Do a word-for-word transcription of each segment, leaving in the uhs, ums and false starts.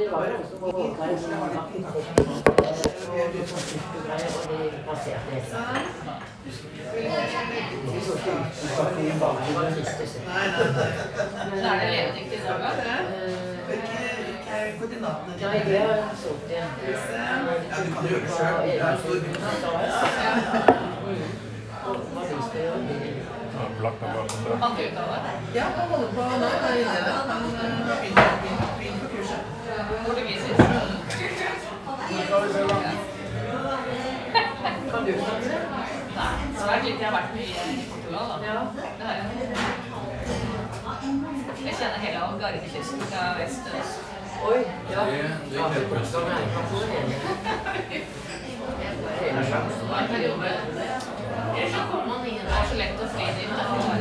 det var jo også Håkar som var og de passerte etter. Nei, nei, nei. Men er det levedyktig saga? Koordinatene Ja, det har jeg solgt igjen. Ja, du kan gjøre det selv. Det er en stor by. Hva vi skal gjøre? Han kan uttale det. Ja, han holder på nå. Han er inne i det. Han har begynt på kurset. Portugisisk. Kan du snakke det? Nei, svært litt. Jeg har vært mye i Portugal da. Ja. Det har jeg. Jeg kjenner hele Algarvekysten fra vest til øst. Oi, ja. Ja, det kommer til å være kanskje. Det var en periode. Det var så lett å fly dit.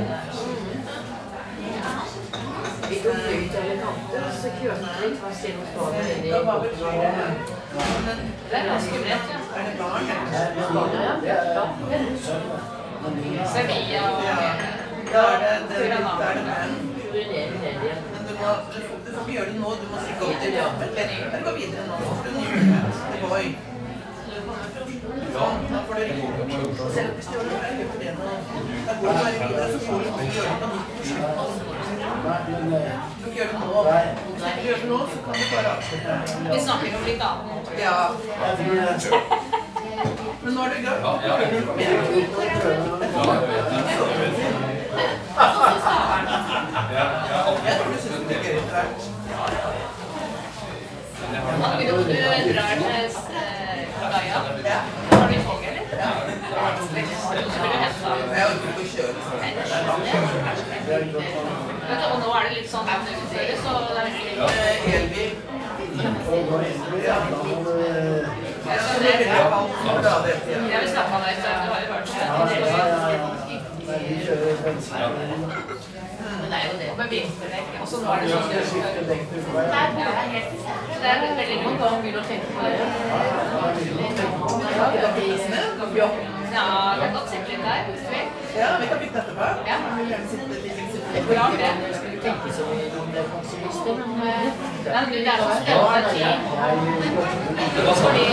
Vi går ut til Alicante, så kjørte vi hva siden staden inn i Ja, hva betyr det? Det er ganske bredt, ja. Er det barn? Ja, Sevilla og Ja. Da er det den da er det menn. Men du må, du får, du får ikke gjøre det nå, du må stikke opp til jobben. Eller gå videre nå, så får du nye muligheter. Det går. Sånn, da får du ringe. Selv hvis du gjør det, jeg gjør ikke det nå. Da går du bare videre, så får du ikke gjøre det på nytt på slutten. Du kan ikke gjøre det nå. Hvis du ikke gjør det nå, så kan du bare avslutte. Vi snakker om litt annet. Ja. Men nå er du i gang. Ja, ja. Jeg tror du synes det er gøy etter hvert. Akkurat du drar til Gaia. Har du tog, eller? Ja. Så vil du hente av. Jeg orker ikke å kjøre. Vet du, og nå er det litt sånn at det utføres, så det er veldig Elbil. Ja. Jeg skal det veldig kaldt for da det. Jeg vil snakke med deg, så du har jo hørt det. Men det er jo det med bilførdekk, og så nå er det sånn det er. Så det er veldig mange ganger å begynne å tenke på det. Ja, det kan godt sitte litt der, hvis du vil. Ja, vi kan bytte etterpå. Ja. Vi vil gjerne sitte litt lenger sitte. Klart det. Jeg skulle tenke så mye om det konsilister, men Men du, det er så spennende tid. Fordi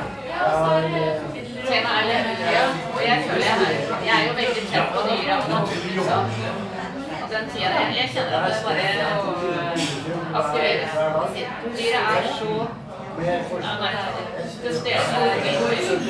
temaet er levelige, og jeg føler jeg er, jeg er jo veldig tett på dyra og naturen, så. Og den tiden, jeg, jeg kjenner at det bare å aktivere. Dyra er så, ja, nei, det stedet er veldig.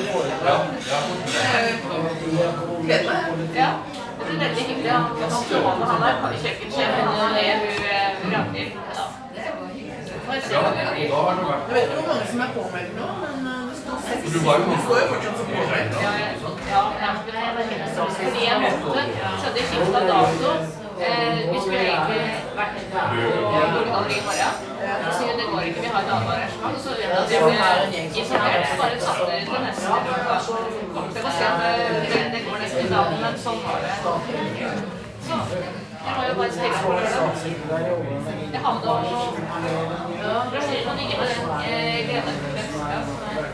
Gleder meg. Ja, det blir veldig hyggelig. Han Johanne, han er kjøkkensjefen, og han er hun Ragnhild. Ja. Får jeg se hva vi gjør. Jeg vet ikke hvor mange som er påmeldt nå, men det står seks. Du står jo fortsatt som påmeldt. Ja, ja, ja. Fordi jeg måtte, så hadde jeg skiftet dato. Eh, vi skulle egentlig vært på Nordgalleri i morgen. Så sier det går ikke, vi har et dagvarearrangement. Så vet jeg at jeg ble informert, så bare satte det til neste uke. Så jeg må se at det, det går nesten i dag, men sånn var det. Så, jeg må jo bare stille på det. Jeg hadde også brosjyren og nye med den grenekuppen.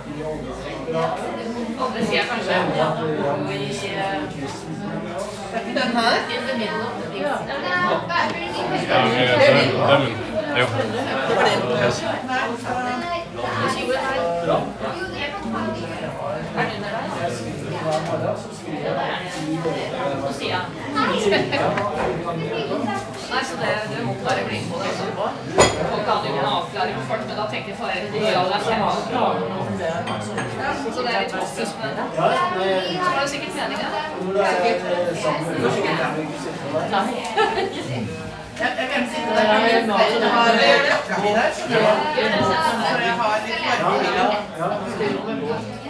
Andre sier kanskje Den her? in the middle of the thing. Ja, det er den. Jo. Det var den. Nei, Er du der? Nå sier jeg. Nei, så det, det må bare bli på det sånn på. Folk hadde jo en avklaring på folk, men da tenkte jeg for ja, det er kjempe. Så det er litt vassus med det. Så var det sikkert meningen, det. Jeg jeg kan sitte der med litt feil. Jeg har jakka mi der, så jeg har litt varme.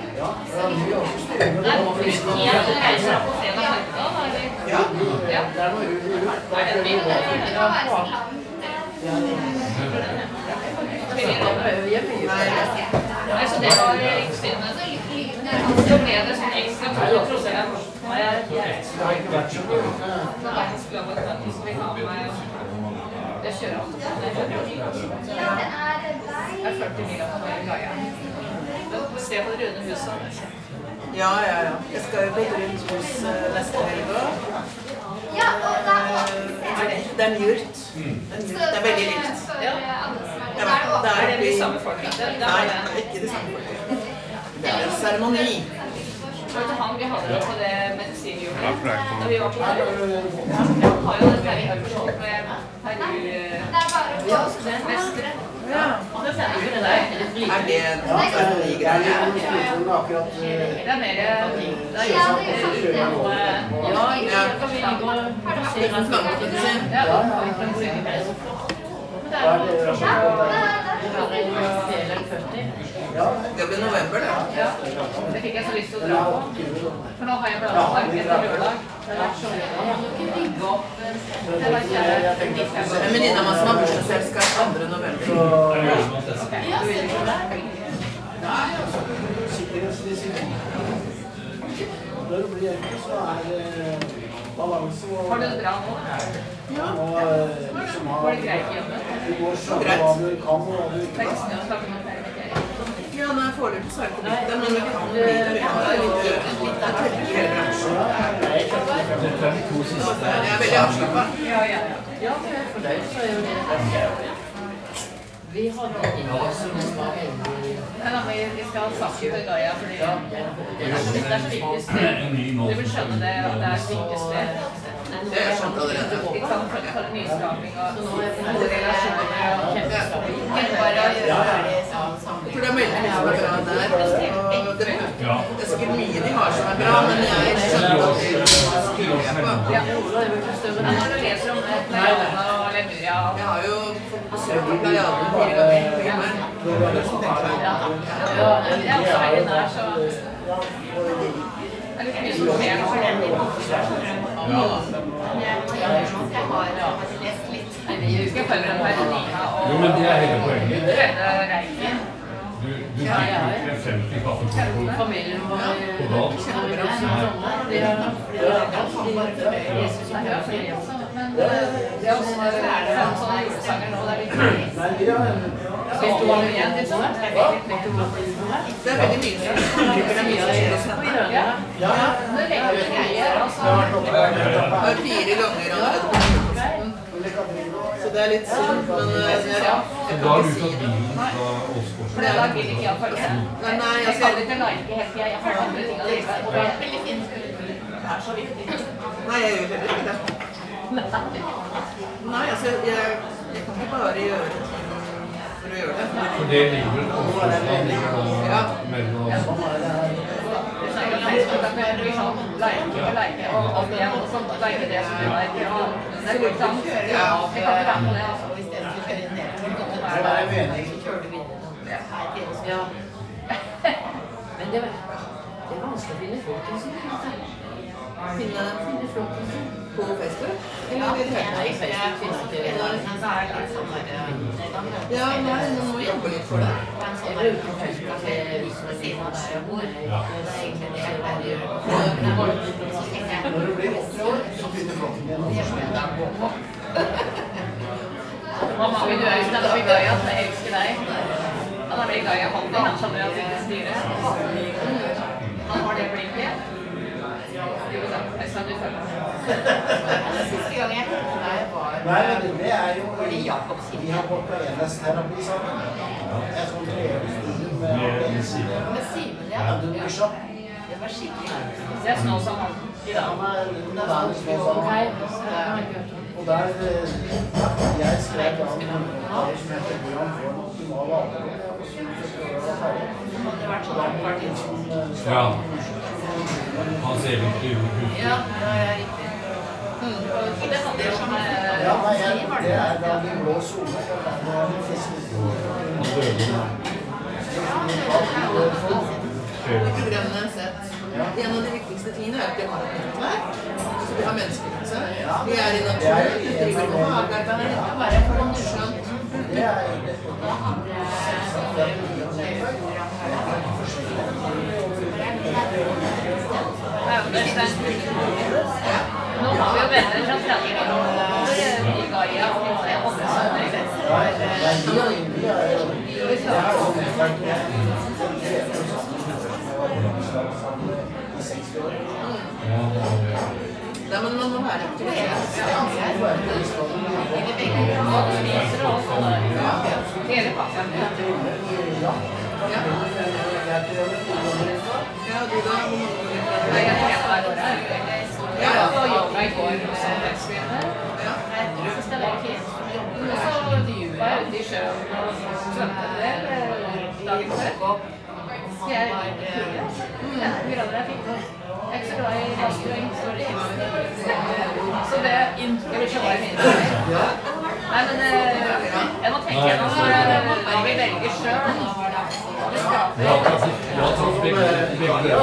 Nei, Tida reiser opp på fredag morgen da, eller? Ja. Ja. Er det en bil? Nei, så det var rikstyrende. Så ble det sånn ekstra to prosent. Nå er jeg hjertelig. Det er vanskelig å få tatt, så vi kan ha meg. Jeg kjører alltid på det. Jeg er førti mil opp på Gaia. Se på det runde huset. Ja, ja, ja. Jeg skal jo på et rundt hus neste helg også. Det er en jurt. Det er veldig likt. Ja. Jeg vet, det Er det de er samme folkene? Det, det Nei, er det det. er ikke de samme folkene. Det er en seremoni. Vet du, han vi hadde på det medisinhjulet, Ja, for det er ikke da vi var på det, han har jo den der i Høyforskjell med Peru-Vestre. Ja. Og det sender jo det der. Er det en seremonigreie? Det er mer, det er jo sånn uten noe, ja, Ja. kan vi ligge og Uten flammemedisin. ja, da kan vi plassere det. Men det er Det blir november, det. ja, det fikk jeg så lyst til å dra på. For nå har jeg planlagt etter lørdag. Det har vært så mye. Jeg må ikke rigge opp. Det var ikke En venninne av meg som har bursdagsselskap andre november. Har du det bra nå? Var det greit hjemme? Teksten og snakke med permittering. Ja, nei, foreløpig så er det ikke blitt det, men det kan bli det. Det er litt litt det er tørke i hele bransjen. Jeg er veldig avslappet. Ja, ja, ja. Ja, det er for deg, så er jo det. Vi hadde ikke som var veldig... Nei, da, men vi skal ha saken til Gaia, fordi det er så det er så viktig sted. Du vil skjønne det, at det er et viktig sted. Det er skjønt allerede. Ikke sant? For, for nyskaping og gode relasjoner og kjempeskaping. Ikke bare Jeg tror det er veldig mye som er bra der. Og det, det er sikkert mye de har som er bra, men jeg skjønner at det skriver jeg på. ja. Men når du leser om Pleiada og Lemuria og Jeg har jo fått besøk av Pleiaden fire ganger på himmelen. Det er det som tenker ja, meg. ja, det er også veldig nær, så det er litt mye som skjer nå. Vi skal følge den her Nina Jo, og men det er hele poenget. Røde Reiki. Du, du drikker femti kaffekoppel Familien var på dagen. Men det er også fem sånne julesanger nå, det er litt Hvis du har igjen, det sånn, jeg vet ikke hva det er. Det er veldig mye som bruker det mye som skjer. Ja, ja. Det legger du greier, altså. Det er fire ganger allerede. Så det er litt synd, men jeg, jeg Så da kan har du ikke si tatt det. bilen fra Åsgård? For det da gidder ikke jeg å følge. Nei, nei, Jeg jeg skal skal ikke like hele tiden, jeg har andre ting å drive med. Og det er veldig fint. Det er så viktig. Nei, jeg gjør heller ikke det. Nei, altså, jeg, jeg kan ikke bare gjøre ting for å gjøre det. For det ligger vel Åsgårdstrand ligger da Ja. mellom oss. Så jeg kan liksom, da kan jeg liksom like og like og om igjen og sånn, like det som du liker. Og det er litt sånn. Ja. Jeg kan ikke være med det, altså. Hvis det er kjører ned, så er det mening. Så kjører du videre. Ja. Men det, var, det er vanskelig å finne folkens i det. Finne, Finne folkens i på Facebook? Eller i det hele Nei, tatt? Facebook finnes ikke. Ja, nei, nå må vi jobbe litt for det. Jeg bruker Facebook til visene mine der jeg bor. Ja. Det er egentlig det jeg pleier å gjøre. Når du blir åtte år, så begynner flokken din å Hva mange du er, Øystein, og i Gaia, så jeg elsker deg. Han er med i Gaia Holding, han skjønner at ikke styrer. Han har det blikket. Jo da, Øystein, du følger meg. Siste gang jeg hørte deg var Nei, men det er jo Vi har gått på enhetsterapi sammen. Jeg sånn treårig studie med Med Simen, ja. Abdul Bishop. Det var skikkelig. Det er snå som han i dag. Han er moderne spørsmål. Ok, så jeg har ikke hørt om. Og der eh, jeg skrev da om en oppgave som heter 'Hvordan få en optimal alderdom'. Jeg var syv år og ferdig. Det har vært sånn at det var Som, eh, Ja. Hans eventyr med hus. Ja, ja, ja, riktig. Mm. Og det handler jo om eh, Ja, nei, jeg, det er da de blå soner. Det er en fisk. Han døde. Ikke glem det, sett. En av de viktigste tingene er at vi har et nettverk. Så vi har menneskelighet. Vi er i naturen, vi driver med hagearbeid. Bare for å morsomt. Det er Nå har vi jo venner som trenger noe i Gaia, og vi har også i seksti år. Ja, Nei, men man må være optimist. Hele pakken. Ja. Ja, du da? Nei, jeg trener hver år her. Jeg var på yoga i går som vekstskriver. Ja. Så var jeg ute i sjøen og svømte en del dagen før. Så jeg er grader jeg fikk det. Jeg er ikke så glad i bastuing, så det er så det er intro. Jeg vil ikke være mindre. Nei, men jeg må tenke gjennom hva vi velger selv. Ja, takk. Begge deler.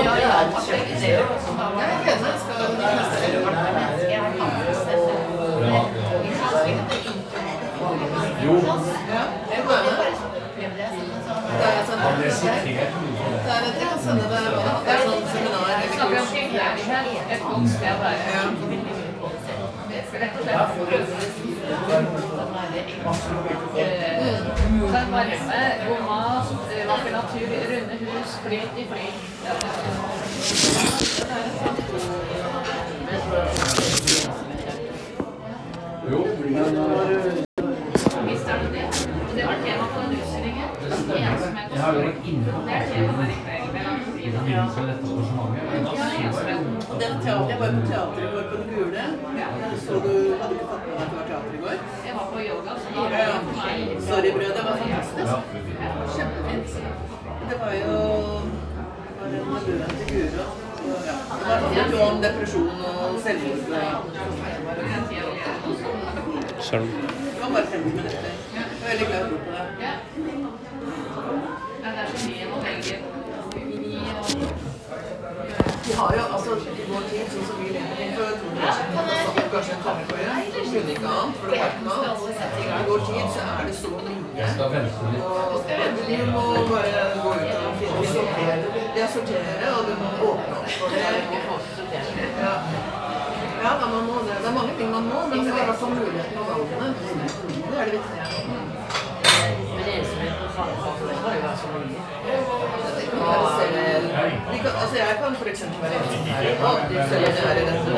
Jo. Ja, jeg går med. Det er sånn. Det er et, jeg kan sende det, det er sånn seminar. Jeg snakker om tilgjengelighet, et godt sted å være. Rett og slett. Kan varme, god mat, vakker natur, runde hus, flyt i fly. Jo. Visste du det? Det var tema på den utstillingen. Ensomhet Jeg har jo vært inne på det er tema her i kveld. i forbindelse med dette arrangementet. Det er teater, jeg var på teater i går på Den Gule. Så du hadde ikke fått med deg at det var teater i går? Jeg var på yoga, så Ja, ja. Sorry, brød, det var fantastisk. Kjempefint. Det var jo det var en luen til Guro. Og ja, det var litt om depresjon og selvmord. Det var bare femti minutter. Jeg er veldig glad for det. Ja. Det er så mye å velge i. Vi har jo, altså, i vår tid, sånn som vi lever i, for to år siden, så satt vi kanskje en kaffekoie, så kunne ikke annet, for det var ikke noe annet. I vår tid så er det så mye. Jeg skal vente litt. Og du må bare gå ut og finne sortere. Det er sortere, og du må åpne opp for det. Ja. Ja, da man må det. Det er mange ting man må, men det er i hvert fall muligheten og valgene. Det er det viktige. Men det som er på fallfasen, det kan jo være så mye. Det kan være selv. Vi kan, altså jeg kan for eksempel være ensom her i dag. Du selv er her i dette.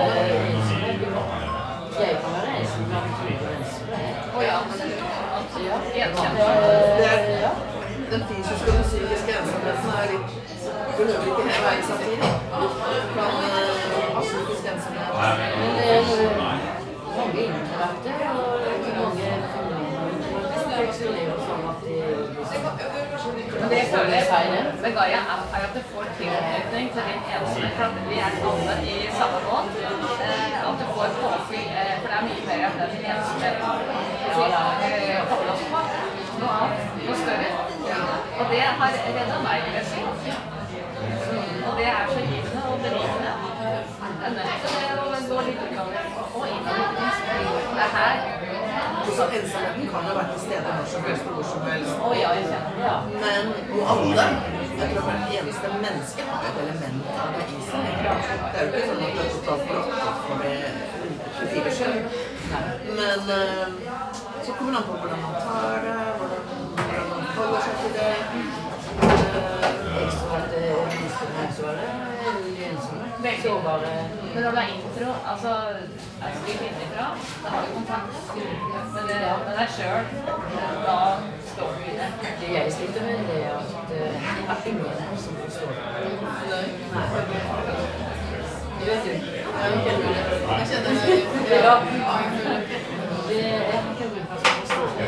Jeg kan være ensom, men jeg tror ikke ensom. Å ja, absolutt. Ja. Det er, den fysiske og den psykiske ensomheten er litt behøver ikke hele veien samtidig. Du kan ha psykisk ensomhet. Men det er jo mange intellekter og mange familier som at de Men det jeg føler med Gaia er at det får tilknytning til din ensomhet, for at vi er alle i samme båt. At du får påfyll, for det er mye mer enn den ensomheten. Så jeg holder oss på noe annet, noe større. Og det har reddet meg, vil jeg si. Og det er så givende og berikende. Det er nødt til å gå litt utover og innover. Det er her. Så ensomheten kan jo være til stede når som helst og hvor som helst. Å ja, jeg kjenner det. Men, og alle, jeg tror hvert eneste menneske har et element av det i seg. Det er jo ikke sånn at det er totalt blottet for det tjuefire sju. Men så kommer det an på hvordan man tar det, hvordan man holder seg til det. ekstroverte, seksuelle, ensomme, sårbare. Men når det er intro, altså, jeg skriver innifra, da har du kontakt med det, med deg selv, da står du i det. Det jeg sliter med, det er at jeg har ingen som forstår det. Nei. Du vet jo. Jeg kjenner det. Ja. Det er ikke en som forstår det.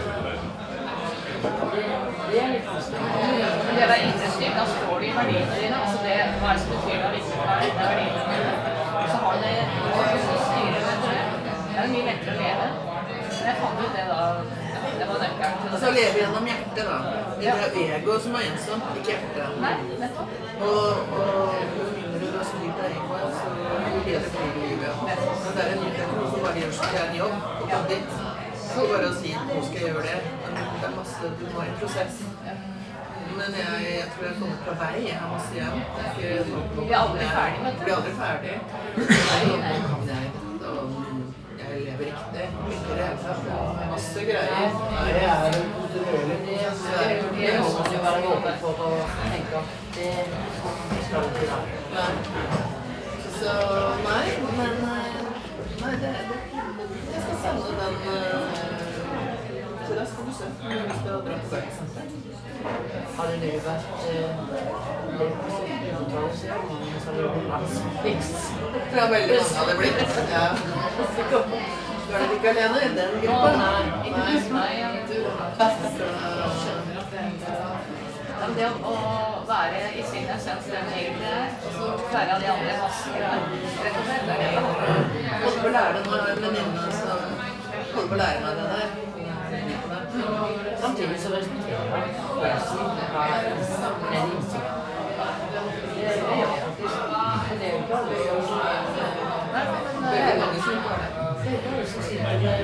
Det er litt forstående. Men det å være indrestyrt, da står du i verdiene dine, altså det, hva er det som betyr det viktig for deg, det er verdiene dine. Så har det, så styrer det, tror jeg. Det er mye lettere å leve. Men jeg fant ut det da, det var nøkkelen til Så leve gjennom hjertet da. Det er ego som er ensomt, ikke hjertet. Nei, nettopp. Og, og jo mindre du har styrt deg egoet, så jo bedre blir du i livet. Men det er en nytt, noe som bare gjør seg til en jobb, og kom dit. Så bare å si, nå skal jeg gjøre det. Men det er masse, du må i en prosess. Men jeg, jeg tror jeg kommer på vei, jeg har masse igjen. Det er ikke, Vi blir aldri ferdig med jeg blir aldri ferdig. Nei, nei, kan jeg. Jeg lever riktig. Ikke i det hele tatt. Masse greier. Det er kontinuerlig. Det må man jo være åpen for å tenke at det skal ikke være. Nei. Så nei, men Nei, det, det, jeg skal sende den uh, til deg, skal du se. Hvis du har dratt på deg. Hadde det vært litt på syttitallet siden, så hadde det vært landspliks. Det er veldig mange av det blitt. Ja. Du er nok ikke alene i den gruppen? Nei, Ikke pluss meg. Jeg skjønner at det er det å være i sin essens det man egentlig er, og så være av de andre masker er, rett og slett, det er det det handler om. Holdt på å lære det når jeg har en venninne som holder på å lære meg det der. samtidig så respekterer jeg følelsen av en innsikt. Det gjør jeg faktisk. Men det er jo ikke alle som er Veldig mange som har det. det er ikke alle som sitter med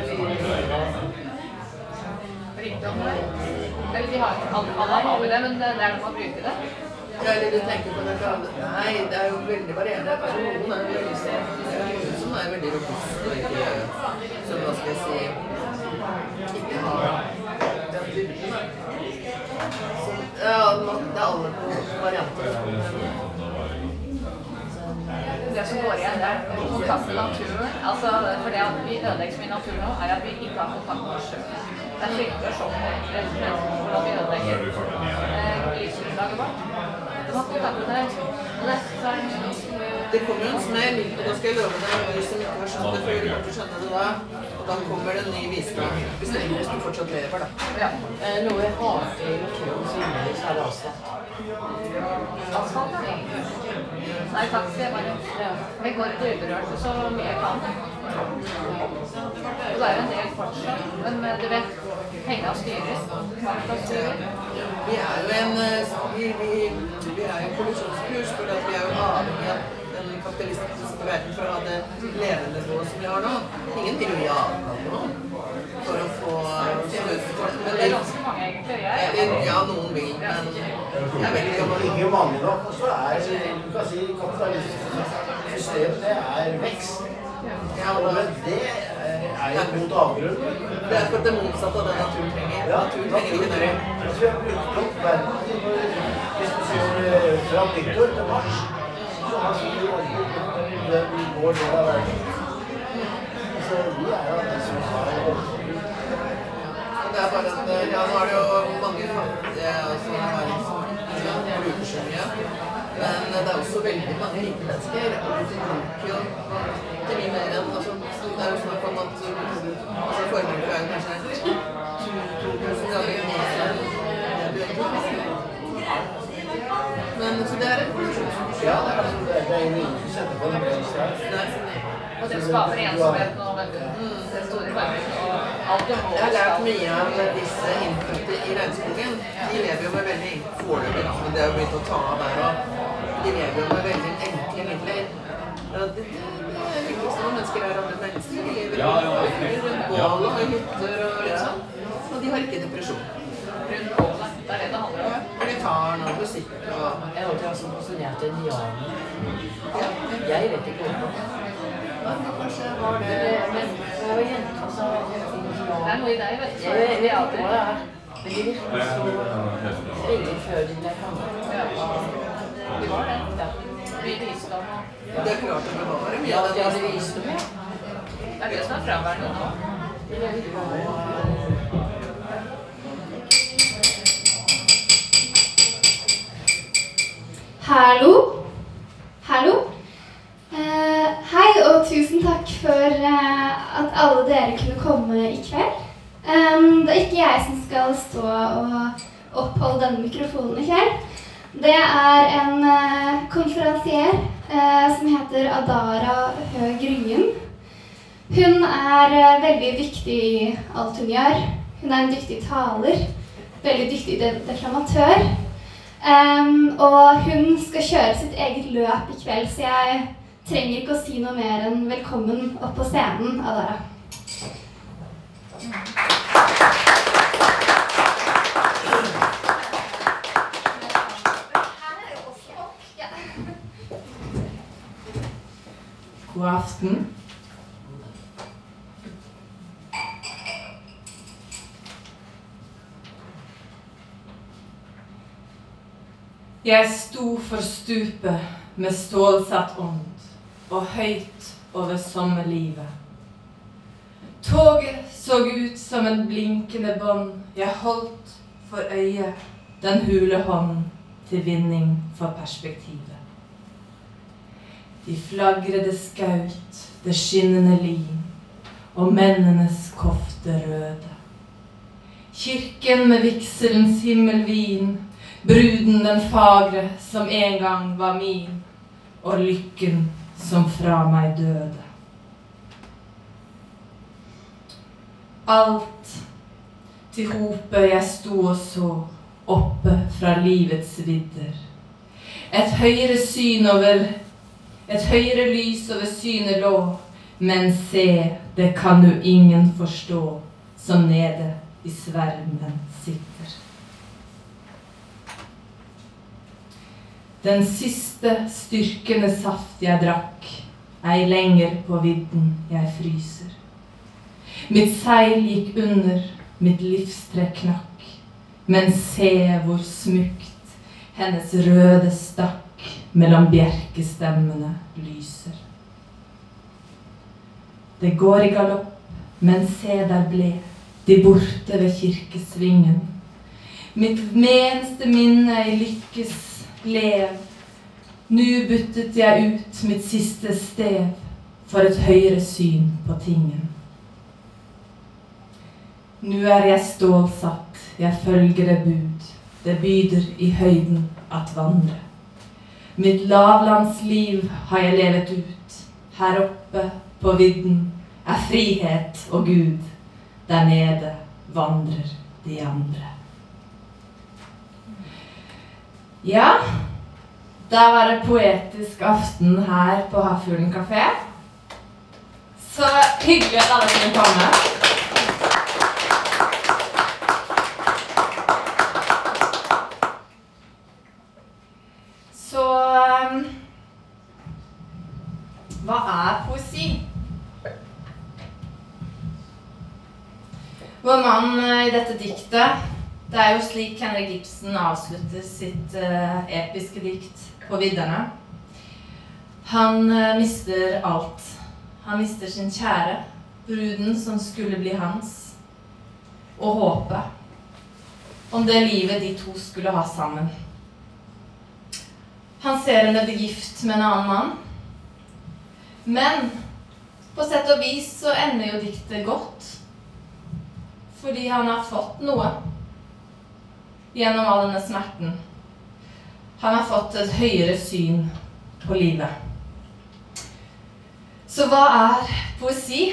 Riktig om det. Eller de har, alle, alle har vi det, men det er når man bruker det. Ja, eller du tenker på det fra alle. Nei, det er jo veldig varierende. Altså, noen er jo veldig noen som er veldig robust og ikke, som hva skal jeg si, ikke har den dybden. Så, ja, det er alle på varianter. Det som går igjen der, kontakt med naturen, altså for det at vi ødelegger så mye natur nå, er at vi ikke har kontakt med oss selv. Det er fryktelig å se på rett og slett hvordan vi ødelegger eh, livsgrunnlaget vårt. Du har kontakt med det. Og det er Det kommer jo en smell, og da skal jeg love deg noe som ikke har skjønt det før, du kommer til å skjønne det da. Og da kommer det en ny visdom, hvis det hvis du fortsatt lever da. ja. Eh, Noe jeg hater i naturen så innelig, så er det asfalt. Asfalt, ja. Nei, takk, sier jeg bare. Vi går ut uberørt så mye jeg kan. Og det er jo en del fortsatt, men du vet, pengene styrer. Makta styrer. Vi er jo en, vi, vi, vi er jo en produksjonskurs, for at vi er jo avhengig av den kapitalistiske verden for å ha det levende som vi har nå. Ingen vil jo gi avkall på noe for å få snudd. Det er ganske mange egentlig, jeg. Ja, noen vil, men jeg vet ikke om man Ikke mange nok, og så er du kan si kapitalistisk system, det er vekst. Ja, Og og men det er jo mot avgrunnen. det er for det motsatte av det naturen trenger. Ja, Naturen trenger ikke det. Altså, vi har brukt opp verden hvis du ser fra nyttår til mars, så har vi jo den vår del av verden. Så vi er jo det som har Det er bare at, ja, nå er det jo mange fattige som er verden som bruker så mye. Men det er også veldig mange rike mennesker, og de bruker jo til mye mer enn, altså, det er jo snakk om at altså, forbruket er jo kanskje to tusen ganger mer enn det du egentlig. Men så det er en produksjonskurs. Ja, det er altså det er jo ingen som setter på den venstre her. Og det skaper ensomheten og vet du, det store forbruket og alt det må. Jeg har lært mye av disse innfødte i regnskogen. De lever jo med veldig foreløpig, men det er jo begynt å ta av der også. De lever jo med veldig enkle midler. Det viktigste når mennesker er andre mennesker. De lever rundt bål og hytter og litt sånn. Og de har ikke depresjon. Rundt bålet, det er det det handler om. Og gitaren og musikk og... Jeg hørte jeg som fascinerte indianerne. Jeg vet ikke hvorfor. Ja, kanskje var det... Men jeg var jenta, så var Det er indianerne. noe i deg, vet du. Jeg vet ikke hva det er. Men de virker så lenge før de ble fanget. Vi var det. Ja. Vi viste dem. Det er klart å bevare mye Ja, av de det. hadde vist dem, ja. Det er det som er fraværende nå. Hallo? Hallo? Eh, hei, og tusen takk for eh, at alle dere kunne komme i kveld. Um, det er ikke jeg som skal stå og oppholde denne mikrofonen i kveld. Det er en eh, konferansier eh, som heter Adara Høeg Ryen. Hun er eh, veldig dyktig i alt hun gjør. Hun er en dyktig taler, veldig dyktig de- deklamatør. Um, og hun skal kjøre sitt eget løp i kveld, så jeg trenger ikke å si noe mer enn velkommen opp på scenen, Adara. God aften. Jeg sto for stupet med stålsatt ånd og høyt over sommerlivet. Toget så ut som en blinkende bånd. Jeg holdt for øyet den hule hånd til vinning for perspektivet. De flagrede skaut, det skinnende lin, og mennenes kofte røde. Kirken med vikselens himmelvin, bruden den fagre som en gang var min, og lykken som fra meg døde. Alt til hope jeg sto og så, oppe fra livets vidder. Et høyere syn over, et høyere lys over synet lå, men se, det kan jo ingen forstå, som nede i svermen sitter. Den siste styrkende saft jeg drakk, ei lenger på vidden jeg fryser. Mitt seil gikk under, mitt livstre knakk, men se hvor smukt hennes røde stakk mellom bjerkestemmene lyser. Det går i galopp, men se der ble de borte ved kirkesvingen. Mitt meneste minne i lykkes lev, nu byttet jeg ut mitt siste stev for et høyere syn på tingen. Nu er jeg stålsatt, jeg følger det bud, det byder i høyden at vandre. Mitt lavlandsliv har jeg levet ut, her oppe på vidden er frihet og Gud, der nede vandrer de andre. Ja, da var det poetisk aften her på Havfuglen Café. Så hyggelig at alle kunne komme. Så um, hva er poesi? Vår mann i dette diktet, det er jo slik Henrik Ibsen avslutter sitt uh, episke dikt på vidderne. Han uh, mister alt. Han mister sin kjære, bruden som skulle bli hans, og håpet om det livet de to skulle ha sammen. Han ser henne bli gift med en annen mann. Men på sett og vis så ender jo diktet godt. Fordi han har fått noe. Gjennom all denne smerten. Han har fått et høyere syn på livet. Så hva er poesi?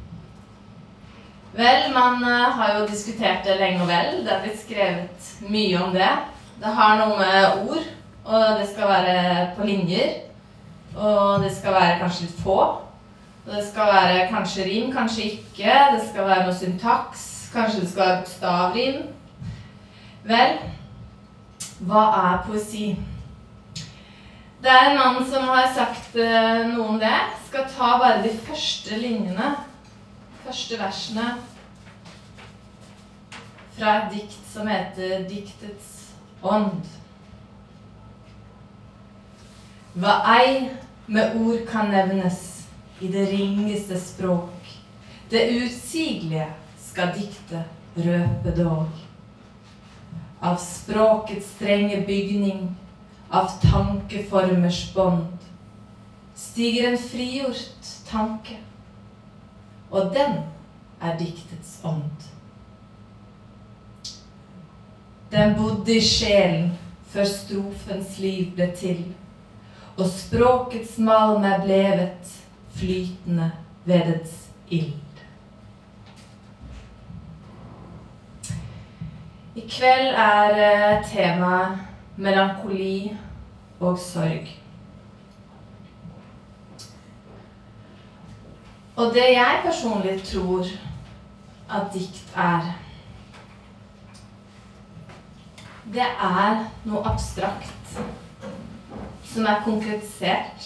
Vel, man har jo diskutert det lenge og vel. Det har blitt skrevet mye om det. Det har noe med ord. Og det skal være på linjer, og det skal være kanskje litt få, og det skal være kanskje rim, kanskje ikke, det skal være noe syntaks, kanskje det skal være bokstavrim. Vel, hva er poesi? Det er en mann som har sagt uh, noe om det, skal ta bare de første linjene, første versene, fra et dikt som heter Diktets ånd. Hva ei med ord kan nevnes i det ringeste språk, det utsigelige skal diktet røpe dog. Av språkets strenge bygning, av tankeformers bånd, stiger en frigjort tanke, og den er diktets ånd. Den bodde i sjelen før strofens liv ble til, og språkets malm er blevet flytende ved dets ild. I kveld er tema melankoli og sorg. Og det jeg personlig tror at dikt er, det er noe abstrakt som er konkretisert.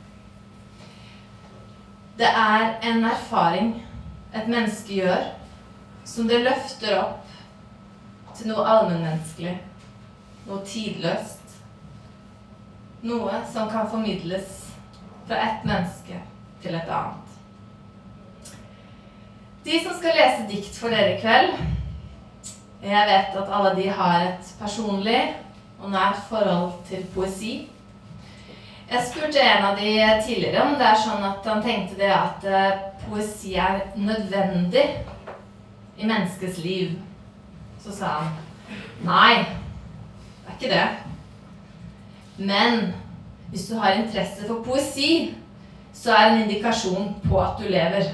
Det er en erfaring et menneske gjør, som det løfter opp til noe allmennmenneskelig, noe tidløst, noe som kan formidles fra et menneske til et annet. De som skal lese dikt for dere i kveld, jeg vet at alle de har et personlig og nært forhold til poesi. Jeg spurte en av de tidligere om det er sånn at han tenkte det at poesi er nødvendig i menneskets liv. Så sa han, nei, det er ikke det. Men hvis du har interesse for poesi, så er det en indikasjon på at du lever.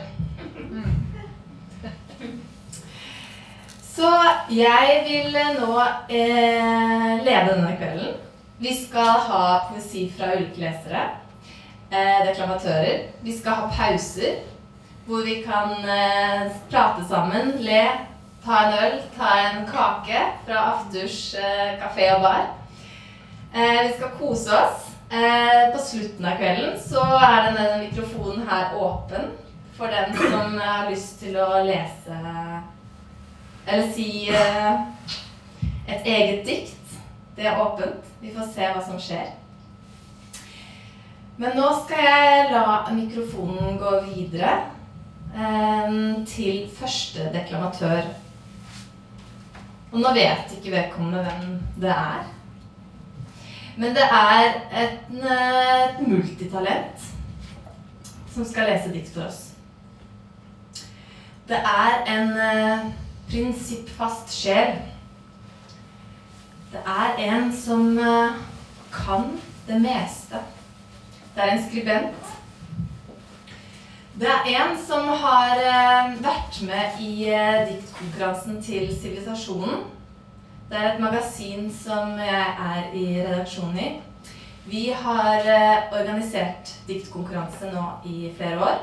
Så jeg vil nå eh, lede denne kvelden. Vi skal ha poesi fra ulike lesere, eh, deklamatører. Vi skal ha pauser, hvor vi kan eh, prate sammen, le, ta en øl, ta en kake fra Afturs eh, kafé og bar. Eh, vi skal kose oss. Eh, på slutten av kvelden så er denne mikrofonen her åpen for den som har lyst til å lese eller si uh, et eget dikt. Det er åpent. Vi får se hva som skjer. Men nå skal jeg la mikrofonen gå videre um, til første deklamatør. Og nå vet ikke vedkommende hvem det er. Men det er et, et multitalent som skal lese dikt for oss. Det er en uh, prinsippfast sjel. Det er en som uh, kan det meste. Det er en skribent. Det er en som har uh, vært med i uh, diktkonkurransen til Sivilisasjonen. Det er et magasin som jeg er i redaksjonen i. Vi har uh, organisert diktkonkurranse nå i flere år.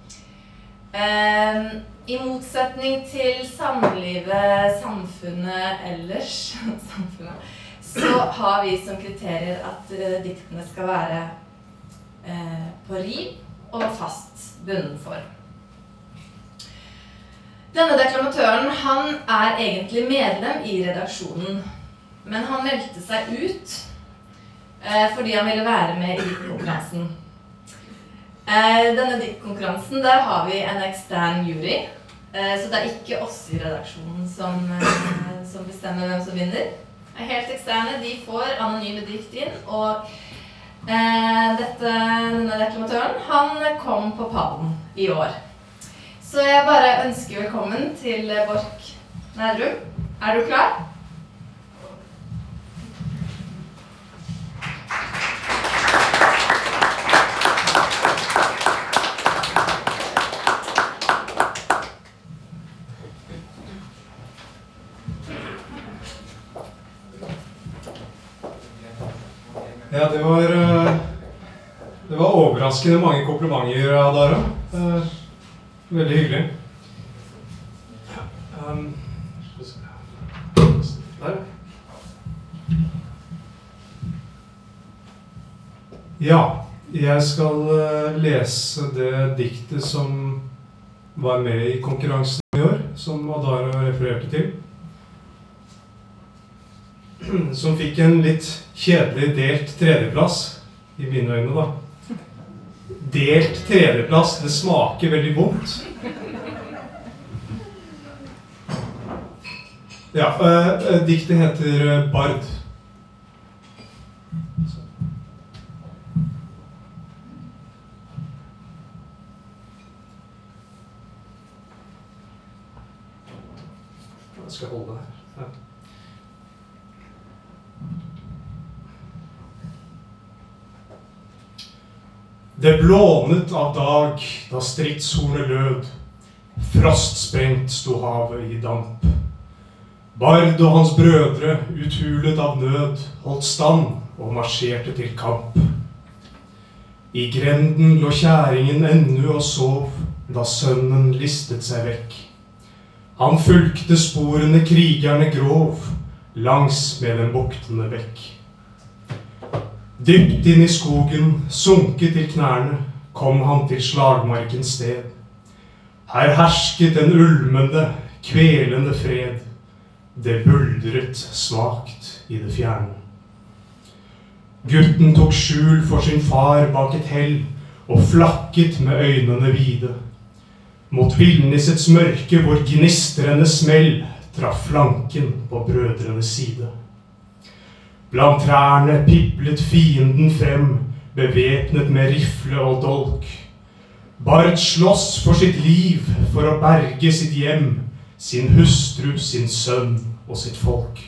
Um, I motsetning til samlivet, samfunnet ellers, samfunnet, så har vi som kriterier at uh, diktene skal være uh, på riv og fast bunnform. Denne deklamatøren, han er egentlig medlem i redaksjonen, men han meldte seg ut uh, fordi han ville være med i konkurransen. Uh, denne diktkonkurransen, der har vi en ekstern jury. Så det er ikke oss i redaksjonen som, som bestemmer hvem som vinner. Helt eksterne, de får anonyme dikt inn, og eh, dette, denne deklamatøren, han kom på pallen i år. Så jeg bare ønsker velkommen til Borch Nerdrum. Er du klar? Ja, det var, det var overraskende mange komplimenter av Dara. Veldig hyggelig. Um, der. Ja, jeg skal lese det diktet som var med i konkurransen i år, som Adara refererte til. Som fikk en litt kjedelig delt tredjeplass, i mine øyne da. Delt tredjeplass, det smaker veldig vondt. Ja, uh, diktet heter Bard. Jeg skal holde det her. Ja. Det blånet av dag da stridshornet lød. Frostsprengt sto havet i damp. Bard og hans brødre, uthulet av nød, holdt stand og marsjerte til kamp. I grenden lå kjæringen ennu og sov, da sønnen listet seg vekk. Han fulgte sporene krigerne grov, langs med den buktende bekk. Dypt inn i skogen, sunket til knærne, kom han til slagmarkens sted. Her hersket en ulmende, kvelende fred. Det buldret svakt i det fjerne. Gutten tok skjul for sin far bak et hell, og flakket med øynene vide. mot villnissets mørke hvor gnistrende smell traff flanken på brødrenes side. Blant trærne piplet fienden frem, bevæpnet med rifle og dolk. Bard slåss for sitt liv, for å berge sitt hjem, sin hustru, sin sønn og sitt folk.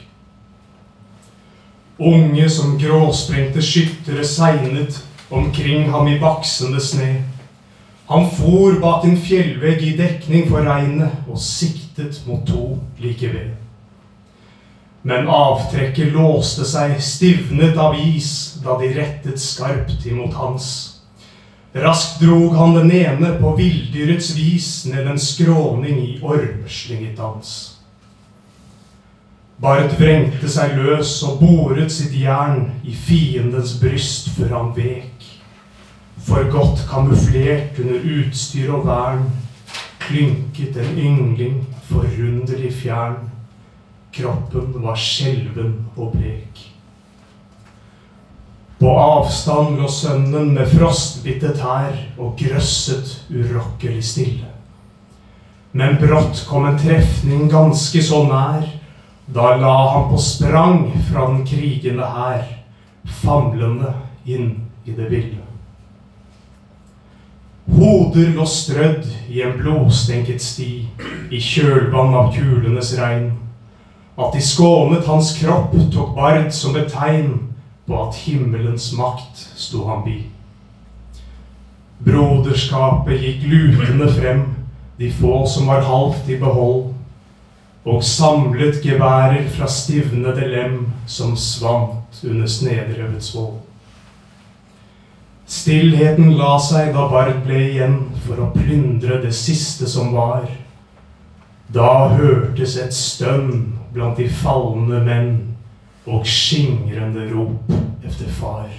Unge som gråsprengte skyttere segnet omkring ham i baksende sne. Han for bak en fjellvegg i dekning for regnet og siktet mot to like ved. Men avtrekket låste seg, stivnet av is, da de rettet skarpt imot hans. Raskt drog han den ene på vilddyrets vis ned en skråning i ormslinget dans. Bard vrengte seg løs og boret sitt jern i fiendens bryst før han vek. For godt kamuflert under utstyr og vern, klynket en yngling forunderlig fjern. Kroppen var skjelven og blek. På avstand lå sønnen med frostbitte tær og grøsset urokkelig stille. Men brått kom en trefning ganske så nær, da la han på sprang fra den krigende her, famlende inn i det ville. Hoder lå strødd i en blodstenket sti, i kjølvann av kulenes regn. At de skånet hans kropp tok Bard som et tegn på at himmelens makt sto han bi. Broderskapet gikk lutende frem, de få som var halvt i behold, og samlet geværer fra stivnede lem som svant under snedrevets vold. Stillheten la seg da Bard ble igjen for å plyndre det siste som var. Da hørtes et stønn blant de fallende menn og skingrende rop efter far.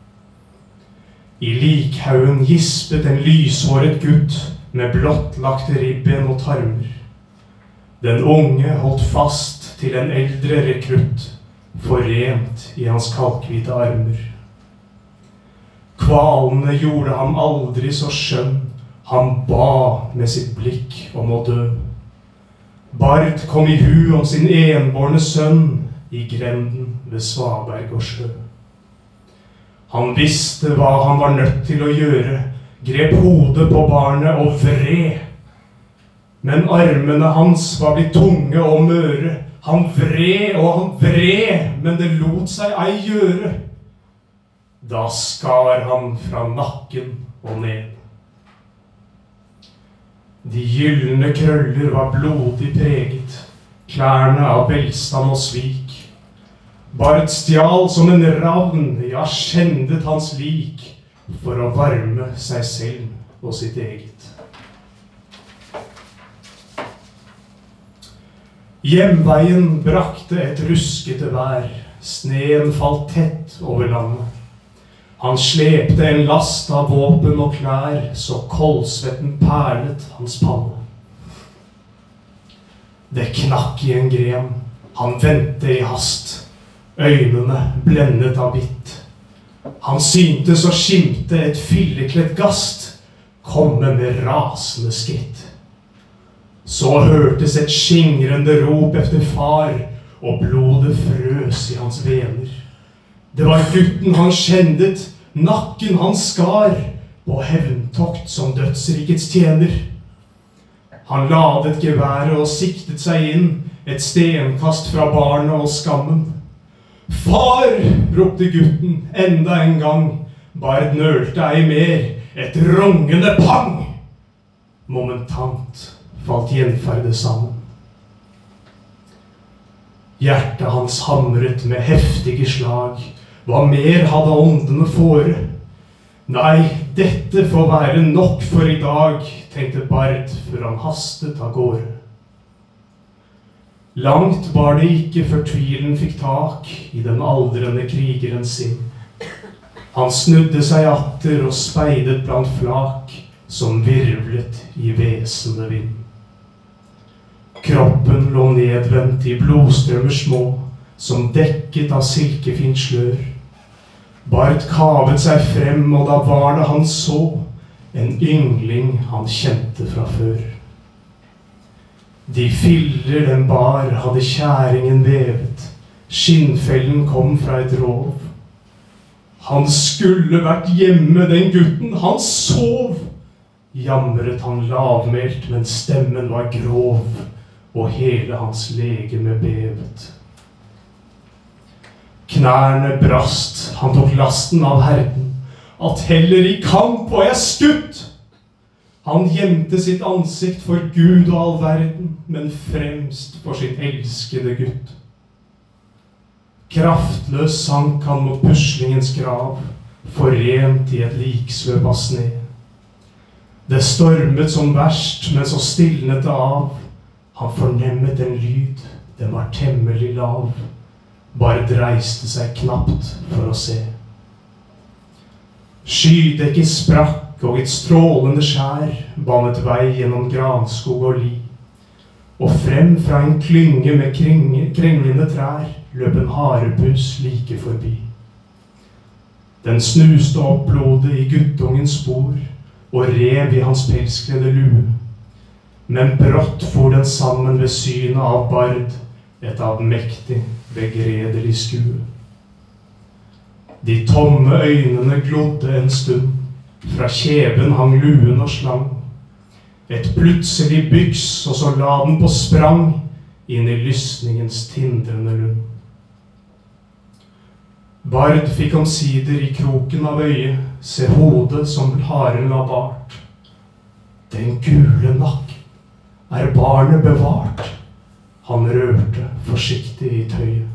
I likhaugen gispet en lyshåret gutt med blottlagte ribben og tarmer. Den unge holdt fast til en eldre rekrutt, forent i hans kalkhvite armer. Kvalene gjorde ham aldri så skjønn, han ba med sitt blikk om å dø. Bard kom i hu om sin enbårne sønn i grenden ved Svaberg og sjø. Han visste hva han var nødt til å gjøre, grep hodet på barnet og vred. Men armene hans var blitt tunge og møre. Han vred og han vred, men det lot seg ei gjøre. Da skar han fra nakken og ned. De gyllene krøller var blodig preget, klærne av velstand og svik. Bard stjal som en ravn, ja, skjendet hans lik, for å varme seg selv og sitt eget. Hjemveien brakte et ruskete vær, sneen falt tett over landet. Han slepte en last av våpen og klær, så koldsvetten perlet hans panne. Det knakk i en gren, han ventet i hast, øynene blendet av hvitt. Han syntes å skimte et fyllekledd gast, komme med rasende skritt. Så hørtes et skingrende rop efter far, og blodet frøs i hans vener. Det var gutten han kjendet, nakken han skar, på hevntokt som dødsrikets tjener. Han ladet geværet og siktet seg inn, et stenkast fra barnet og skammen. Far, ropte gutten enda en gang, Bard nølte ei mer, et rungende pang. Momentant falt gjenferdet sammen. Hjertet hans hamret med heftige slag. Hva mer hadde åndene fore? Nei, dette får være nok for i dag, tenkte Bard før han hastet av gårde. Langt var det ikke før tvilen fikk tak i den aldrende krigerens sinn. Han snudde seg atter og speidet blant flak som virvlet i hvesende vind. Kroppen lå nedvendt i blodstrømmer små, som dekket av silkefint slør. Bard kavet seg frem, og da var det han så, en yngling han kjente fra før. De filler den bar hadde kjæringen vevet, skinnfellen kom fra et rov. Han skulle vært hjemme, den gutten, han sov. Jamret han lavmælt, men stemmen var grov, og hele hans legeme bevet. Knærne brast, han tok lasten av herden, at heller i kamp var jeg skutt. Han gjemte sitt ansikt for Gud og all verden, men fremst for sin elskede gutt. Kraftløs sank han mot puslingens grav, forent i et liksvøp av sne. Det stormet som verst, men så stilnet det av. Han fornemmet en lyd, den var temmelig lav. Bard reiste seg knapt for å se. Skydekket sprakk, og et strålende skjær banet vei gjennom granskog og li. Og frem fra en klynge med krenglende trær løp en harepus like forbi. Den snuste opp blodet i guttungens spor og rev i hans pelskledde lue. Men brått for den sammen ved synet av Bard, et avmektig, begredelig skue. De tomme øynene glodde en stund, fra kjeven hang luen og slang. Et plutselig byks, og så la den på sprang inn i lysningens tindrende lund. Bard fikk omsider i kroken av øyet se hodet som haren la bart. Den gule nakk, er barnet bevart? Han rørte forsiktig i tøyet.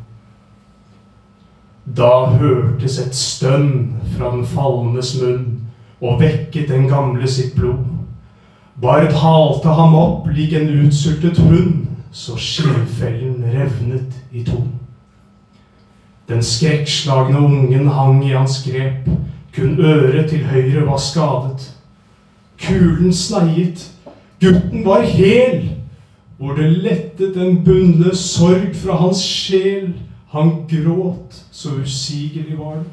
Da hørtes et stønn fra den fallendes munn, og vekket den gamle sitt blod. Bard halte ham opp lik en utsultet hund, så skinnfellen revnet i to. Den skrekkslagne ungen hang i hans grep, kun øret til høyre var skadet. Kulen sneiet, gutten var hel, hvor det lettet en bunnløs sorg fra hans sjel. Han gråt, så usigelig var det.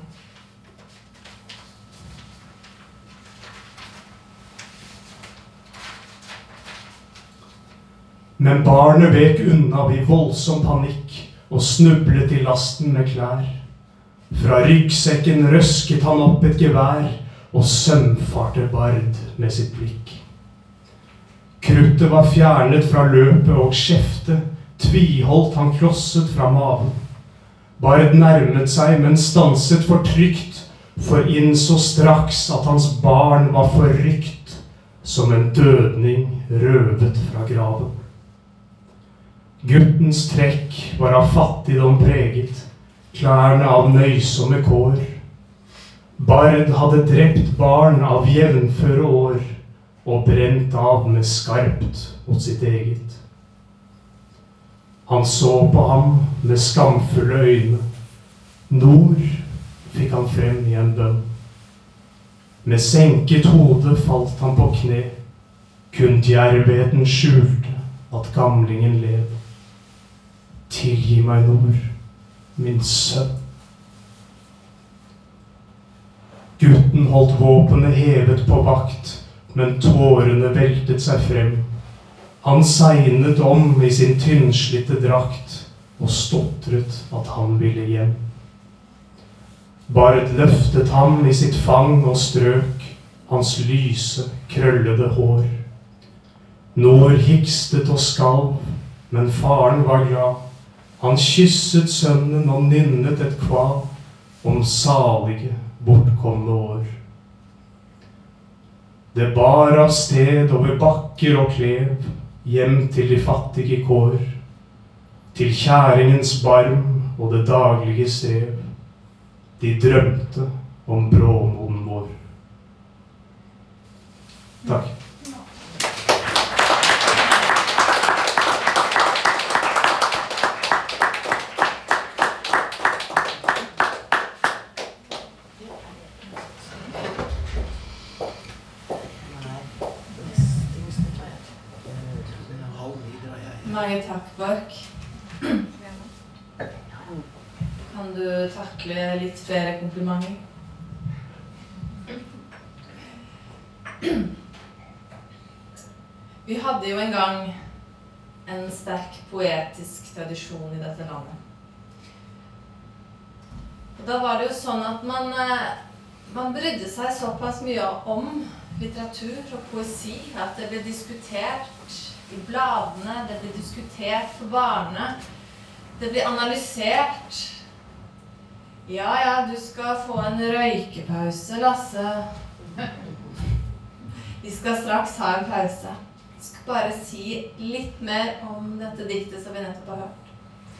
Men barnet vek unna i voldsom panikk og snublet i lasten med klær. Fra ryggsekken røsket han opp et gevær og sømfarte Bard med sitt blikk. Kruttet var fjernet fra løpet og skjeftet, tviholdt han klosset fra maven. Bard nærmet seg, men stanset for trygt, for innså straks at hans barn var forrykt, som en dødning røvet fra graven. Guttens trekk var av fattigdom preget, klærne av nøysomme kår. Bard hadde drept barn av jevnføre år, og brent av med skarpt mot sitt eget. Han så på ham med skamfulle øyne. Nord fikk han frem i en bønn. Med senket hode falt han på kne. Kun djervheten skjulte at gamlingen led. Tilgi meg, Nord, min sønn. Gutten holdt våpenet hevet på vakt, men tårene veltet seg frem. Han segnet om i sin tynnslitte drakt og stotret at han ville hjem. Bard løftet ham i sitt fang og strøk hans lyse, krøllede hår. Nord hikstet og skalv, men faren var glad. Han kysset sønnen og nynnet et kval om salige, bortkomne år. Det bar av sted over bakker og klev, hjem til de fattige kår, til kjæringens barm og det daglige strev. De drømte om bråmoden vår. Takk. Mange takk, Borch. Kan du takle litt flere komplimenter? Vi hadde jo en gang en sterk poetisk tradisjon i dette landet. Og da var det jo sånn at man, man brydde seg såpass mye om litteratur og poesi at det ble diskutert i bladene, det ble diskutert på barene, det ble analysert. Ja, ja, du skal få en røykepause, Lasse. Vi skal straks ha en pause. Jeg skal bare si litt mer om dette diktet som vi nettopp har hørt.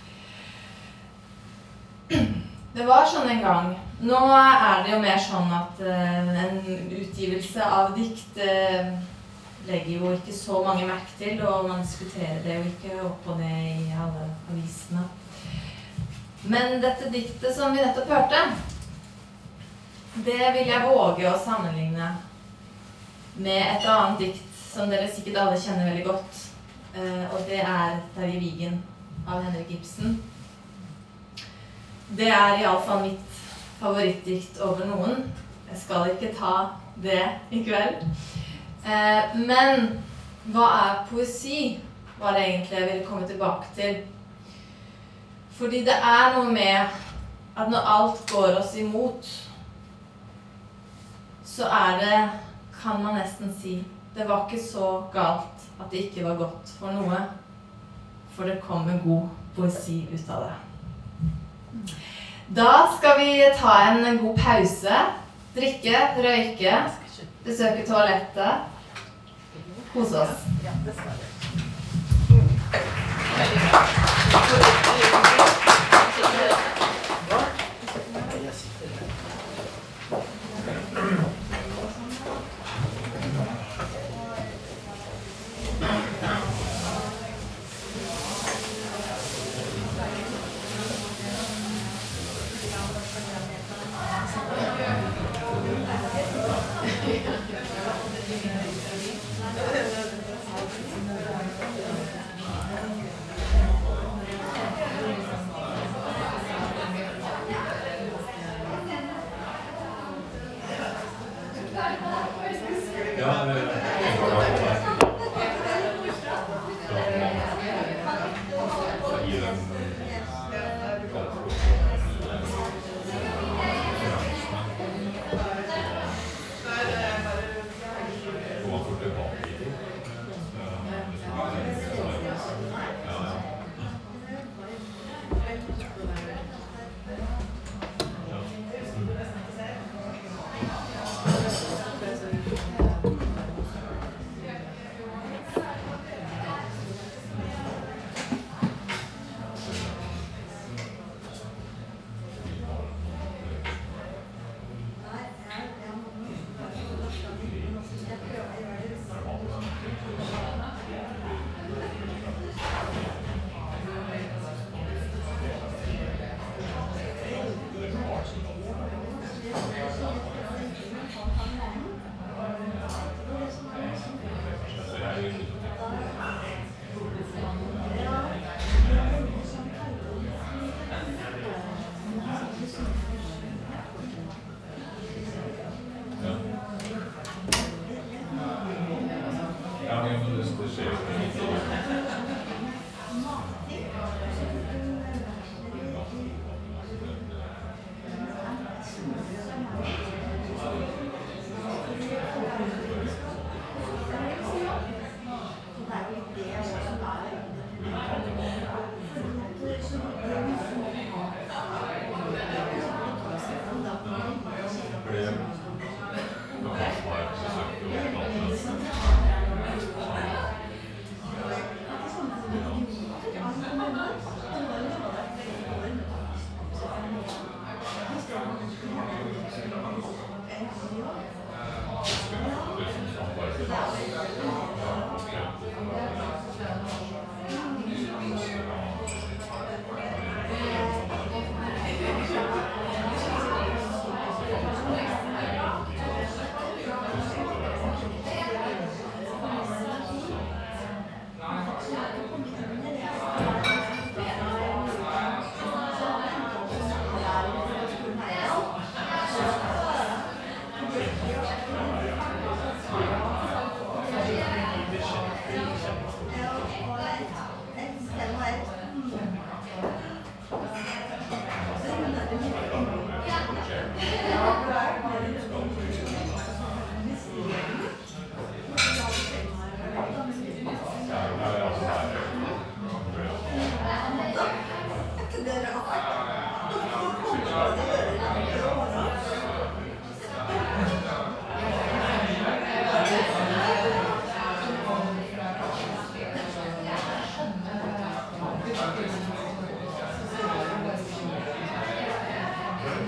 Det var sånn en gang. Nå er det jo mer sånn at uh, en utgivelse av dikt uh, legger jo ikke så mange merke til, og man diskuterer det jo ikke opp og ned i alle avisene. Men dette diktet som vi nettopp hørte, det vil jeg våge å sammenligne med et annet dikt som dere sikkert alle kjenner veldig godt, uh, og det er Terje Vigen av Henrik Ibsen. Det er i alle fall mitt favorittdikt over noen. Jeg skal ikke ta det i kveld. Eh, men hva er poesi? Var det egentlig jeg ville komme tilbake til. Fordi det er noe med at når alt går oss imot, så er det, kan man nesten si, det var ikke så galt at det ikke var godt for noe, for det kommer god poesi ut av det. Da skal vi ta en god pause, drikke, røyke, besøke toalettet, hos oss. Ja, det skal det. Jeg sitter her.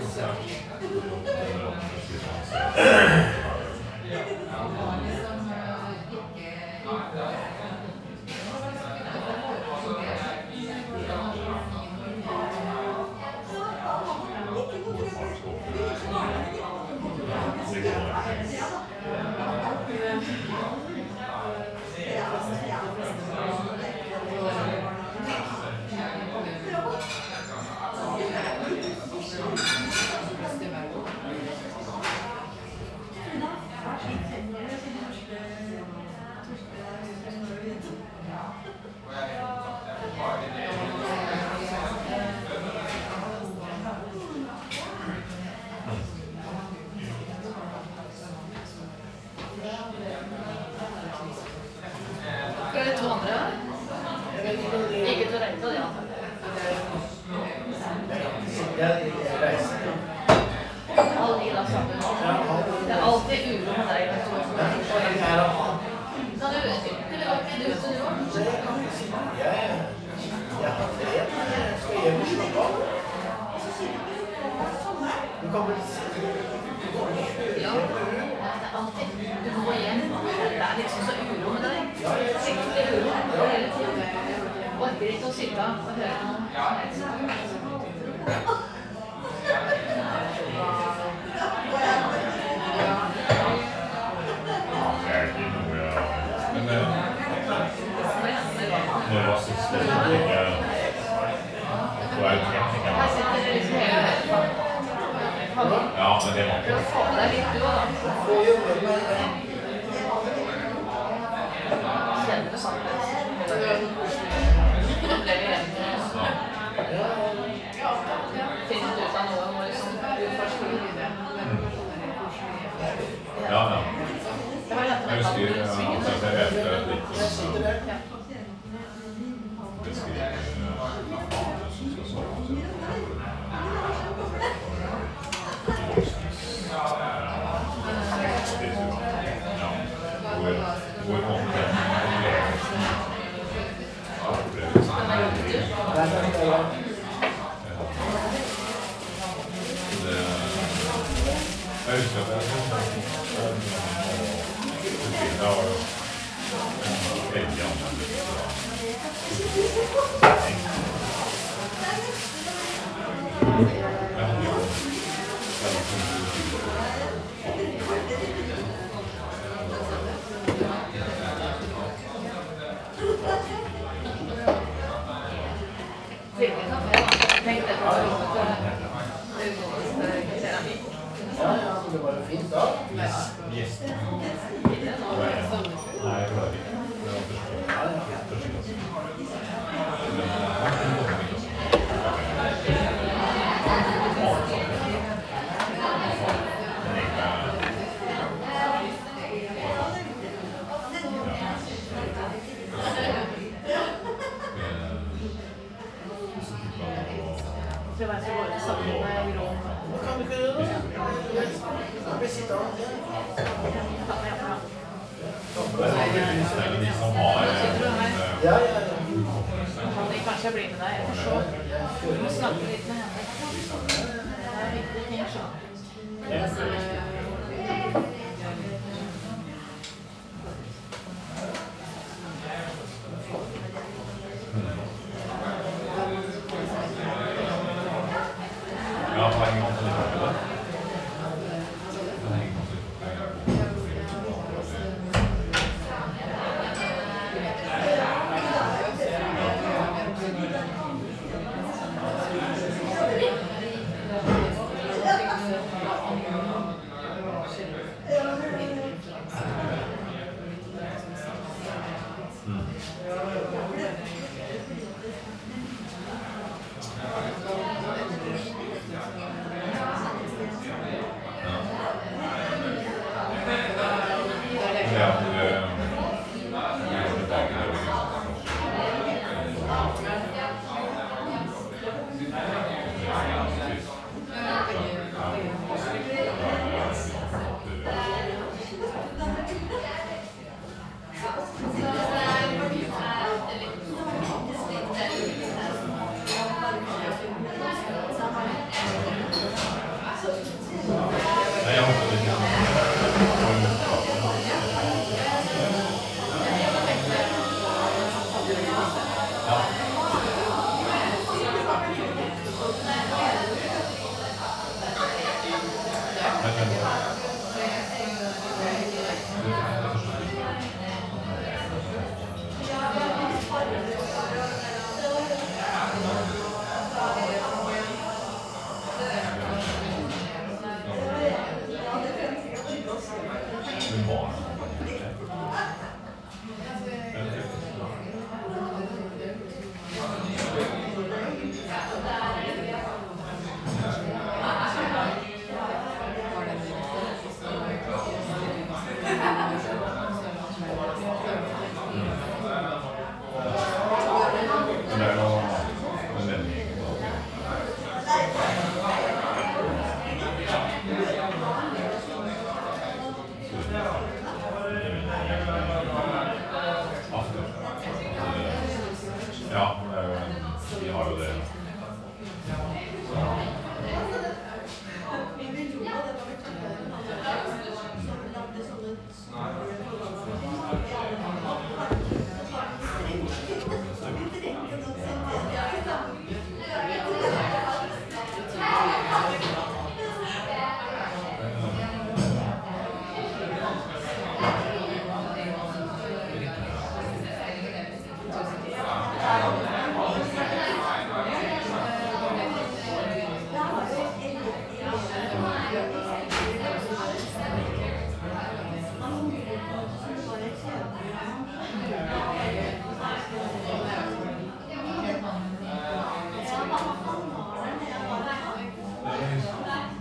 Skal det to andre? Ikke til å regne på det, altså. Jeg reiser. Alle de da sammen. Det er alltid uro med deg. Da du vet ikke, du vet ikke du ute nå. Jeg har tre. Jeg skal hjem og slappe av. Du kan vel Ja, det er alltid. Du må hjem. Det er liksom så uro med deg. Skikkelig uro hele tiden. Orker ikke å sitte og høre noe. Når var siste gang jeg var ute teknikken? Her sitter det liksom hele familien. Ja, men det var Du har fått med deg litt du også, da. Kjenner det samme. Nå ble vi enige. Finnet ut av noe om å liksom utforske videre. Ja, ja. Det var rett og Jeg husker slett svingen. at jeg vet litt om Ja. beskrivelse av som skal sove. Hvor, hvor håndter opplevelsen opplevelsen er det, jeg husker at jeg har det var jo veldig annerledes jeg hadde jo Virkelig kafé, da. Tenk det på rommet til det godeste keramikk. Ja, ja, det var jo fint da. Yes. Nei, jeg klarer ikke. Det var første Det var så godt sammen med Gro. Kan du ikke gjøre det? Jeg vil sitte an. Det er de som har Ja, ja, ja. Kan de kanskje bli med deg? Jeg får se. Du må snakke litt med henne. Det er viktige ting, så. Ja, på en måte litt av det. På en måte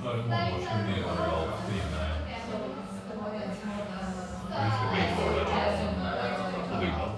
var det mange år siden de var alt inne. Jeg husker begge år der på dugnad.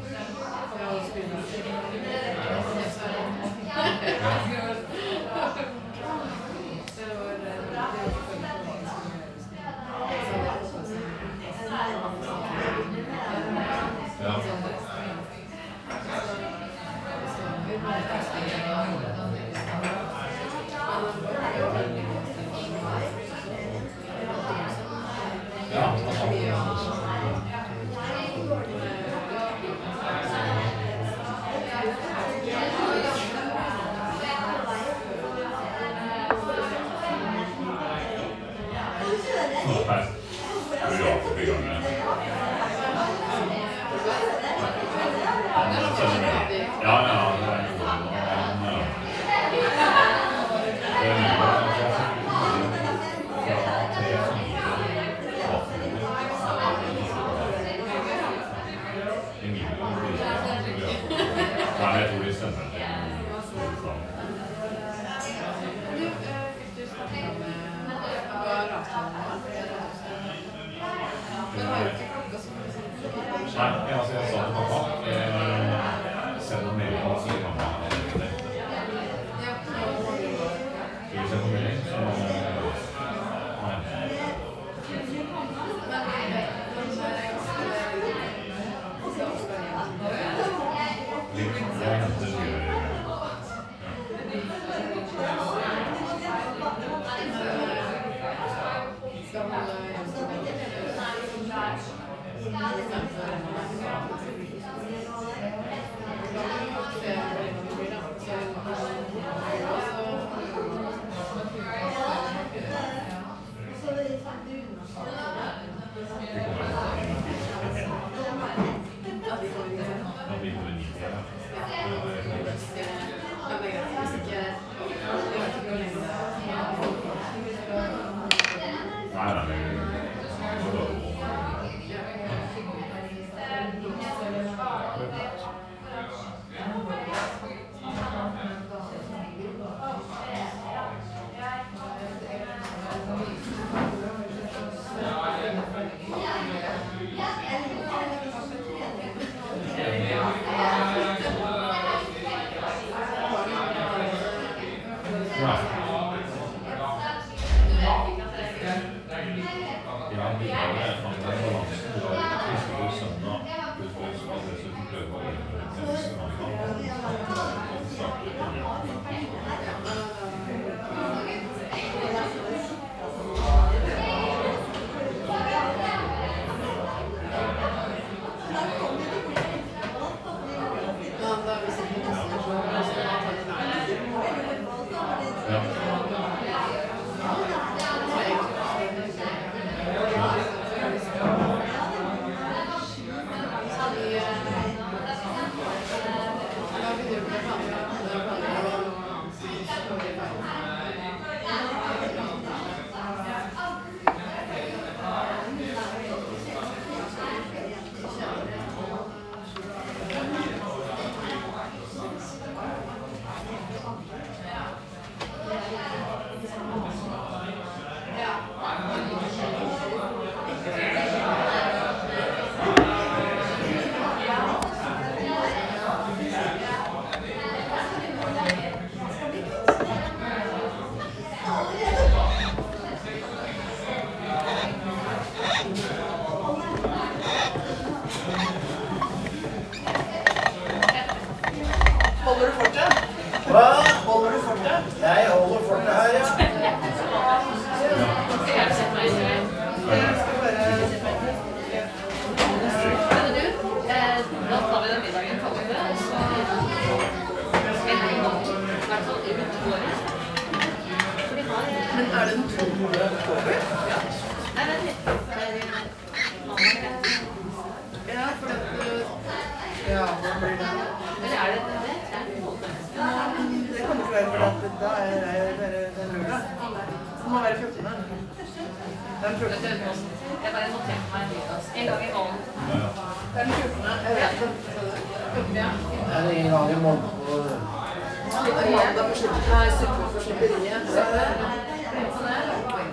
Mandag på slipperiet.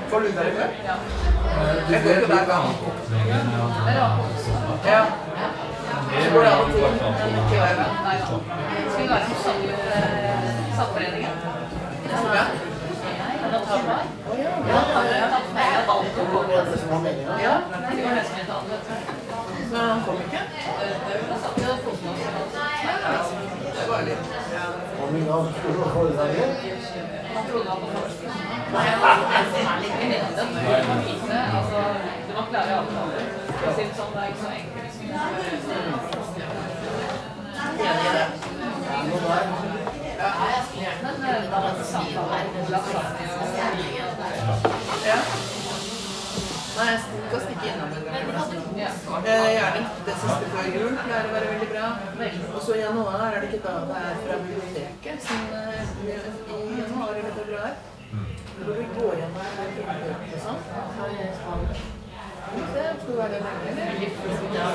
Får du dere før? Ja. Jeg går ikke hver gang. Det er rart. Ja. Så går det av og til, men ikke hver gang. Nei da. Skal vi være med Samforeningen? Neste gang? Ja, da tar vi her. Ja, da tar vi her. Jeg har valgt å gå på det. Ja, det var nesten litt annet. Men han kom ikke? Da satt vi og fotet oss. Det var litt. Om vi da skulle få det der igjen? Han trodde han var først. Nei, han er litt venninne. Det var fine, altså, det var klare avtaler. For å si det sånn, det er ikke så enkelt. Enig i det. Men da var det samtale, lasagne og... Ja. Nei, jeg skal stikke innom en gang. Ja. Eh, Gjerne det siste før jul pleier å være veldig bra. Og så i januar er det ikke da det er fra biblioteket, som eh, i januar eller februar. Hvor vi går gjennom filmbøker og sånn. Det skal være veldig bra.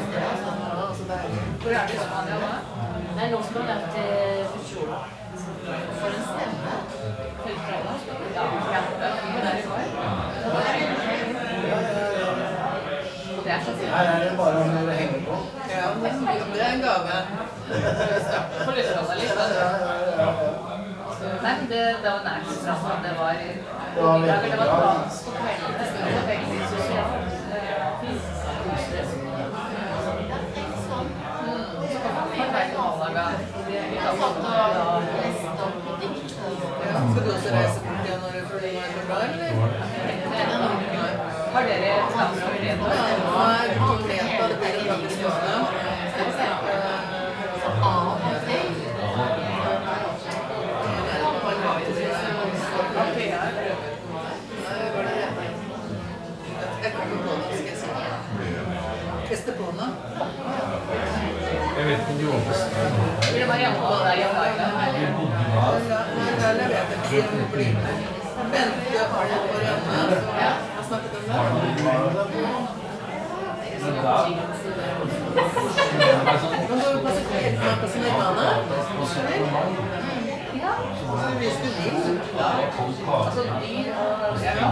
Hvor er det i Spania nå? Nei, nå skal jeg til Futura. For en stemme. Helt bra da? Ja, ja. Hvor er det i går? Og det er så fint. Her er det bare om å henge på. Ja, det er en gave. Få lyst til deg litt, da. Nei, men det, det var nært stranda. Det var... Det var veldig Det var bra. dans på kveldene. Det var veldig sosialt. Så kan man fin vei til Malaga. Ja, skal du også reise bort igjen når du før du var i februar, eller? Har dere planer om det? Nå er Kreta, det blir en lang stund. Jeg kommer på det, skal jeg si. Estepona. Jeg vet ikke om du jobber. Vil du være hjemme på deg hjemme? Ja, eller vet jeg ikke om det blir med. Bente har det på Rønne. Jeg har snakket om det. Men du har passet helt med på sin egane. Ja. Hvis du vil. Altså dyr og... Ja, ja.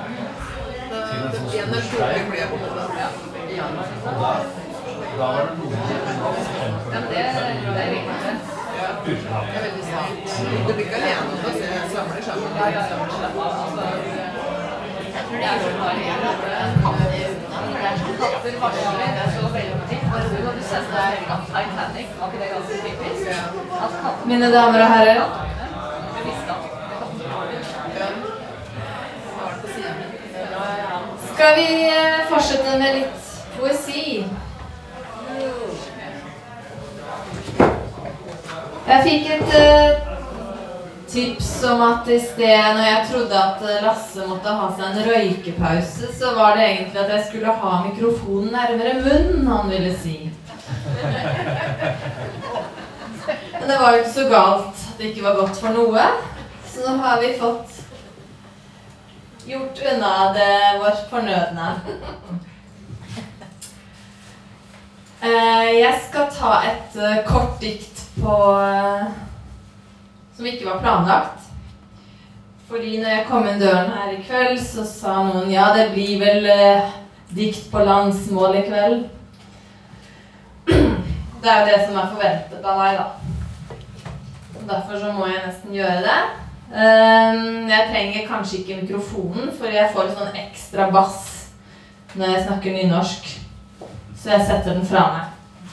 En eller to ganger blir jeg borte da. Ja, men det, det er viktig. Jeg er veldig snilt. Du blir ikke alene om det, så jeg samler sammen. Ja, ja, ja, slapp av. Altså, jeg tror det er så bare helt at katter varsler så veldig tid. Når du sendte deg Titanic, var ikke det ganske typisk? At katter... Mine damer og herrer, Jeg visste at Ja. Jeg var på siden. skal vi eh, fortsette med litt poesi. Jeg fikk et eh, tips om at i sted, når jeg trodde at eh, Lasse måtte ha seg en røykepause, så var det egentlig at jeg skulle ha mikrofonen nærmere munnen, han ville si. Men det var jo ikke så galt at det ikke var godt for noe, så nå har vi fått gjort unna det vårt fornødne. Eh, jeg skal ta et eh, kort dikt på, eh, som ikke var planlagt. Fordi når jeg kom inn døren her i kveld, så sa noen, ja, det blir vel eh, dikt på landsmål i kveld. Det er jo det som er forventet av meg, da. Og derfor så må jeg nesten gjøre det. Eh, jeg trenger kanskje ikke mikrofonen, for jeg får litt sånn ekstra bass når jeg snakker nynorsk. Så jeg setter den fra meg.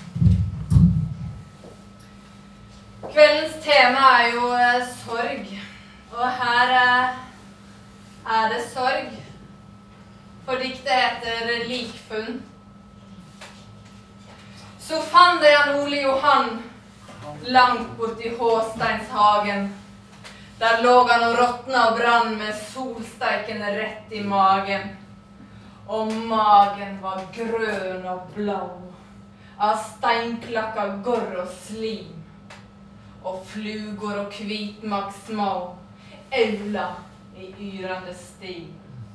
Kveldens tema er jo eh, sorg. Og her eh, er det sorg. For diktet heter Likfunn. Så fann det han Ole Johan langt bort i Håsteinshagen. Der lå han og råtna og brann med solsteiken rett i magen. Og magen var grøn og blå, av steinklakka gorr og slim. Og flugor og kvitmak små, aula i yrande stim.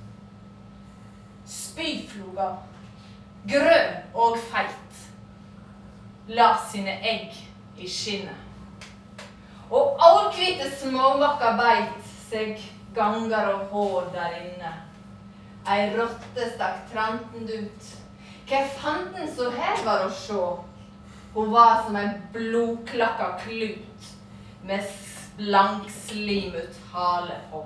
Spyfloga, grøn og feit, la sine egg i skinnet. Og allkvite småmakka beit seg ganger og hår der inne. Ei rotte stakk tranten ut. Hva fanden så her var å sjå? Hun var som en blodklakka klut med blankslimut hale på.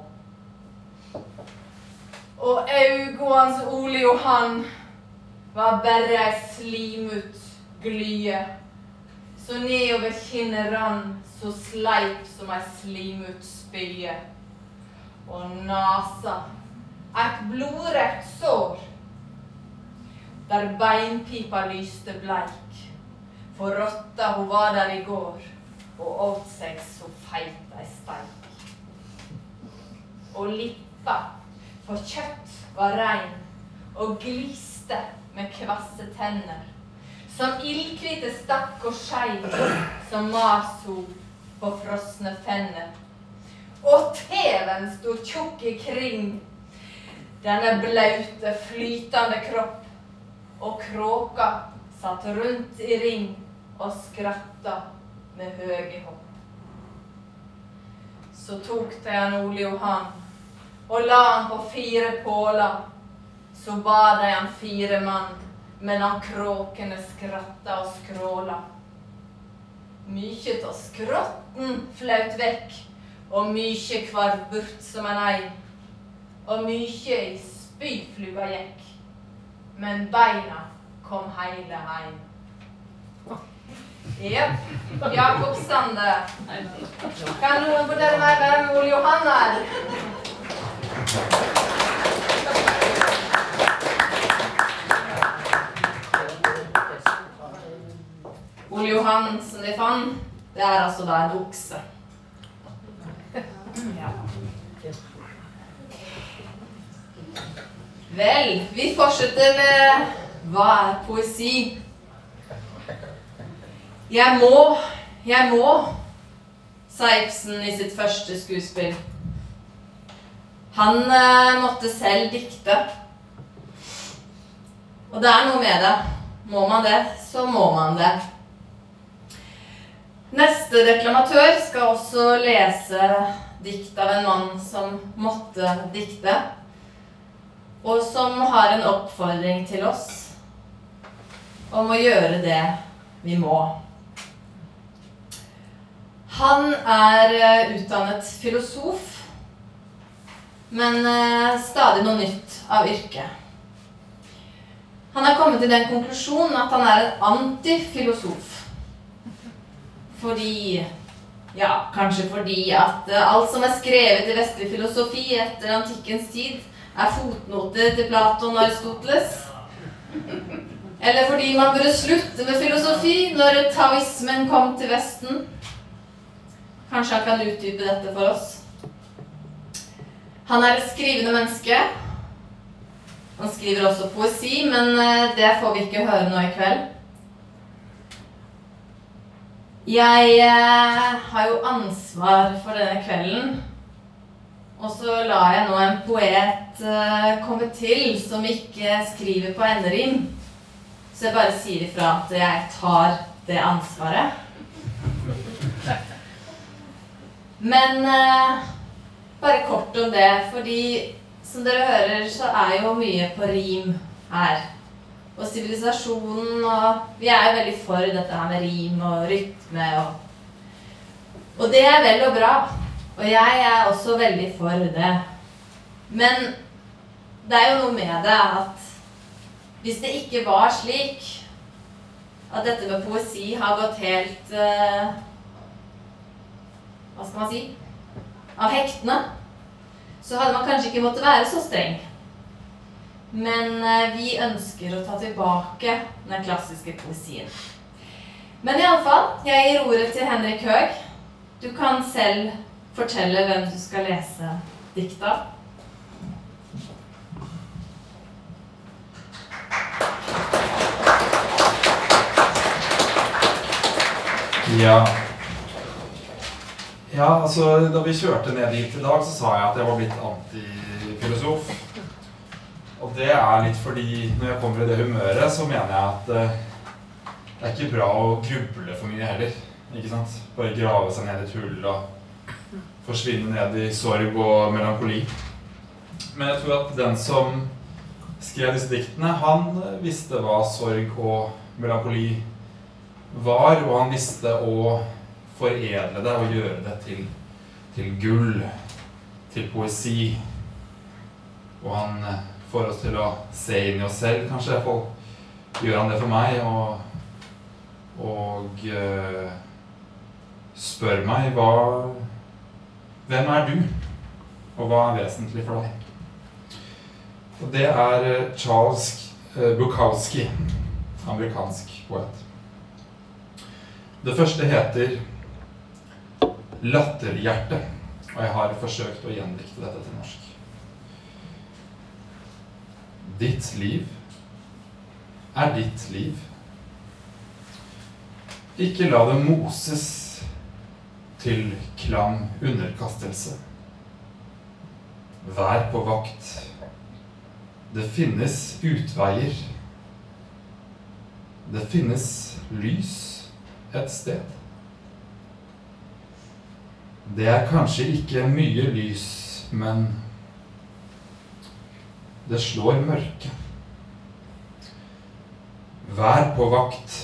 Og augo hans Ole Johan var bare ei slimut glye, så nedover kinnet rann så sleip som ei slimut spye. Og nasa, et blodrett sår, der beinpipa lyste bleik, for rotta hun var der i går, og åt seg så feit ei steik. Og lippa, for kjøtt var rein, og gliste med kvasse tenner, som ildkvite stakk og skei, som maso på frosne fenner. Og teven stod tjukk i kring, denne blaute, flytande kropp, og kråka satt rundt i ring og skratta med høge hopp. Så tok det han Ole Johan, og la han på fire påler, så bad de han fire mann, men han kråkene skratta og skråla. Mykje av skrotten flaut vekk, og mykje kvar bort som en ei, og mykje i spyfluga gikk, men beina kom heile heim. Jep, Jakob Stande. Kan noen fortelle meg hvem Ole Johan er? Ole Johan som de fant, det er altså da en okse. Ja. Vel, vi fortsetter med hva er poesi? Jeg må, jeg må, sa Ibsen i sitt første skuespill. Han eh, måtte selv dikte. Og det er noe med det. Må man det, så må man det. Neste deklamatør skal også lese dikt av en mann som måtte dikte, og som har en oppfordring til oss om å gjøre det vi må. Han er utdannet filosof, men stadig noe nytt av yrket. Han har kommet til den konklusjonen at han er en antifilosof. Fordi, ja, kanskje fordi at alt som er skrevet i vestlig filosofi etter antikkens tid er fotnoter til Platon og Aristoteles. Eller fordi man burde slutte med filosofi når taoismen kom til Vesten. Kanskje han kan utdype dette for oss. Han er et skrivende menneske. Han skriver også poesi, men det får vi ikke høre nå i kveld. Jeg eh, har jo ansvar for denne kvelden, og så lar jeg nå en poet eh, komme til som ikke skriver på enderim. Så jeg bare sier ifra at jeg tar det ansvaret. Men eh, bare kort om det, fordi som dere hører så er jo mye på rim her. Og sivilisasjonen, og vi er jo veldig for dette her med rim og rytme, og, og det er vel og bra, og jeg er også veldig for det. Men det er jo noe med det at hvis det ikke var slik at dette med poesi har gått helt, uh, hva skal man si, av hektene, så hadde man kanskje ikke måttet være så streng. Men vi ønsker å ta tilbake den klassiske poesien. Men i alle fall, jeg gir ordet til Henrik Høeg. Du kan selv fortelle hvem du skal lese dikta. Ja. Ja, altså, da vi kjørte ned dit i dag, så sa jeg at jeg var blitt antifilosof. Og det er litt fordi når jeg kommer i det humøret, så mener jeg at uh, det er ikke bra å gruble for mye heller, ikke sant? Bare grave seg ned i et hull og forsvinne ned i sorg og melankoli. Men jeg tror at den som skrev disse diktene, han visste hva sorg og melankoli var, og han visste å foredle det og gjøre det til, til gull, til poesi. Og han får oss til å se inn i oss selv, kanskje. For gjør han det for meg, og, og uh, spør meg hva, hvem er du, og hva er vesentlig for deg? Og det er Charles Bukowski, amerikansk poet. Det første heter Latterhjerte, og jeg har forsøkt å gjendikte dette til norsk. Ditt liv er ditt liv. Ikke la det moses til klam underkastelse. Vær på vakt. Det finnes utveier. Det finnes lys et sted. Det er kanskje ikke mye lys, men det slår mørke. Vær på vakt.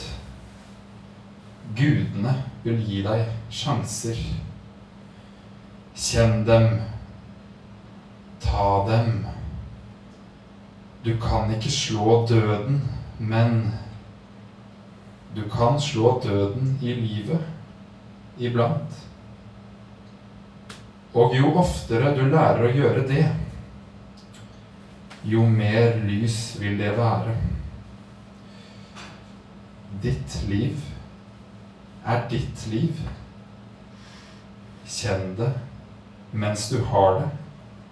Gudene vil gi deg sjanser. Kjenn dem. Ta dem. Du kan ikke slå døden, men du kan slå døden i livet iblant. Og jo oftere du lærer å gjøre det, jo mer lys vil det være. Ditt liv er ditt liv. Kjenn det mens du har det.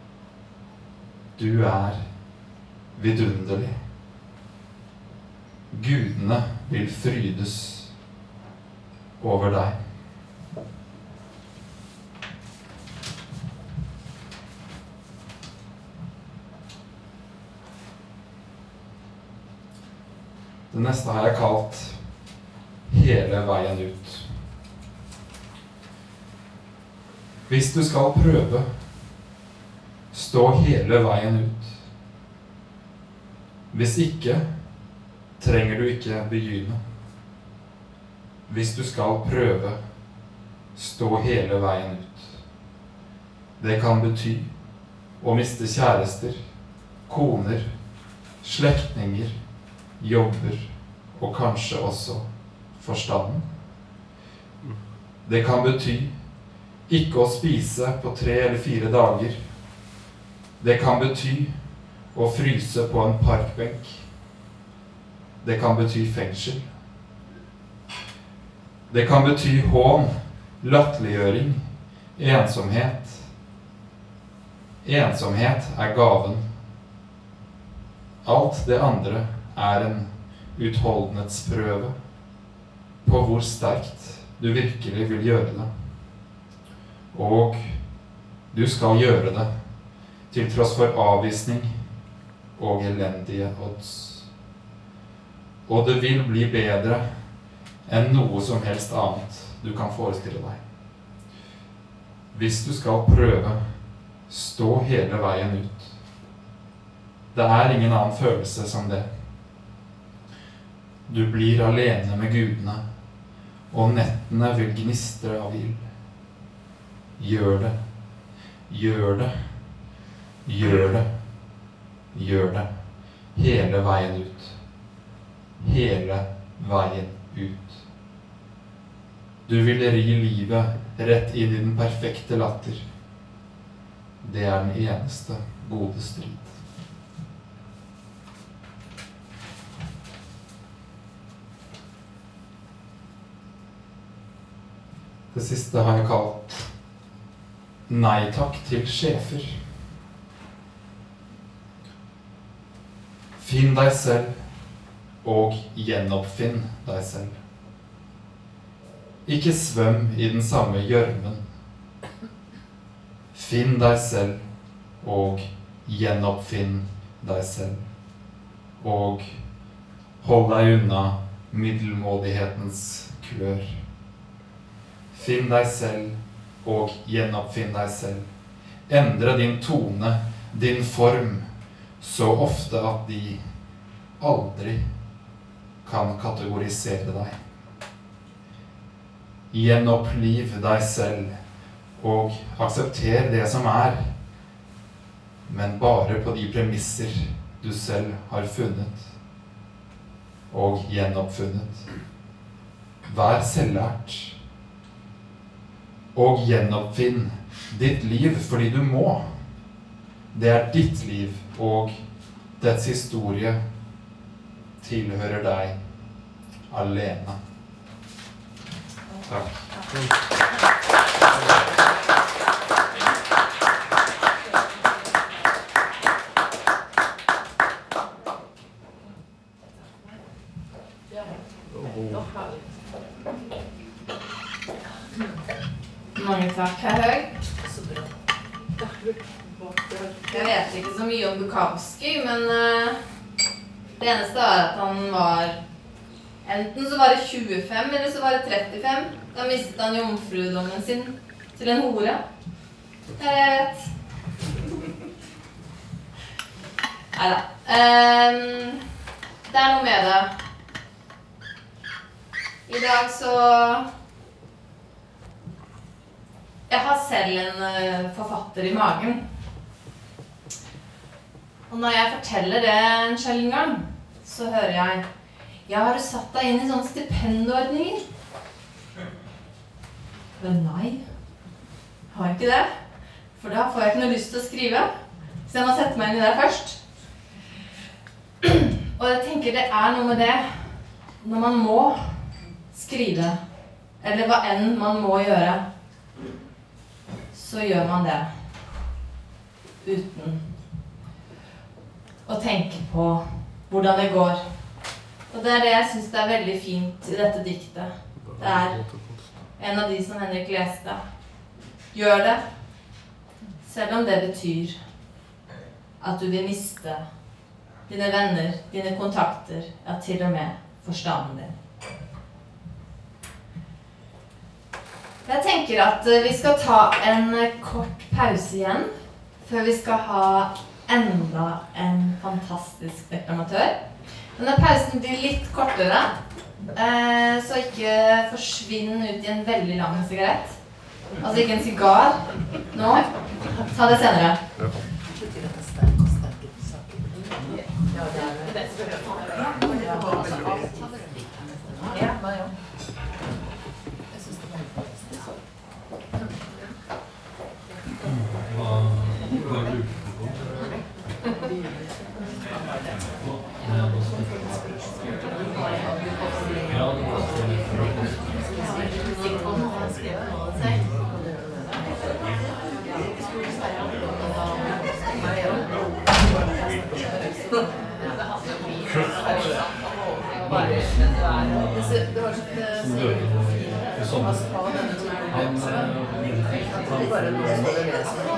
Du er vidunderlig. Gudene vil frydes over deg. Det neste har jeg kalt hele veien ut. Hvis du skal prøve, stå hele veien ut. Hvis ikke, trenger du ikke begynne. Hvis du skal prøve, stå hele veien ut. Det kan bety å miste kjærester, koner, slektninger, jobber og kanskje også forstanden. Det kan bety ikke å spise på tre eller fire dager. Det kan bety å fryse på en parkbenk. Det kan bety fengsel. Det kan bety hån, latterliggjøring, ensomhet. Ensomhet er gaven. Alt det andre er en utholdenhetsprøve på hvor sterkt du virkelig vil gjøre det. Og du skal gjøre det til tross for avvisning og elendige odds. Og det vil bli bedre enn noe som helst annet du kan forestille deg. Hvis du skal prøve, stå hele veien ut. Det er ingen annen følelse som det. Du blir alene med gudene, og nettene vil gnistre av ild. Gjør det, gjør det, gjør det, gjør det, hele veien ut. Hele veien ut. Du vil ri livet rett inn i den perfekte latter. Det er den eneste gode strid. Det siste har jeg kalt nei takk til sjefer. Finn deg selv og gjenoppfinn deg selv. Ikke svøm i den samme gjørmen. Finn deg selv og gjenoppfinn deg selv. Og hold deg unna middelmådighetens klør. Finn deg selv og gjenoppfinn deg selv. Endre din tone, din form, så ofte at de aldri kan kategorisere deg. Gjenoppliv deg selv, og aksepter det som er, men bare på de premisser du selv har funnet og gjenoppfunnet. Vær selvlært, og gjenoppfinn ditt liv fordi du må. Det er ditt liv, og dets historie tilhører deg alene. Takk. Mange takk, herr Høg. Jeg vet ikke så mye om Bukowski, men uh, det eneste var at han var enten så var det tjuefem, eller så var det trettifem. Da mistet han jomfrudommen sin til en hore. Det er det jeg vet. Neida. Um, det er noe med det. I dag så... Jeg har selv en uh, forfatter i magen. Og når jeg forteller det en sjelden gang, så hører jeg «Ja, har du satt deg inn i sånne stipendordninger?» Men nei, jeg har ikke det. For da får jeg ikke noe lyst til å skrive. Så jeg må sette meg inn i det først. Og jeg tenker det er noe med det når man må skrive, eller hva enn man må gjøre, så gjør man det uten å tenke på hvordan det går. Og det er det jeg synes det er veldig fint i dette diktet. Det er en av de som Henrik leste. Gjør det, selv om det betyr at du vil miste dine venner, dine kontakter, ja, til og med forstanden din. Jeg tenker at vi skal ta en kort pause igjen, før vi skal ha enda en fantastisk deklamatør. Denne pausen blir litt kortere, så ikke forsvinn ut i en veldig lang sigarett. Altså ikke en sigar nå. Ta det senere. Det var så pass på denne typen at det bare noe som det leser.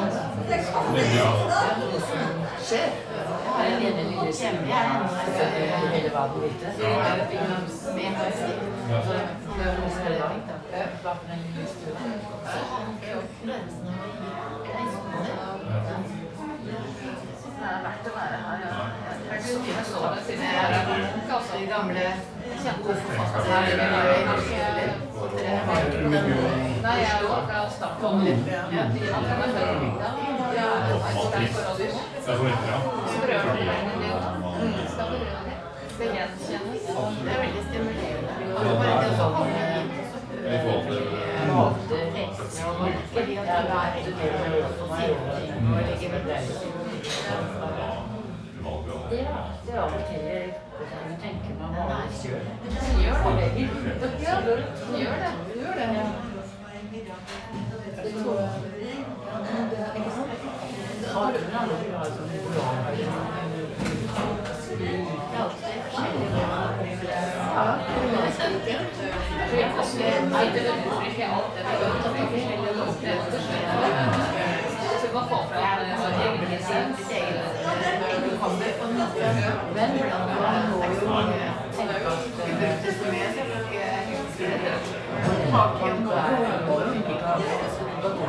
Noe som skjer. Jeg har en lille lille kjemme, jeg er en hele verden ute. Så jeg er med her siden. Så det er noe som er langt da. Bak den lille stuen. Så han er jo følelsen av å gi reisende. Det er verdt å være her, ja. Jeg så det siden jeg er her. De gamle kjente forfattere her i miljøet. Nei, jeg er jo fra starten. Ja, de har vært høyre bygda. Ja, det er sterk for oss. Det er så viktig, ja. Så berører det en del. Skal berøre det. Skal gjenkjennes. Det er veldig stimulerende. Og det er bare det å komme I forhold til måte reisende og marker. De har vært ute med å få sine ting og legge med det. Det er av og til jeg tenker meg hva man gjør det. Den gjør det. Ja, den gjør det. Den gjør det. Det tror jeg. Ikke sant? Har du noen andre du har som er bra? Det er alltid forskjellig. Ja, det er sant. Jeg har også vært det uttrykket alt det vi gjør. Det er forskjellige måter. Så hva får fra det? Så det er egentlig sitt eget. Men man må jo tenke at vi brukte så mye, så jeg ikke helt taket om hva er det.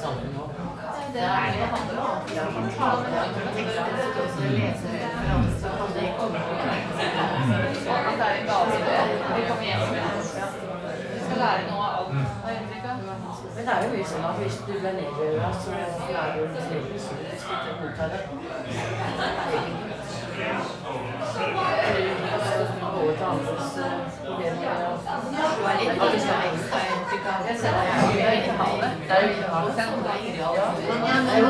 samfunnet nå. Det er det det handler om. Ja, man tar med det. Jeg skal også lese referanser på det kommer på Og at det er en gave det. Vi kommer hjem med det. Vi skal lære noe av alt. Hva er det, men det er jo mye sånn at hvis du blir nedgjøret, så lærer du litt mer psykisk til å motta det. Eller så skal du gå til andres problemer og at du skal vekse. Jeg ser at jeg er ikke ha det. Det er jo ikke hardt. Det er noe idealt. Men jeg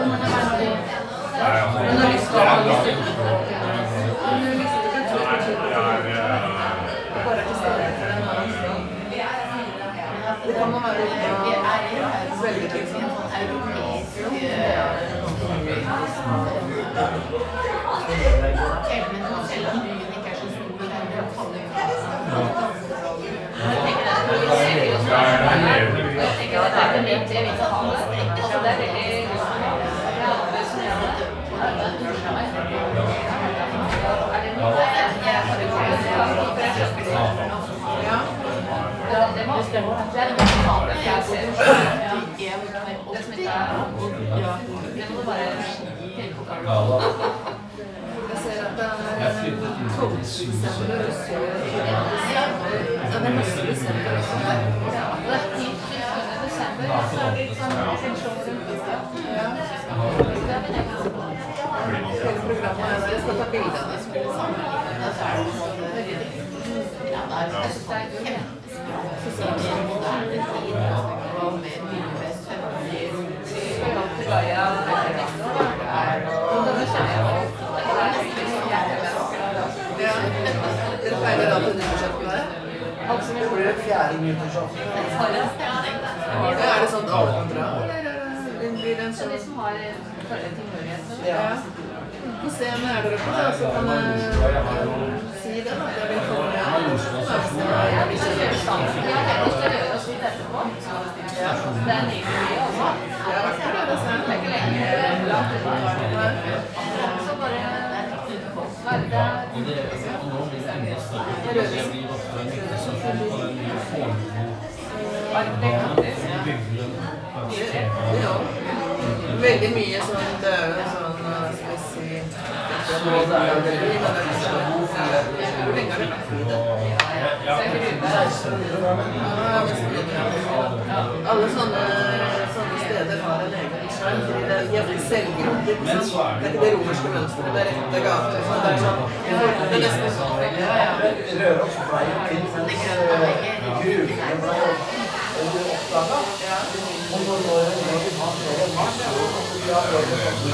har lyst til å ha lyst til å bare til stedet for en annen sted. Det kan man være veldig til sånn europeisk selv om byen ikke er så stor, men det er å kalle det Jeg tenker at det er veldig det vi skal ha det. Altså det er veldig ja, det som gjør det. Er det noe jeg har ikke ja. Det må stemme. Det er noe som har det. Jeg ser det som ikke er det må du bare tenke på kanskje. Jeg ser at det er tolv desember og så ja, det er neste desember også. Ja, det er fint syvende desember, så er det litt sånn sensjon rundt det. Ja. Det er min egen spår. Hele programmet er der, jeg skal ta bilder av det. Så er det sånn ja, det er Jeg synes det er gøy. så sier vi en moderne tid og mer mye mer søvnig Skal langt til Gaia, det er det. Og denne kjenner jeg også. Det er virkelig sånn hjertemennesker. Ja, dere feiler da til nyttårsaften der? Det blir det fjerde nyttårsaften. Ja, er det sånn at alle kan dra? Eller blir det en Så sånn? de som har følge tilhørigheten. Ja. Få se om jeg er der oppe, da, så kan jeg si det da. Jeg vil komme med. Ja, vi skal gjøre sammen. Ja, jeg har lyst til å gjøre oss litt etterpå. Ja. Det er en ny mye også. Jeg har vært der, det ser Det er ikke lenge langt unna. Så bare være der. Ja. Veldig mye sånn døde, sånn, skal vi si, hvor lenge har det vært i det? Alle sånne, sånne steder har en egen skjerm, fordi det er jævlig selvgruppe, ikke sant? Det er ikke det romerske mønstret, det er rette gater, så det er sånn, det er nesten sånn. Røros ble jo til mens gruvene ble oppdaget. Og når når vi har flere mars, så vi har flere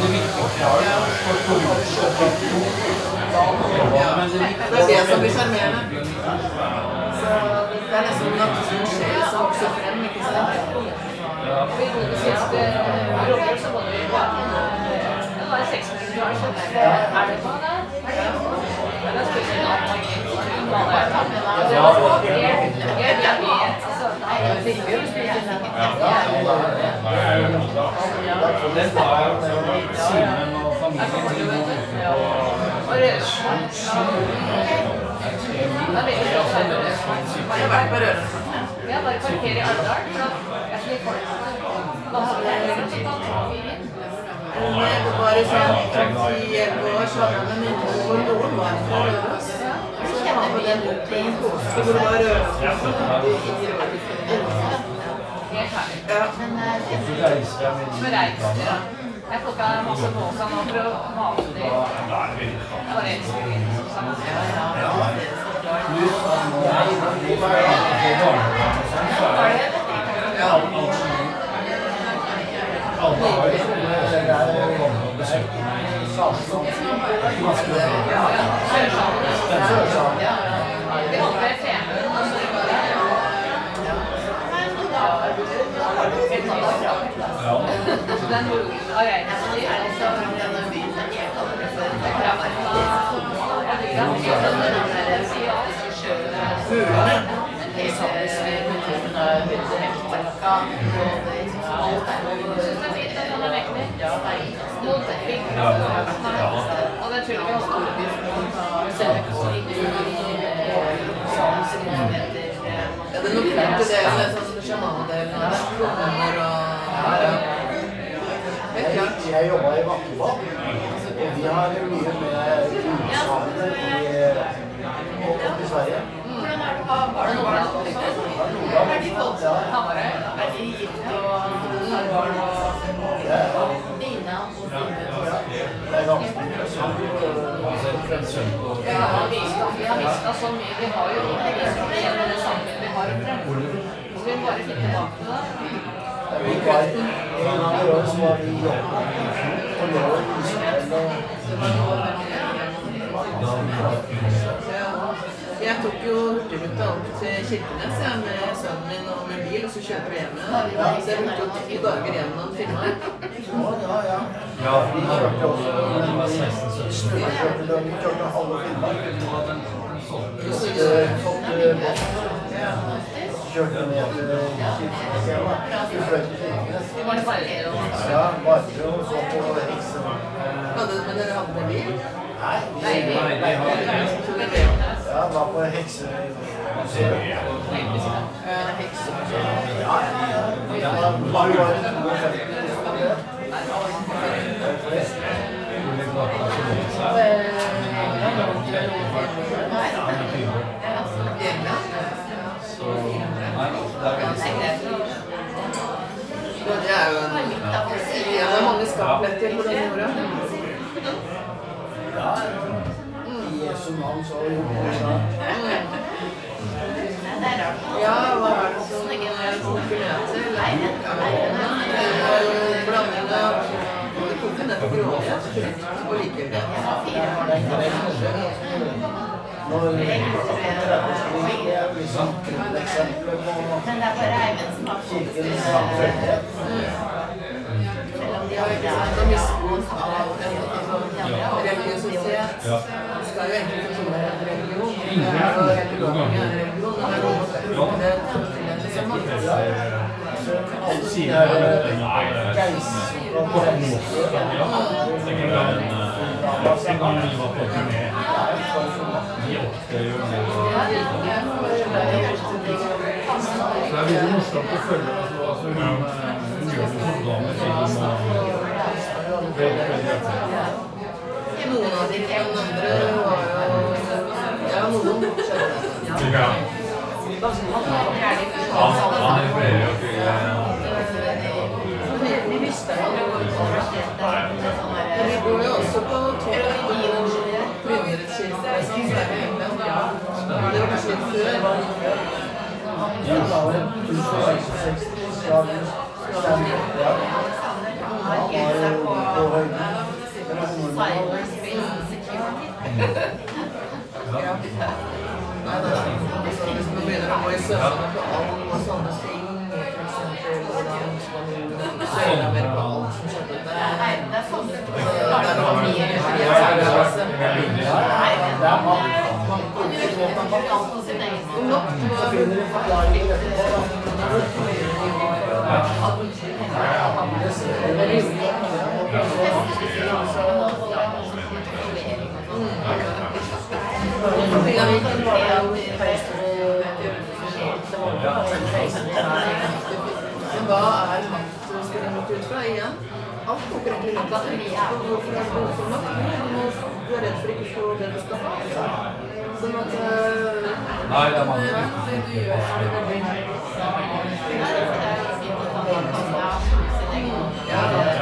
Det er det som blir skjermerende. Så det er nesten naturlig sjel som vokser frem, ikke sant? Vi bodde sist i Roger, så bodde vi på det var seks minutter, så er det på det? Ja, da spiller vi en annen markering. Det var helt, helt jævlig. Altså, nei, det er jo spiller den. Den tar Simen og familien til Og Røros. Da blir det jo sånn. Jeg har vært på Røros. Ja, bare parker i Alvdal, for jeg skal ikke folk. Da har vi det, så ta tak i inn. Det var i sånn ti-elleve år så hadde jeg en venninne hvor noen var fra Røros. Så jeg var på den oppe i en påske hvor det var Røros. Helt herlig. Ja. Som reiser, ja. Jeg plukket masse båsa nå for å mate dem. Jeg bare elsker dem. Vi holdt på i Femund, og så var det så den roen av reinen som de er liksom denne byen er helt annerledes. Det er krabber og dyra. Og den sier alt så sjøen er det samiske kulturen er veldig hektelakka. Og det er alt er noe. Jeg synes det er fint at man er mektig. Motvekking. Og det tror jeg vi holder på. Ja, det er nok klart til det, det er sånn som sjamanedelen, det er plommer og... jeg jobbet i Vattenfall, og vi har mye med utsagene i Sverige. Hvordan er det, var det noe også? Er de folk som Hamare? Er de gift og har barn og Dina og Stine? Det er ganske interessant. Ja, vi har mistet så mye. Vi har jo ikke igjen det samfunnet vi har omtrent. Så vi må bare finne tilbake til det. Vi var en gang i år så var vi i jobben og lå i Israel og Jeg tok jo hurtigruta opp til Kirkenes ja, med sønnen min og med bil, og så kjørte vi hjem igjen. Så jeg brukte jo to dager igjen når han filmet. Ja, ja. Ja, vi kjørte også snøkjørte da vi kjørte halve filmen. Så kjørte ned til Kirkenes igjen da. Vi fløy til Kirkenes. Ja, bare og så på Heksen. Men dere hadde med bil? Nei, vi ja, var på Heksemuseet. Ja, ja, ja. Mange var det Det er jo en av mange skappletter på denne jorda. Ja, i Jesu navn så gjorde vi det. Ja, hva er det som koker ned til? Blanding av det koker ned til grådighet, frukt og likegyldighet. Når vi er liksom eksempler på kirkens samfunnet. Da misbruk av religiøsitet skal jo egentlig fortone religion. Det er jo helt uavhengig av religion. Det er noe det er som Alle sier at geis og Så det er veldig morsomt å følge altså, hun, hun gjør det som da med film og veldig, veldig hjertelig. Noen av de andre var jo ja, noen skjedde det. Ja. Han, han refererer jo til Vi visste jo men vi går jo også på tolv Brynderudskirke som Sverige i England. Det var kanskje litt før. Ja, da var det tusen sekstiseks dager. Ja, han var jo på høyden. Ja. Nei, nei, nei. Så hvis man begynner å gå i søvnene på alle og sånne ting, for eksempel hvordan man Sør-Amerika og alt som skjedde der. Nei, det er sånn. Det er noe mye frihetsarbeidelse. Det er mange. Nok Så finner du forklaringer etterpå da. Men hva er makt skal det ut fra igjen? Alt koker egentlig litt batteriet. Hvorfor er det behov for makt? Du er redd for ikke å få det du skal ha. Sånn at Nei, det er mange. Ja, det du gjør er det veldig Ja, det er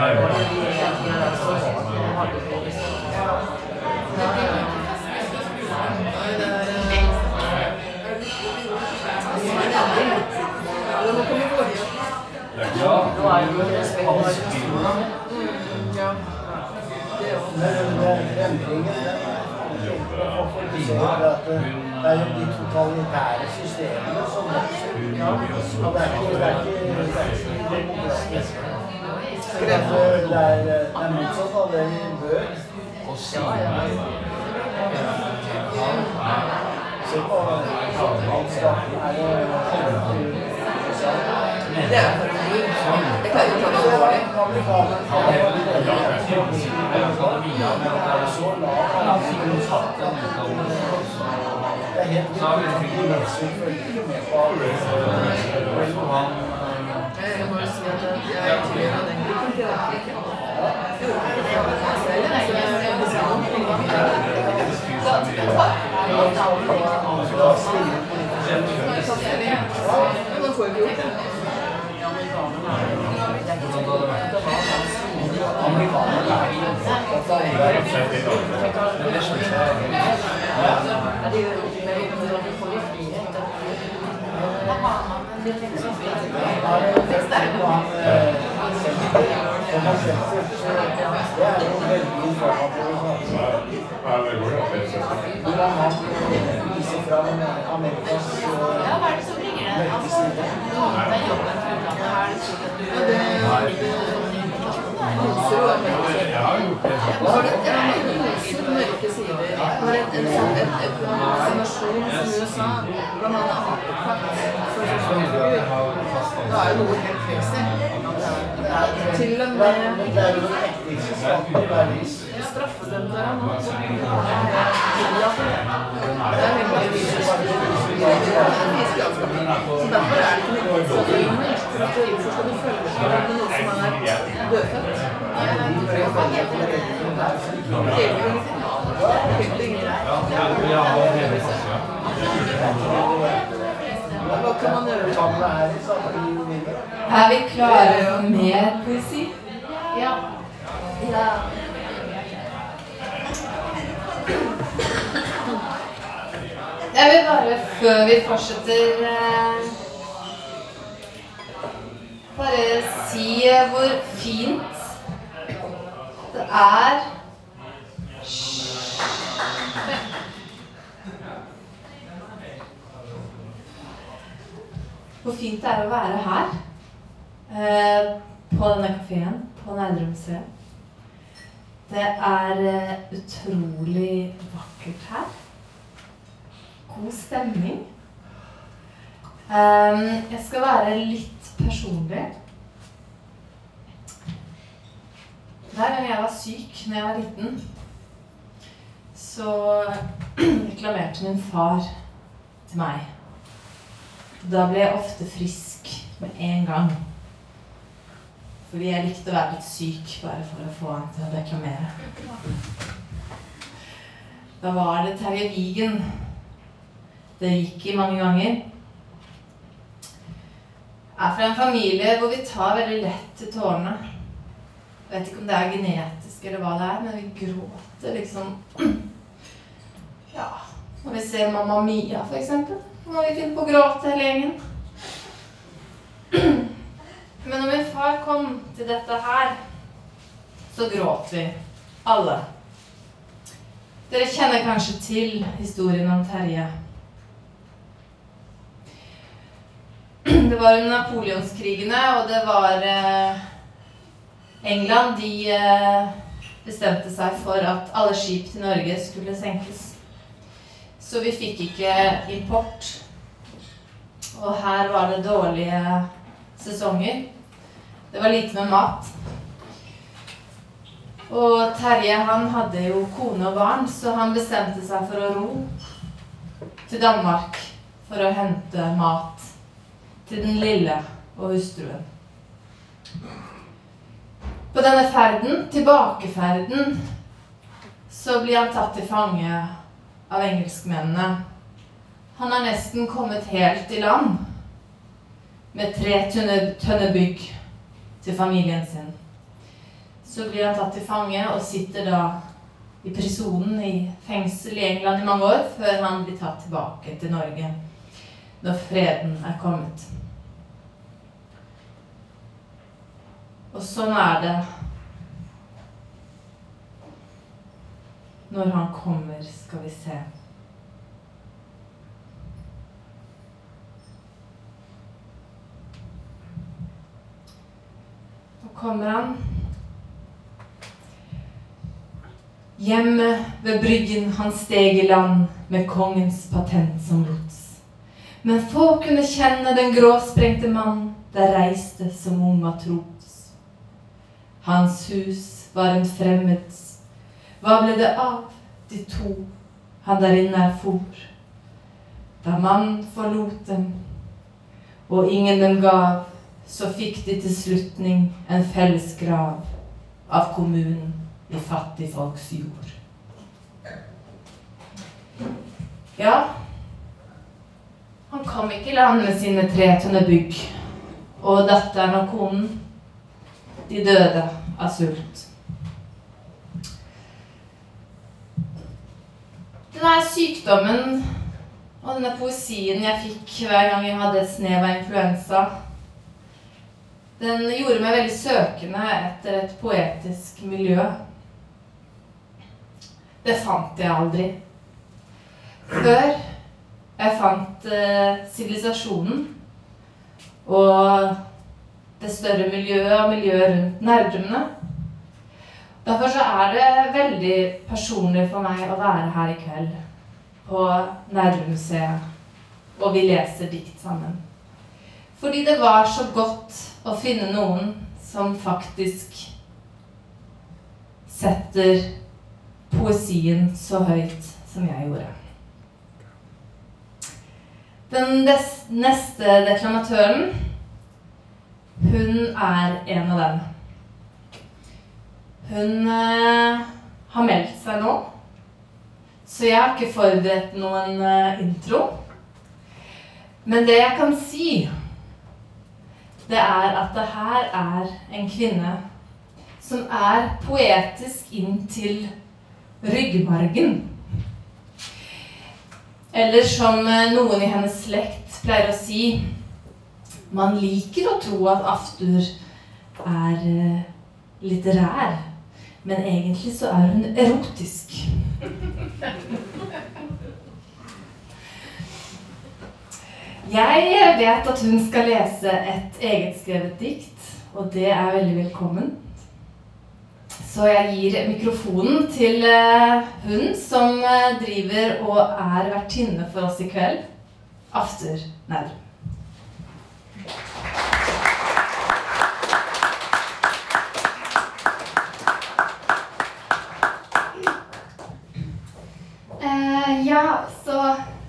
det må komme på. Ja, det er jo hans film. Ja. Men endringen, det er jo de totalitære systemene som vokser. Og det er ikke demokratisk. Det er motsatt av det vi bør. Se på staten er jo Det er Jeg klarer ikke å ta det alvorlig. Det er helt Jeg må jo si at jeg er tilhører av den gruppen til ikke. Jeg Men man får jo ikke gjort det. Ja, hva er det som bringer det? Altså, det er jobben til utlandet. Hva er det som bringer det? Ja, det lyser jo av mørke. Og så har det lyser mørke sider. Det var en vaksinasjon som U S A, blant annet apekatt for sosialfigur. Da er jo noe helt crazy. Til og med straffedømte her nå, så blir det tillatt. Det er veldig mye så derfor er det ikke noe forfølgende. Hvorfor skal du følge med noe som er dødfødt? Hva kan man gjøre? Er vi klare for mer poesi? Ja. Ja. Jeg vil bare, før vi fortsetter, eh, bare si hvor fint det er. Hvor fint det er å være her, eh, på denne kaféen, på Nerdrum-museet. Det er eh, utrolig vakkert her. God stemning. Um, jeg skal være litt personlig. Hver gang jeg var syk når jeg var liten, så reklamerte min far til meg. Da ble jeg ofte frisk med en gang. Fordi jeg likte å være litt syk bare for å få han til å reklamere. Da var det Terje Vigen. Det gikk i mange ganger. Jeg er fra en familie hvor vi tar veldig lett til tårene. Jeg vet ikke om det er genetisk eller hva det er, men vi gråter liksom. Ja, når vi ser Mamma Mia for eksempel. Når vi finner på å gråte hele gjengen. Men når min far kom til dette her, så gråt vi. Alle. Dere kjenner kanskje til historien om Terje. Det var under Napoleonskrigene, og det var eh, England, de eh, bestemte seg for at alle skip til Norge skulle senkes. Så vi fikk ikke import. Og her var det dårlige sesonger. Det var lite med mat. Og Terje, han hadde jo kone og barn, så han bestemte seg for å ro til Danmark for å hente mat til den lille og hustruen. På denne ferden, tilbakeferden, så blir han tatt til fange av engelskmennene. Han har nesten kommet helt i land med tre tønner bygg til familien sin. Så blir han tatt til fange og sitter da i prisonen i fengsel i England i mange år, før han blir tatt tilbake til Norge når freden er kommet. Og sånn er det når han kommer, skal vi se. Nå kommer han. Hjemme ved bryggen han steg i land med kongens patent som lots. Men få kunne kjenne den gråsprengte mann der reiste som ung matros. Hans hus var en fremmeds. Hva ble det av de to han der inne er for? Da mann forlot dem, og ingen dem gav, så fikk de til slutning en felles grav av kommunen i fattig folks jord. Ja, Han kom ikke i land med sine tre tønner bygg, og datteren og konen, de døde av sult. Denne sykdommen og denne poesien jeg fikk hver gang jeg hadde et snev av influensa, den gjorde meg veldig søkende etter et poetisk miljø. Det fant jeg aldri. Før jeg fant eh, sivilisasjonen og det større miljøet og miljøet rundt nerdrumene. Derfor så er det veldig personlig for meg å være her i kveld på Nerdrummuseet, og vi leser dikt sammen. Fordi det var så godt å finne noen som faktisk setter poesien så høyt som jeg gjorde. Den des- neste deklamatøren, hun er en av dem. Hun eh, har meldt seg nå, så jeg har ikke forberedt noen eh, intro. Men det jeg kan si, det er at det her er en kvinne som er poetisk inn til ryggmargen. Eller som noen i hennes slekt pleier å si, man liker å tro at Aftur er uh, litterær, men egentlig så er hun erotisk. Jeg vet at hun skal lese et egetskrevet dikt, og det er veldig velkommen. Så jeg gir mikrofonen til uh, hun som uh, driver og er vertinne for oss i kveld, Aftur Nerdrum. Uh, ja, så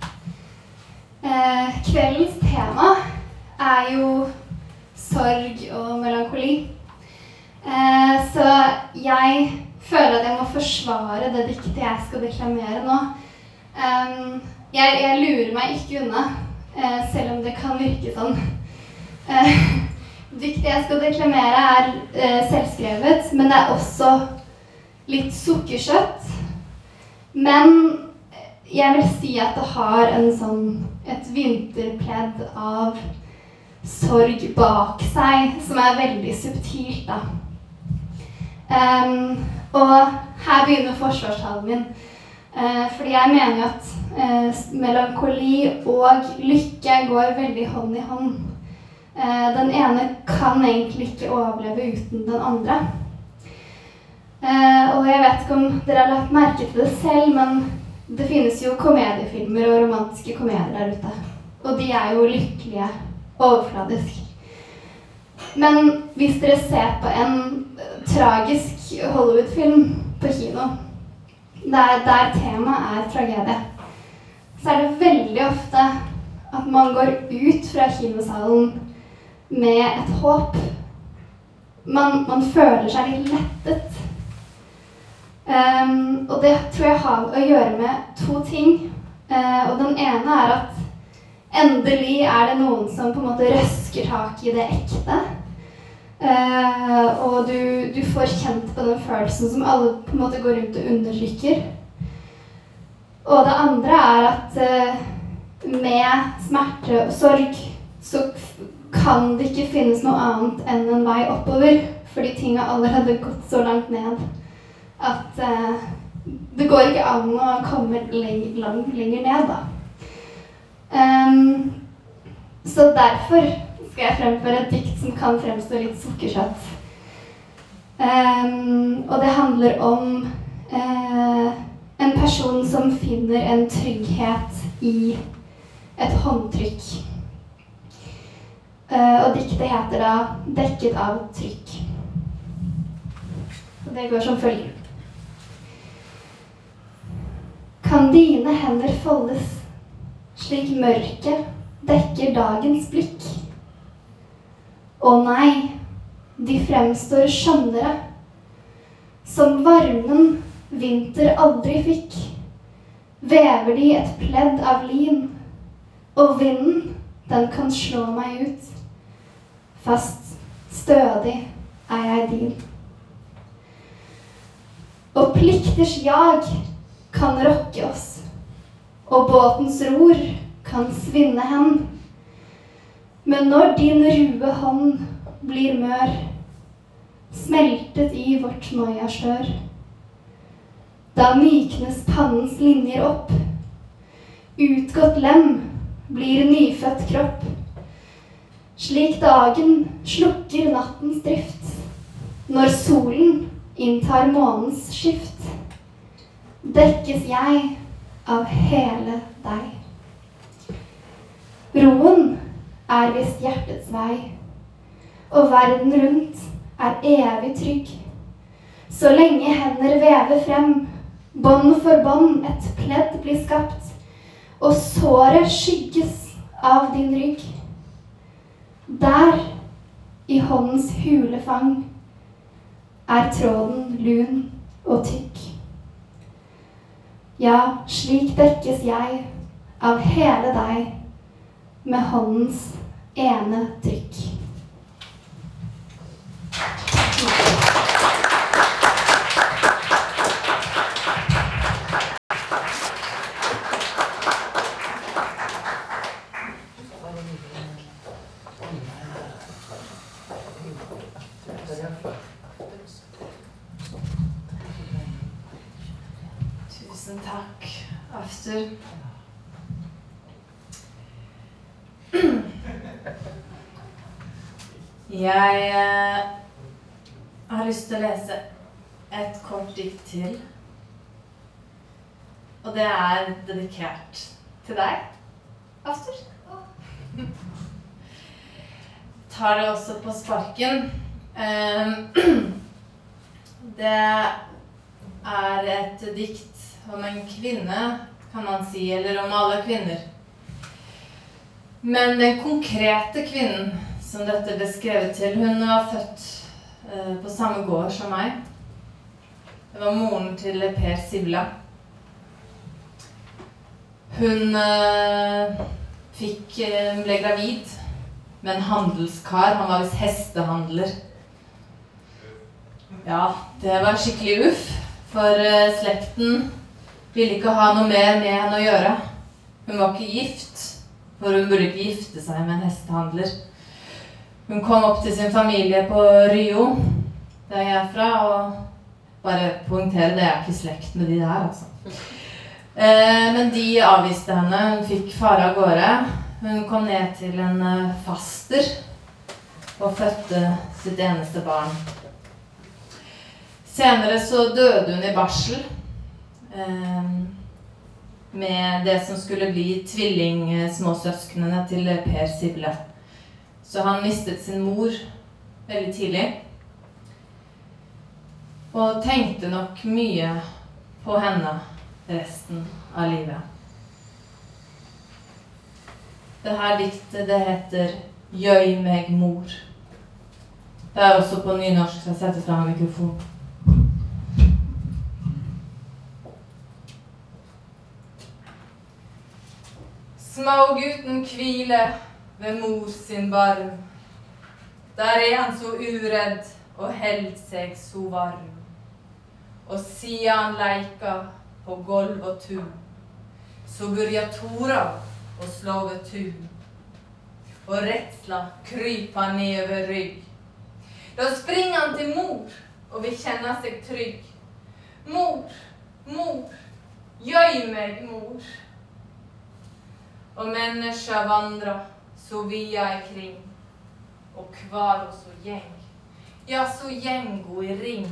uh, kveldens tema er jo sorg og melankoli. Uh, så jeg føler at jeg må forsvare det diktet jeg skal deklamere nå. Um, jeg, jeg lurer meg ikke unna, uh, selv om det kan virke sånn. Uh, diktet jeg skal deklamere er uh, selvskrevet, men det er også litt sukkersøtt. Men jeg vil si at det har en sånn, et vinterpledd av sorg bak seg, som er veldig subtilt da. Um, og her begynner forsvarstalen min, uh, fordi jeg mener at uh, melankoli og lykke går veldig hånd i hånd. Uh, den ene kan egentlig ikke overleve uten den andre. Uh, og jeg vet ikke om dere har lagt merke til det selv, men det finnes jo komediefilmer og romantiske komedier der ute. Og de er jo lykkelige, overfladisk. Men hvis dere ser på en uh, tragisk Hollywood-film på kino, der, der temaet er tragedie, så er det veldig ofte at man går ut fra kinosalen med et håp. Man, man føler seg litt lettet. Um, og det tror jeg har å gjøre med to ting. Uh, og den ene er at endelig er det noen som på en måte røsker tak i det ekte. Uh, og du, du får kjent på den følelsen som alle på en måte går rundt og undertrykker. Og det andre er at uh, med smerte og sorg så kan det ikke finnes noe annet enn en vei oppover, fordi ting har allerede gått så langt ned at uh, det går ikke an å komme leng lang, lenger ned da. Um, så derfor skal jeg fremføre et dikt som kan fremstå litt sukkersøtt. Um, og det handler om uh, en person som finner en trygghet i et håndtrykk. Uh, og diktet heter da «Dekket av trykk». Og det går som følger. Kan dine hender foldes, slik mørket dekker dagens blikk? Å nei, de fremstår skjønnere, som varmen vinter aldri fikk. Vever de et pledd av lin, Og vinden, den kan slå meg ut. Fast, stødig er jeg din. Og plikters jag kan rokke oss, og båtens ror kan svinne hen. Men når din rue hånd blir mør, smeltet i vårt Maya-slør, da myknes pannens linjer opp, utgått lem blir nyfødt kropp, slik dagen slukker nattens drift, når solen inntar månens skift, dekkes jeg av hele deg. Roen er visst hjertets vei, og verden rundt er evig trygg. Så lenge hender vever frem, bånd for bånd et pledd blir skapt, og såret skygges av din rygg. Der, i håndens hulefang, er tråden lun og tykk. Ja, slik dekkes jeg av hele deg, med håndens ene trykk. Tusen takk, Aftur. Jeg eh, har lyst til å lese et kort dikt til. Og det er dedikert til deg, Aftur. Tar det også på sparken. Eh, det er et dikt om en kvinne, kan man si, eller om alle kvinner. Men den konkrete kvinnen som dette ble skrevet til, hun var født eh, på samme gård som meg. Det var moren til Per Sivla. Hun eh, fikk, eh, ble gravid med en handelskar. Han var visst hestehandler. Ja, det var skikkelig uff, for eh, slekten ville ikke ha noe mer med henne å gjøre. Hun var ikke gift, for hun burde ikke gifte seg med en hestehandler. Hun kom opp til sin familie på Rio, der jeg er fra, og bare poengtere, det er ikke slekt med de der, altså. Eh, men de avviste henne, hun fikk fare av gårde. Hun kom ned til en uh, faster, og fødte sitt eneste barn. Senere så døde hun i barsel, eh, med det som skulle bli tvilling-småsøsknene til Per Sivla. Så han mistet sin mor veldig tidlig, og tenkte nok mye på henne resten av livet. Dette diktet, det heter «Gjøy meg mor». Det er også på nynorsk, så jeg setter fra mikrofon. Smågutten hvile ved mor sin barm. Der er han så uredd og held seg så varm. Og siden han leika på golv og tun, så byrja Tora å slå ved tun. Og redsla krypa ned over rygg. Da springer han til mor og vil kjenne seg trygg. Mor, mor, gjøy meg, mor. Og menneska vandra så via ikring, og kvar og så gjeng, ja, så gjeng og i ring.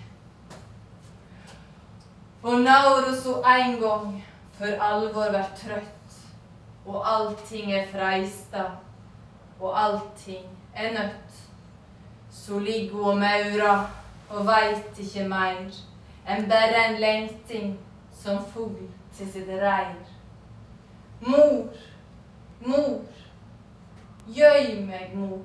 Og når og så en gang, for alvor vært trøtt, og allting er freista, og allting er nødt, så ligger og maura, og veit ikke mer, enn bare en lengting, som fugl til sitt reir. Mor, mor, gjøy meg, mor.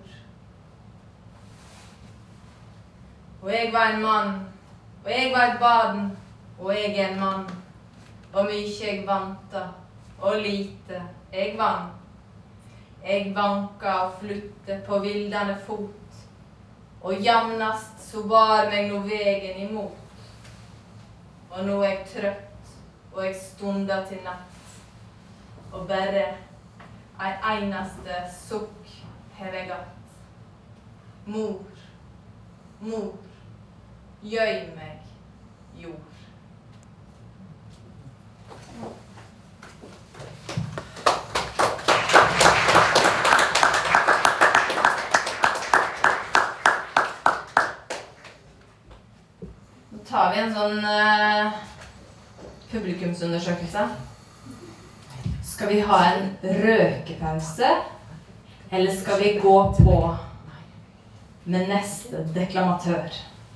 Og jeg var en mann, og jeg var et baden, og jeg er en mann. Og mye jeg vanta, og lite jeg vann. Eg vanka og flytte på vildane fot, og jamnast så var meg no vegen imot. Og nå er eg trøtt, og eg stunda til natt, og berre ei einaste sukk hev eg att. Mor, mor, gjøy meg, jord. Nå tar vi en sånn uh, publikumsundersøkelse. Skal vi ha en røkepause, eller skal vi gå på med neste deklamatør?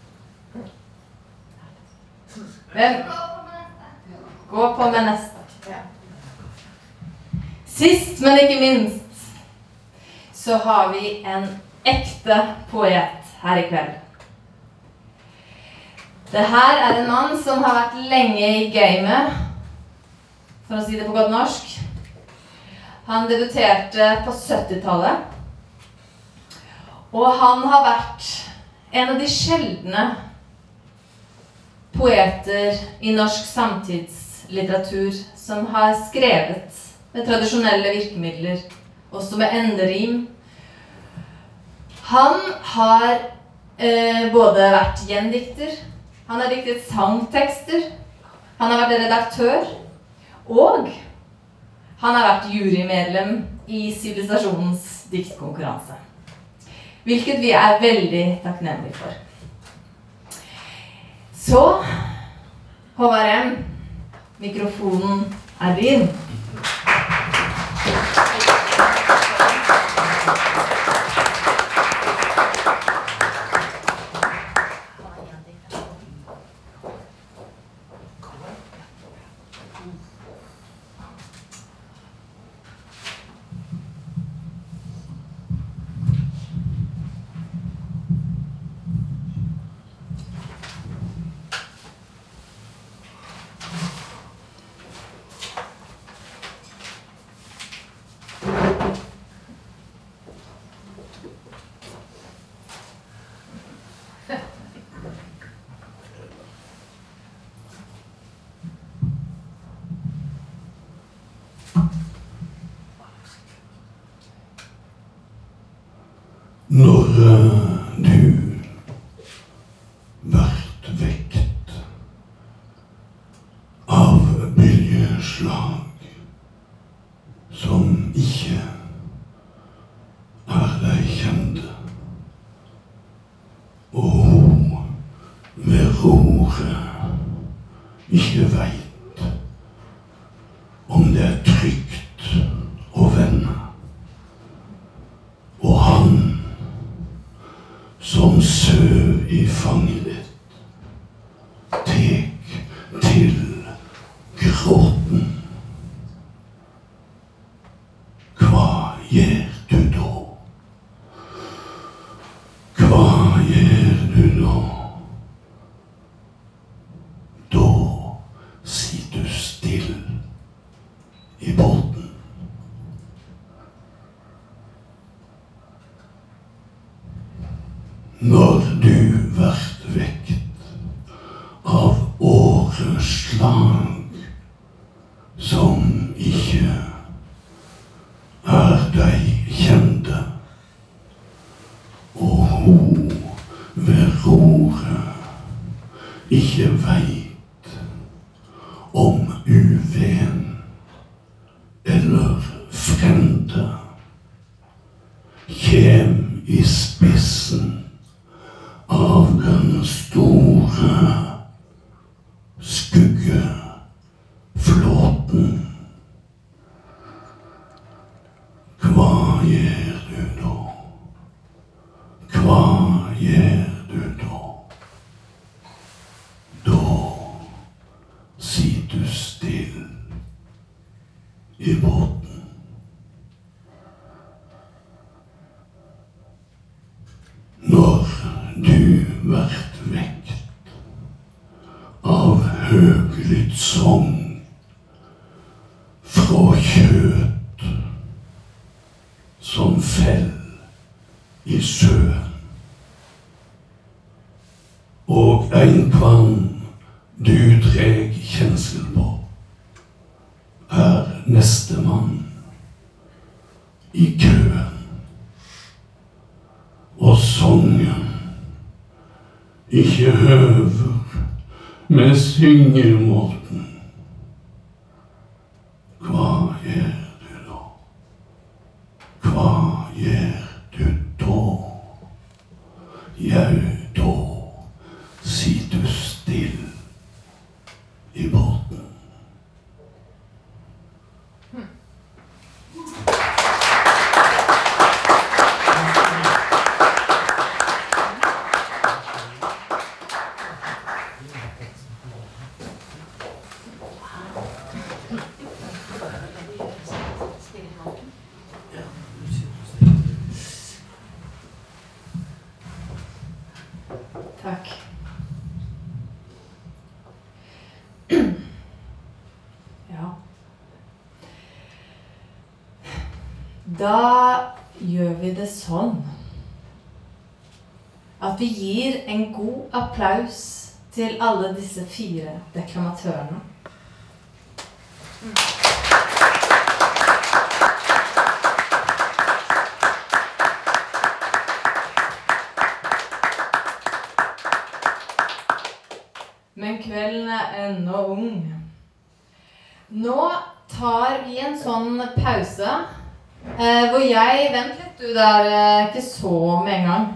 Hvem? Gå på med neste. Sist, men ikke minst, så har vi en ekte poet her i kveld. Det her er en mann som har vært lenge i gamet, for å si det på godt norsk. Han debuterte på syttitallet, og han har vært en av de sjeldne poeter i norsk samtidslitteratur som har skrevet med tradisjonelle virkemidler, også med enderim. Han har eh, både vært gjendikter, han har diktet sangtekster, han har vært redaktør, og han har vært jurymedlem i Sivilisasjonens diktkonkurranse, hvilket vi er veldig takknemlige for. Så, Håvard M., mikrofonen er din. Når du vært vekt av bølgeslag som ikke er deg kjente, og hun ved roret ikke vet om det er trygt å vende, og han som søv i fanget ditt, tek til gråten. Hva gjør du da? Hva gjør du da? Da sitter du still i båten. Når du vært vekt av åreslag som ikke er deg kjente, og hun ved roret ikke veit om uven eller frende, kjem i spissen av den store skuggeflåten. Hva gjør du da? Hva gjør du da? Da sitter du still i båten. Når du vært vekt av høglydt sång fra kjøt og ein kvann du dreg kjensel på, er neste mann i køen. Og songen ikke høver med syngemåten. Hva gjør du da? Hva gjør du da? Jau, da sitter du still i båten. Takk. Ja. Da gjør vi det sånn at vi gir en god applaus til alle disse fire deklamatørene. Men kvelden er ennå ung. Nå tar vi en sånn pause, eh, hvor jeg, vent litt, du der, eh, ikke så med en gang.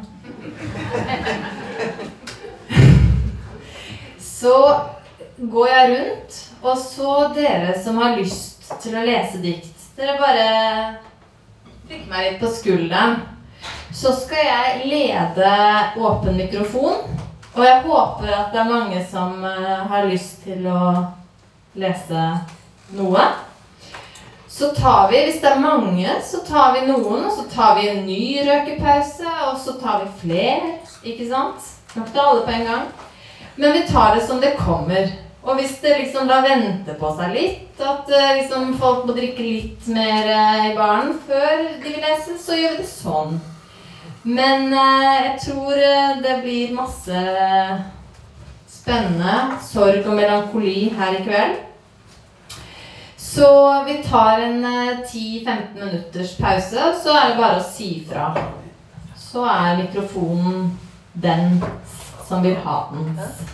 Så går jeg rundt, og så dere som har lyst til å lese dikt, dere bare prikker meg litt på skulderen. Så skal jeg lede åpen mikrofon. Og jeg håper at det er mange som uh, har lyst til å lese noe. Så tar vi, hvis det er mange, så tar vi noen, og så tar vi en ny røkepause, og så tar vi flere, ikke sant? Nok til alle på en gang. Men vi tar det som det kommer. Og hvis det liksom da venter på seg litt, at uh, liksom folk må drikke litt mer uh, i baren før de vil lese, så gjør vi det sånn. Men eh, jeg tror eh, det blir masse spennende sorg og melankoli her i kveld. Så vi tar en eh, ti til femten minutters pause, så er det bare å si fra. Så er mikrofonen den som vil ha den.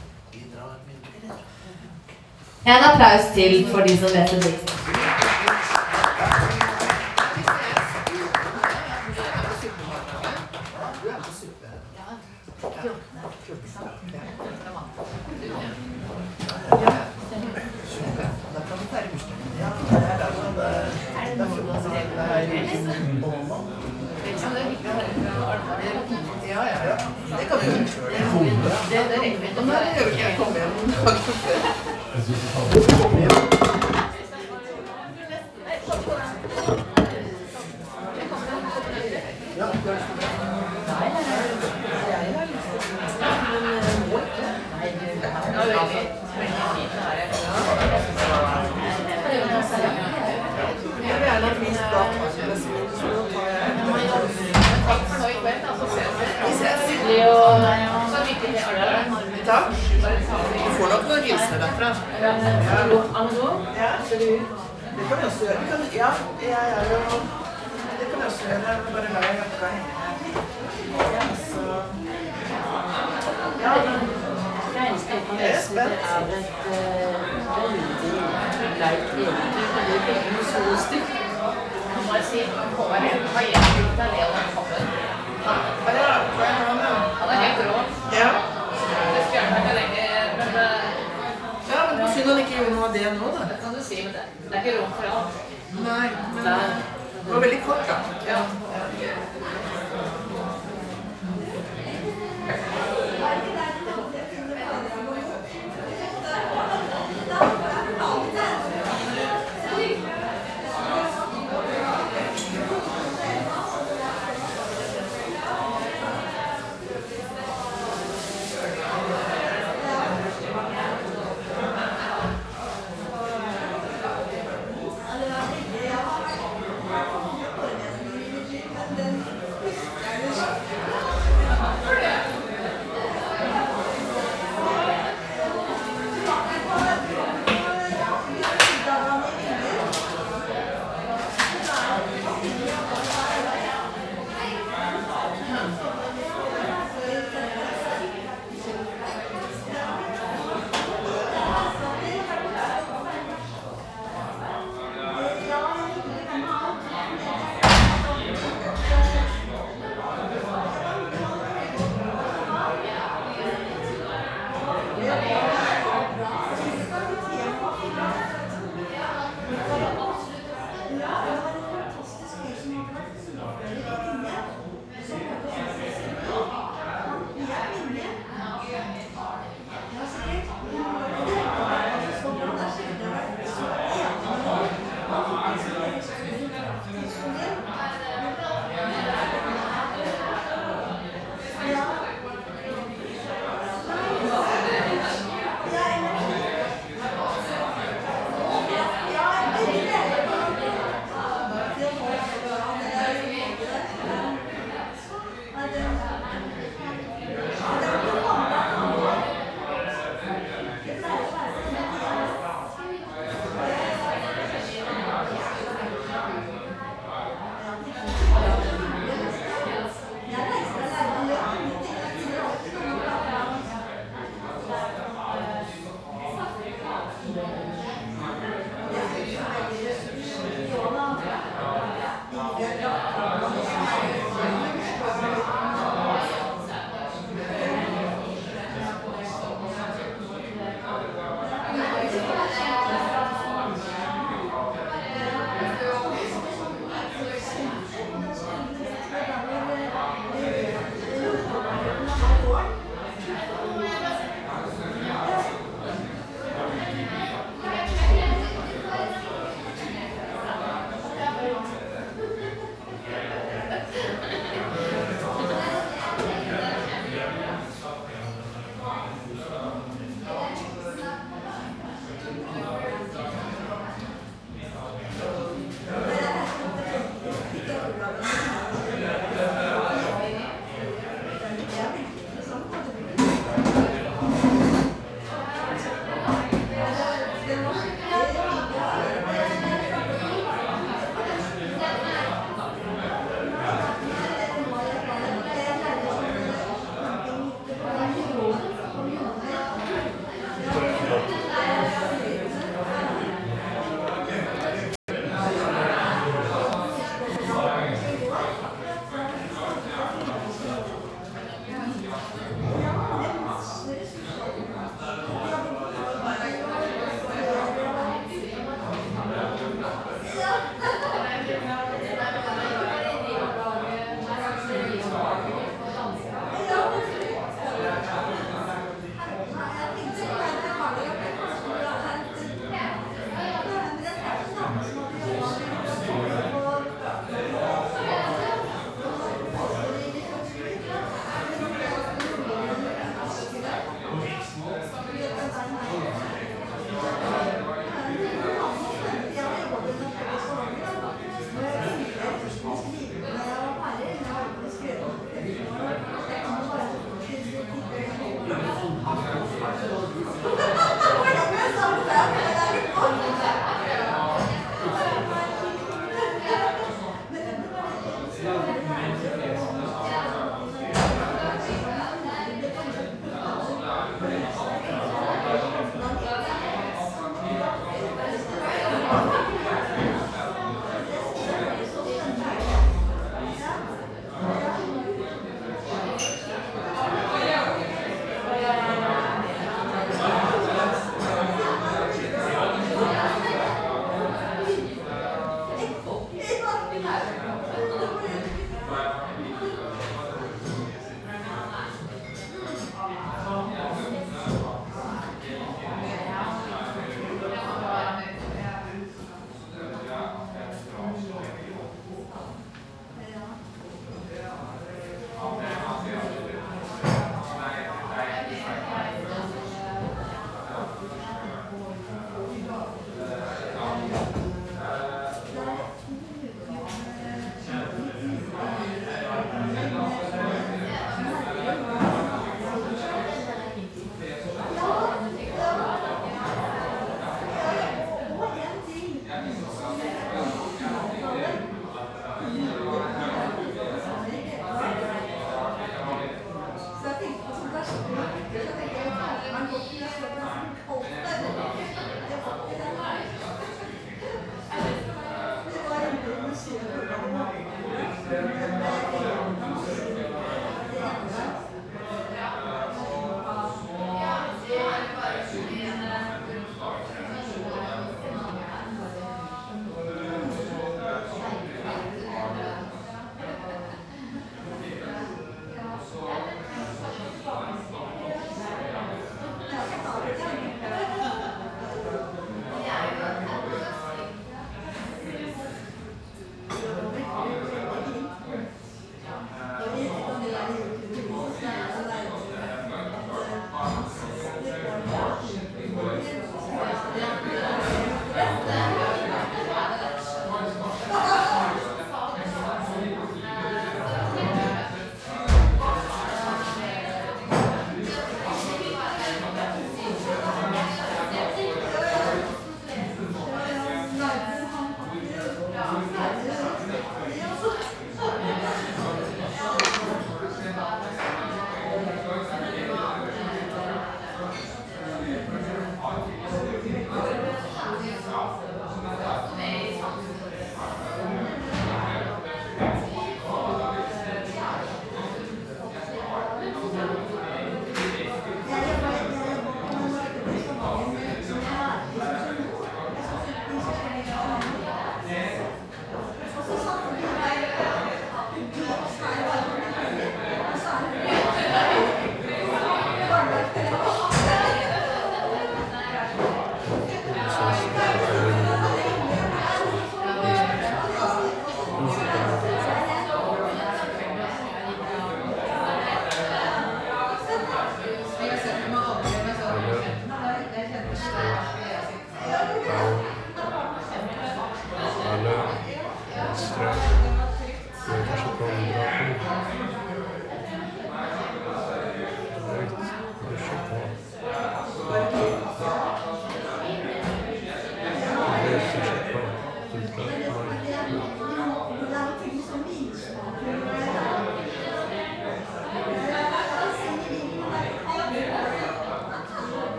En applaus til for de som leser dikt. Ja, ja, ja. Det kan vi gjøre selv. Det, det rekker vi. Nå gjør ikke jeg komme hjem en dag før. Takk. Du får nok noen hilsene derfra. Ja. Ja. Det kan vi også gjøre. Vi kan, ja, jeg er jo... Det kan vi også gjøre. Bare la jeg jakka henge. Ja, så... Ja, Regnskapet er spent. Det er et veldig leit eventyr, for det er ikke så stygt. Nå må jeg si, Håvard, hva gjør du til Leo og Håvard? ja, hva er han da? Han er helt rå. Ja. Det skjønner jeg ikke lenger, men det... Ja, men det synd han ikke gjør noe av det nå, da. Det kan du si, men det, det er ikke rom for alt. Nei, men det var veldig kort, da. Ja. Ja.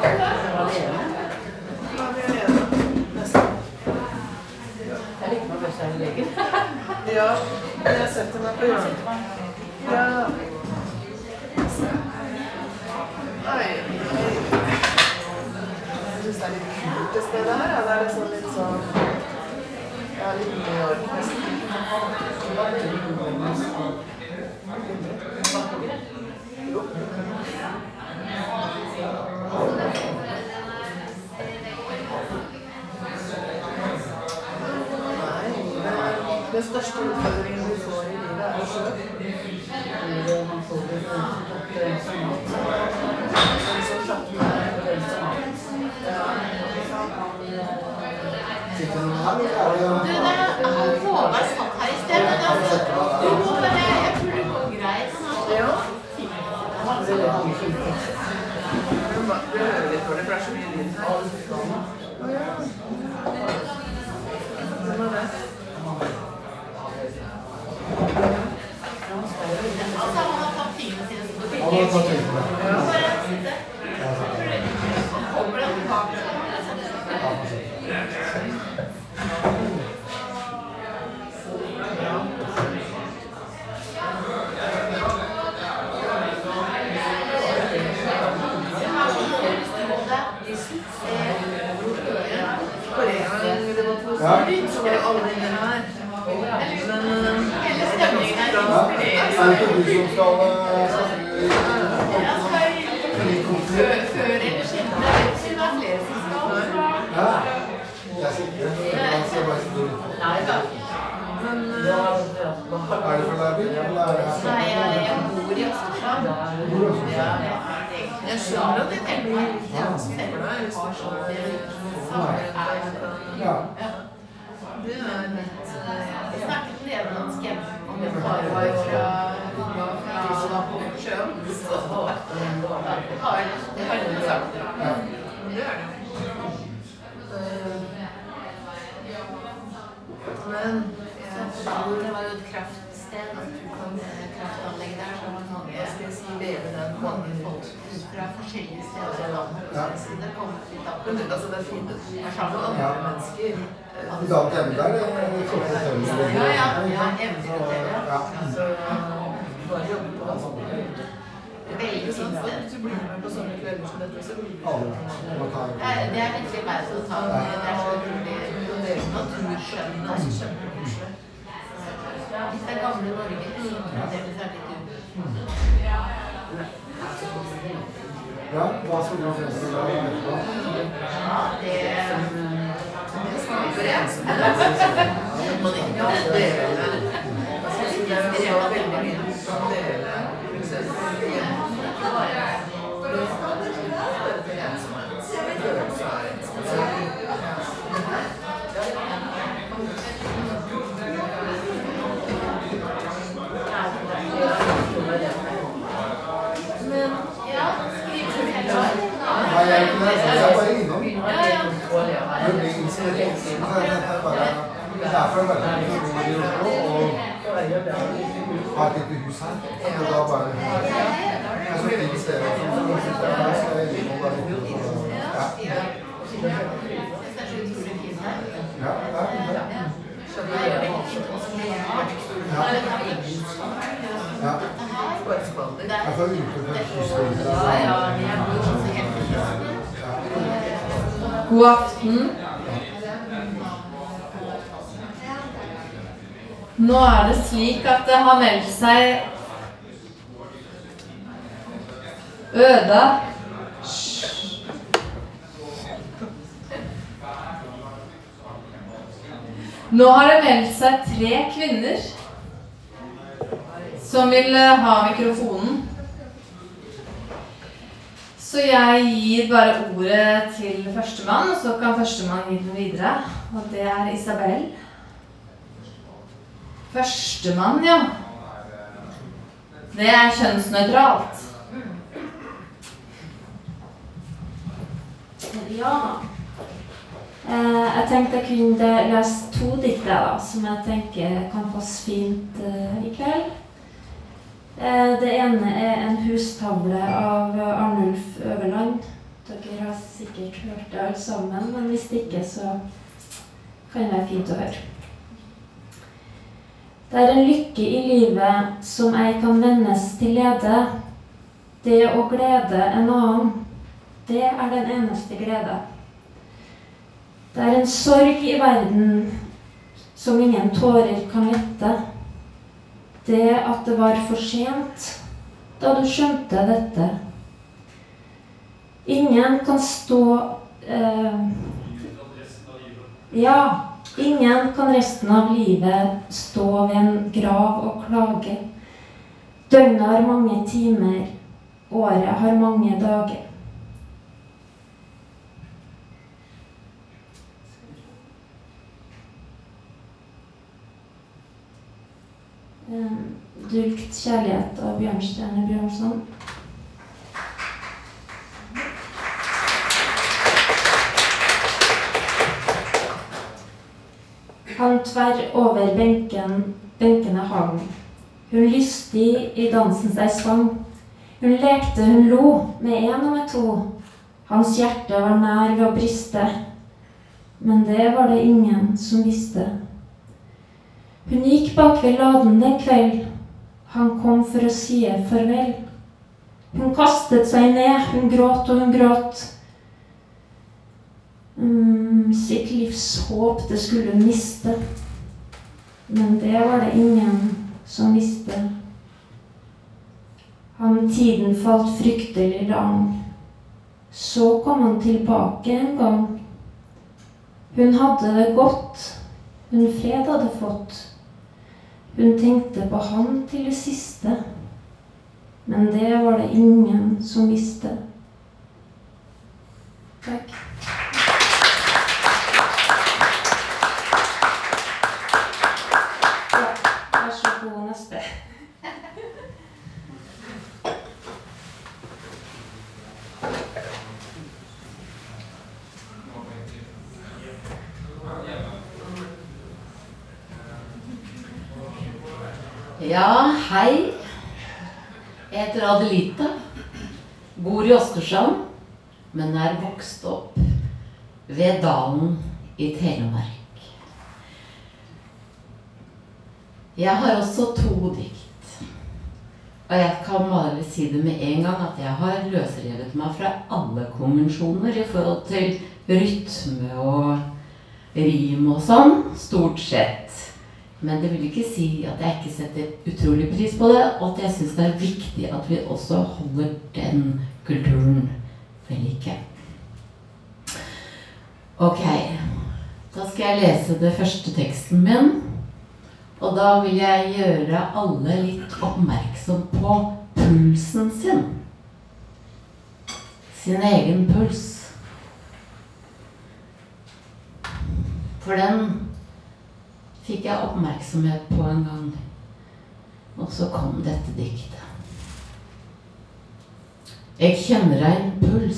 Jeg liker meg best her i legen. Ja, jeg setter meg på hjørnet. Ja. Oi, oi. Jeg synes det er litt kult det stedet her. Ja, det er liksom litt sånn... Ja, litt New York nesten. Den største utfordringen vi får i livet er sjø. Man får det som mat. Så slappen er det som mat. Sitter du her, eller er det... Du, det er Håvard satt her i sted, men altså, jo, men jeg, jeg tror det går greit. Ja. Det hører litt for det, for det er så mye lyd her. Å ja. Hvem er det? Altså, han har tatt tingene sine som det Han har tatt tingene. Ja. Bare sitte. Håper det er tilbake. Ja, så var det alle tingene her. Men hele stemningen er inspirerende. Er det ikke du som skal... Før eller siden, det er flere som skal. Ja, jeg sitter. Jeg ser bare sitter. Nei da. Men... Er det fra deg, Bill? Nei, jeg bor i Østersjøen. Jeg skjønner at de tenker meg litt jævlig for deg, hvis du skjønner det. Ja. Det er litt... Jeg snakket nederlandsk hjemme om min far var fra de som var på sjøen. Så det har jeg litt sagt. Det er det. Men jeg tror det var jo et kraftsted, kraftanlegg der, så var mange, jeg skal si, leve den mange folk fra forskjellige steder i landet. Så det kommer litt av. Men altså, det er fint å være sammen med andre mennesker. I dag hjemme der, det er flott å tømme. Ja, ja, ja, eventyrhotellet. Ja. Så bare jobbe på det sånn. Veldig fint sted. Hvis du blir med på sånne kvelder som dette, så blir det Alle. Man tar... Det er virkelig verdt å ta. Det er så utrolig naturskjønnende, altså kjempekoselig. Hvis det er gamle Norge, så det er litt ut. Ja, hva skal du fremstille deg etterpå? Ja, det... Det skaper ensomhet. Man ikke kan dele. Det er så veldig mye du kan dele. For eksempel hjemme. Det skaper ensomhet. Følelse av ensomhet. Men, ja, skriver du heller? Nei, jeg er ikke der. Jeg er bare innom. Ja, ja. Det blir inspirert. Det er bare... Det er for å være i Oslo, og ha et lite hus her. Og da bare... Det er så fint sted. Så sitter jeg her, så jeg liker å bare litt. Ja. Det er så utrolig fint her. Ja, det er fint. Det er veldig fint også med mat. Det er litt av Ja. Jeg får ute for kysten. Ja, ja, jeg bor også helt på kysten. God aften. Nå er det slik at det har meldt seg Øda. Nå har det meldt seg tre kvinner som vil ha mikrofonen. Så jeg gir bare ordet til førstemann, og så kan førstemann gi den videre. Og det er Isabel. Førstemann, ja. Det er kjønnsnøytralt. Ja. Eh, jeg tenkte jeg kunne lese to dikter da, som jeg tenker kan passe fint eh, i kveld. Eh, det ene er en hustavle av Arnulf Øverland, Dere har sikkert hørt det alt sammen, men hvis ikke så kan det være fint å høre. Det er en lykke i livet som ei kan vendes til lede. Det å glede en annen, det er den eneste glede. Det er en sorg i verden som ingen tårer kan lette. Det at det var for sent da du skjønte dette. Ingen kan stå eh, Ja, ingen kan resten av livet stå ved en grav og klage. Døgnet har mange timer, året har mange dager. Dulgt kjærlighet av Bjørnstjerne Bjørnson. Han tverr over benken, benkene hang. Hun lystig i dansen seg svang. Hun lekte, hun lo, med en og med to. Hans hjerte var nær ved å briste, men det var det ingen som visste. Hun gikk bak ved laden den kveld. Han kom for å si farvel. Hun kastet seg ned, hun gråt og hun gråt. Mm, sitt livs håp, det skulle hun miste. Men det var det ingen som visste. Han tiden falt fryktelig lang. Så kom han tilbake en gang. Hun hadde det godt, hun fred hadde fått. Hun tenkte på han til det siste, men det var det ingen som visste. Takk. Ja, vær så god, neste. Ja, hei. Jeg heter Adelita, bor i Åsgårdstrand, men er vokst opp ved Dalen i Telemark. Jeg har også to dikt, og jeg kan bare si det med en gang at jeg har løsrevet meg fra alle konvensjoner i forhold til rytme og rim og sånn, stort sett. Men det vil ikke si at jeg ikke setter utrolig pris på det, og at jeg synes det er viktig at vi også holder den kulturen ved like. Ok, da skal jeg lese det første teksten min, og da vil jeg gjøre alle litt oppmerksom på pulsen sin. Sin egen puls. For den fikk jeg oppmerksomhet på en gang, og så kom dette diktet. Jeg kjenner en puls.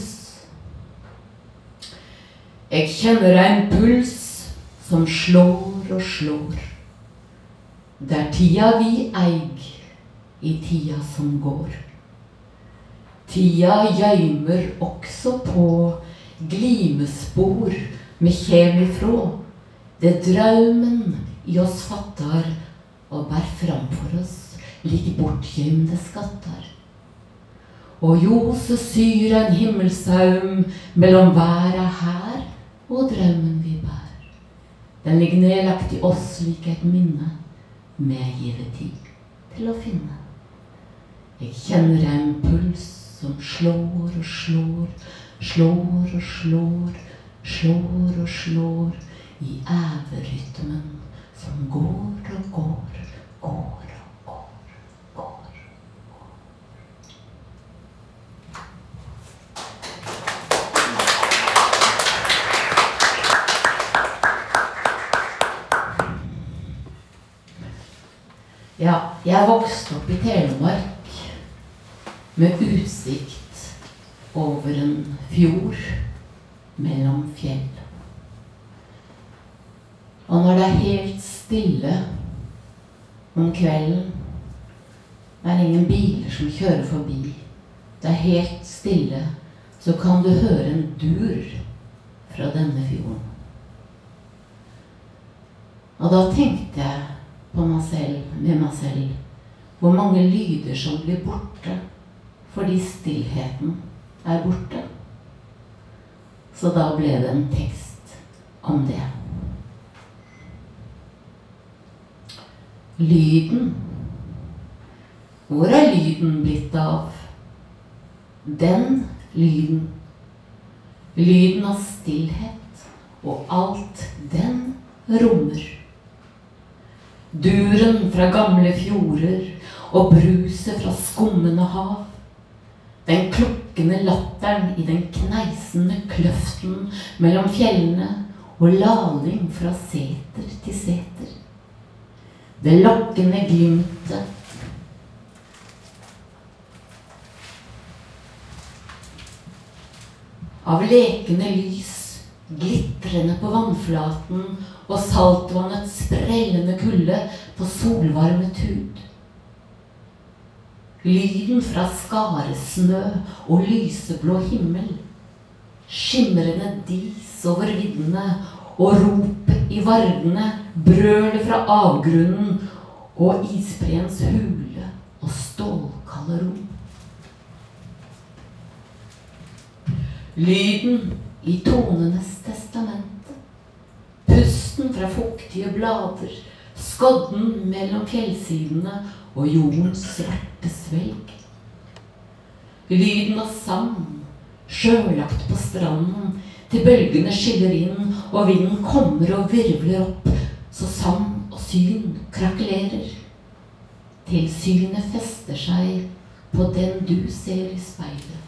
Jeg kjenner en puls som slår og slår. Det er tida vi eig i tida som går. Tida gjøymer også på glimespor med kjemifrå. Det drømmen i oss fattar og bær framfor oss like bortgjemte skatter. Og Jose syr en himmelsaum mellom væra her og drømmen vi bær. Den ligger nedlagt i oss like et minne med givet tid til å finne. Jeg kjenner en puls som slår og slår, slår og slår, slår og slår i æverytmen som går og går, går og går, går. Ja, jeg vokste opp i Telemark med utsikt over en fjord mellom fjell. Og når det er helt stille om kvelden, det er ingen biler som kjører forbi, det er helt stille, så kan du høre en dur fra denne fjorden. Og da tenkte jeg på meg selv, med meg selv, hvor mange lyder som blir borte, fordi stillheten er borte. Så da ble det en tekst om det. Lyden. Hvor er lyden blitt av? Den lyden. Lyden av stillhet og alt den rommer. Duren fra gamle fjorder og bruset fra skummende hav. Den klukkende latteren i den kneisende kløften mellom fjellene og laling fra seter til seter. Det lokkende glimtet av lekende lys, glitrende på vannflaten og saltvannets sprellende kulde på solvarmet hud. Lyden fra skaresnø og lyseblå himmel, skimrende dis over viddene og ropet i vardene, brølet fra avgrunnen og isbreens hule og stålkalde ro. Lyden i tonenes testamente, pusten fra fuktige blader, skodden mellom fjellsidene og jordens svarte svelg. Lyden av sand, sjølagt på stranden, til bølgene skiller inn, og vinden kommer og virvler opp, så sand og syn krakelerer. Til synet fester seg på den du ser i speilet.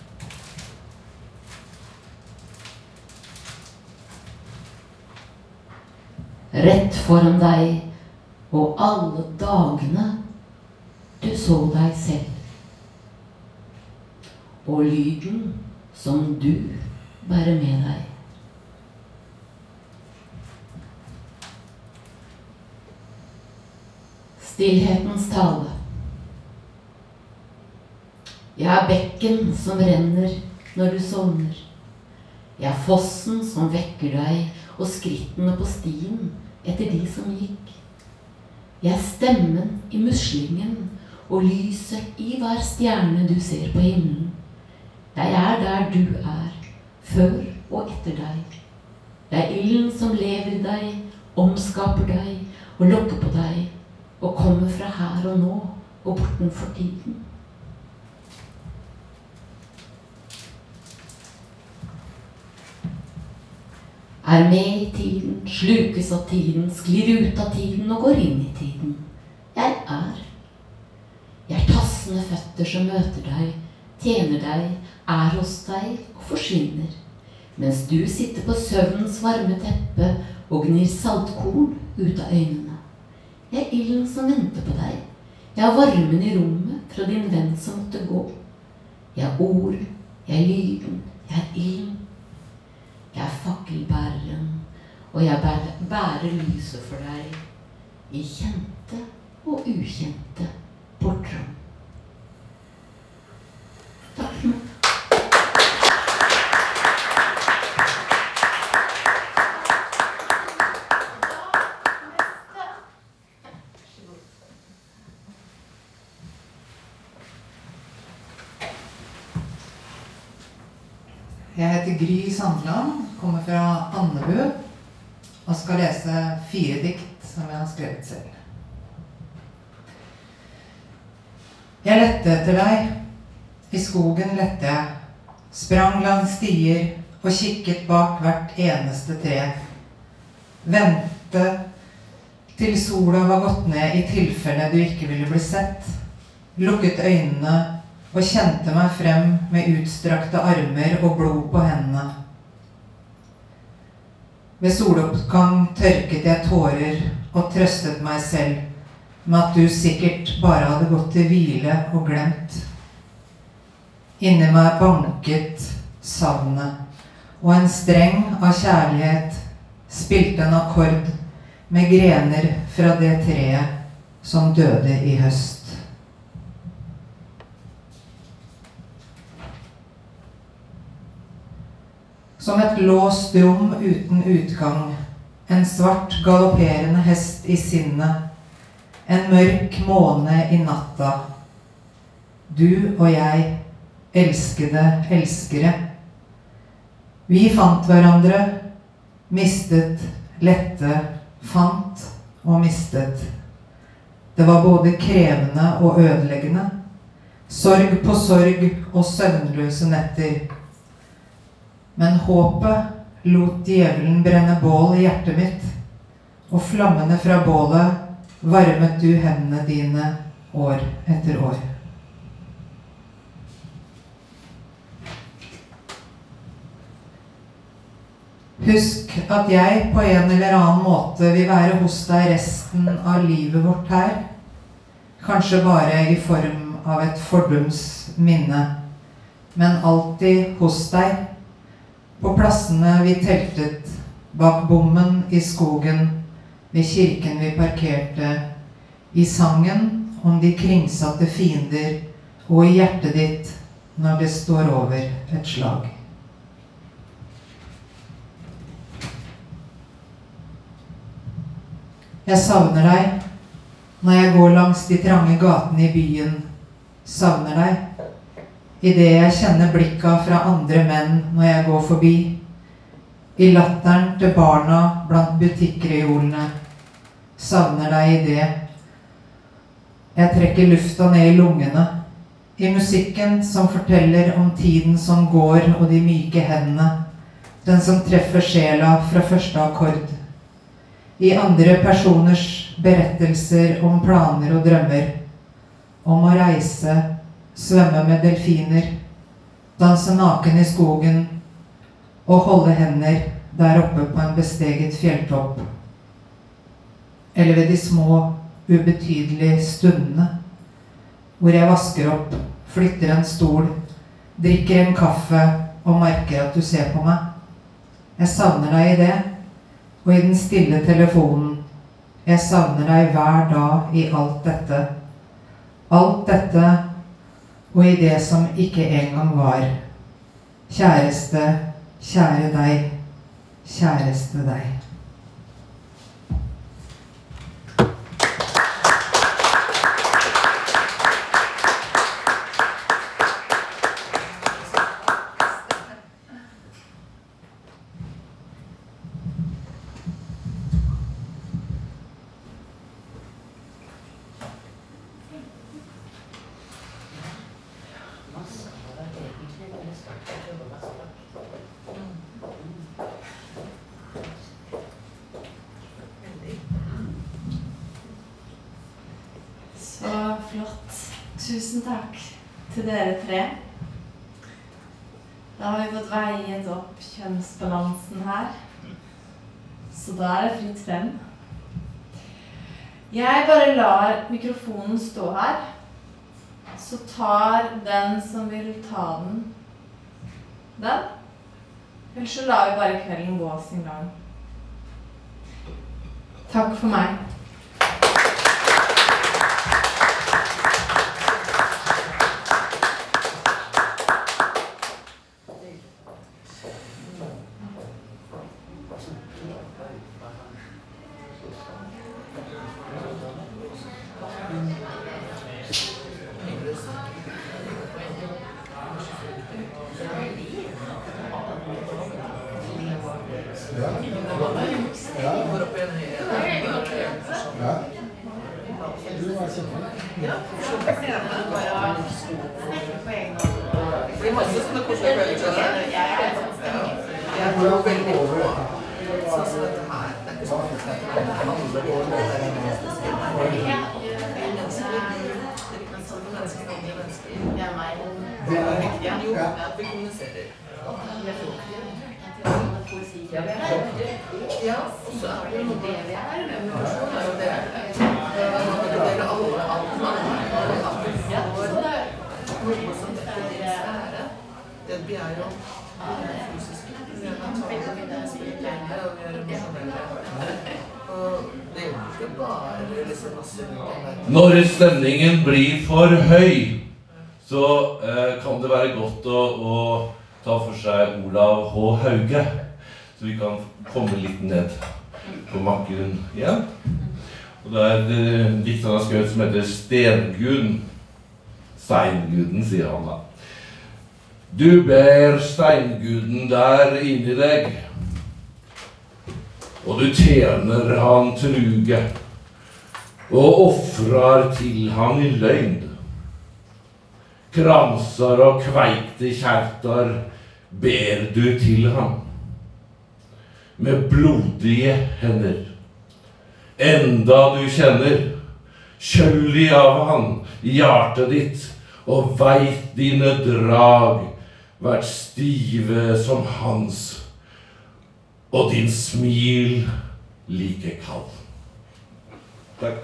Rett foran deg og alle dagene du så deg selv. Og lyden som du bærer med deg. Stillhetens tale. Jeg er bekken som renner når du sovner. Jeg er fossen som vekker deg, og skrittene på stien etter de som gikk. Jeg er stemmen i muslingen, og lyset i hver stjerne du ser på himmelen. Jeg er der du er, før og etter deg. Jeg er ilden som lever i deg, omskaper deg og lokker på deg, og kommer fra her og nå og bortenfor tiden. Er med i tiden, slukes av tiden, sklir ut av tiden og går inn i tiden. Jeg er. Jeg er tassende føtter som møter deg, tjener deg, er hos deg og forsvinner. Mens du sitter på søvnens varme teppe og gnir saltkorn ut av øynene. Jeg er ilden som venter på deg. Jeg er varmen i rommet fra din venn som måtte gå. Jeg er ord, jeg er lyden, jeg er ilden. Jeg er fakkelbæreren, og jeg bærer, bærer lyset for deg i kjente og ukjente portrom. Takk for meg. Jeg heter Gry Sandland, kommer fra Andebu og skal lese fire dikt som jeg har skrevet selv. Jeg lette etter deg, i skogen lette jeg, sprang langs stier og kikket bak hvert eneste tre. Vente til sola var gått ned i tilfelle du ikke ville bli sett, lukket øynene og kjente meg frem med utstrakte armer og blod på hendene. Ved soloppgang tørket jeg tårer og trøstet meg selv med at du sikkert bare hadde gått til hvile og glemt. Inni meg banket savnet, og en streng av kjærlighet spilte en akkord med grener fra det treet som døde i høst. Som et låst rom uten utgang, en svart galopperende hest i sinnet, en mørk måne i natta. Du og jeg, elskede elskere. Vi fant hverandre, mistet, lette, fant og mistet. Det var både krevende og ødeleggende, sorg på sorg og søvnløse netter. Men håpet lot djevelen brenne bål i hjertet mitt, og flammene fra bålet varmet du hendene dine år etter år. Husk at jeg på en eller annen måte vil være hos deg resten av livet vårt her. Kanskje bare i form av et fordums minne, men alltid hos deg. På plassene vi teltet, bak bommen i skogen, ved kirken vi parkerte, i sangen om de kringsatte fiender, og i hjertet ditt når det står over et slag. Jeg savner deg når jeg går langs de trange gatene i byen. Savner deg i det jeg kjenner blikka fra andre menn når jeg går forbi. I latteren til barna blant butikkreolene. Savner deg i det. Jeg trekker lufta ned i lungene. I musikken som forteller om tiden som går og de myke hendene. Den som treffer sjela fra første akkord. I andre personers berettelser om planer og drømmer, om å reise, svømme med delfiner, danse naken i skogen og holde hender der oppe på en besteget fjelltopp. Eller ved de små, ubetydelige stundene, hvor jeg vasker opp, flytter en stol, drikker en kaffe og merker at du ser på meg. Jeg savner deg i det. Og i den stille telefonen, jeg savner deg hver dag i alt dette. Alt dette, og i det som ikke engang var. Kjæreste, kjære deg, kjæreste deg. Så flott. Tusen takk til dere tre. Da har vi fått veiet opp kjønnsbalansen her. Så da er det fritt frem. Jeg bare lar mikrofonen stå her. Så tar den som vil ta den, den. Ellers så lar vi bare kvelden gå sin gang. Takk for meg. Når stemningen blir for høy, så eh, kan det være godt å, å tar for seg Olav H. Hauge, så vi kan komme litt ned på makken igjen. Og det er et dikt han har skrevet som heter Stenguden. Steinguden, sier han da. Du ber steinguden der inni deg, og du tjener han truge, og offrar til han i løgn. Kranser og kveikte kjertar ber du til ham, med blodige hender. Enda du kjenner kjøllig av han i hjertet ditt, og veit dine drag vært stive som hans, og din smil like kald. Takk.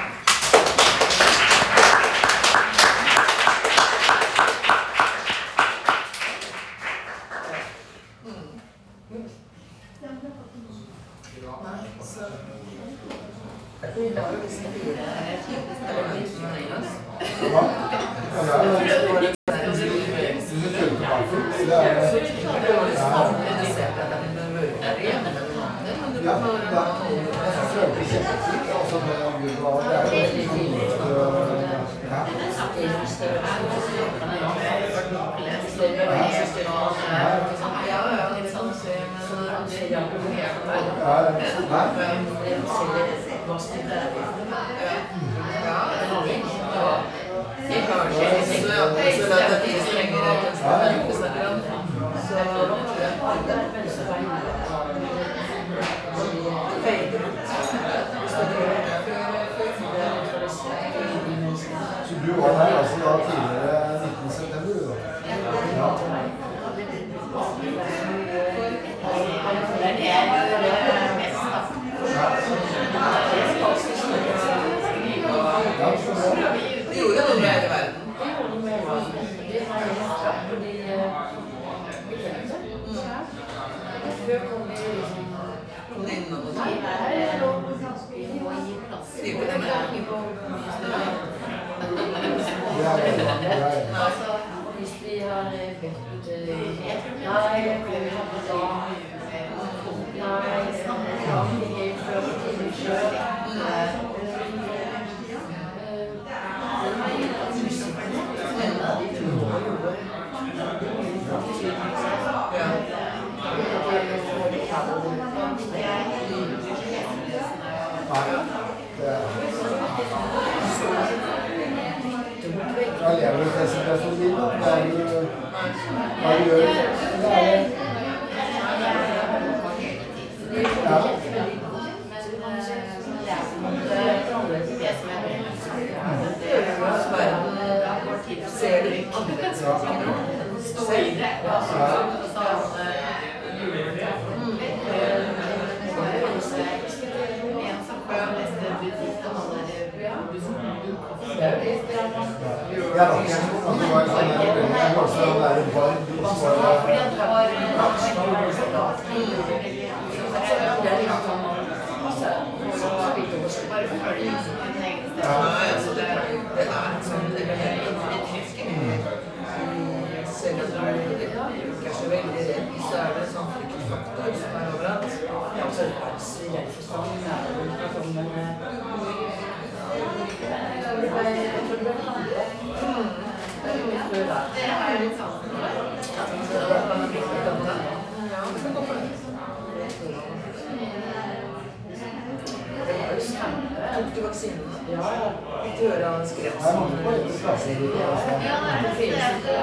Så du var der altså da tidligere nitten september, du da? Ja. Det gjorde noe med hele verden. Kom det inn noe sånt? Skriver det med? Altså, hvis vi har bedt Nei, jeg kommer ikke da. Nei, jeg snakker helt før til selv. Hva lever du presentasjonen din da? Hva er du, hva du gjør? Hva er det? Ja. Ser du ikke? Stå i det. Ja, da. Det var sånn der, jeg var også der en bar, som Selv om du ikke er så veldig redd, så er det sånn fryktfaktor som er overalt. Ja, så er det faktisk redd for sånn. Jeg tror det ble det er litt sånn. Det var jo spennende. Tok du vaksinen? Ja, ja. Litt høre han skrev sånn. Jeg måtte på etter klasser. Ja, det er det fineste.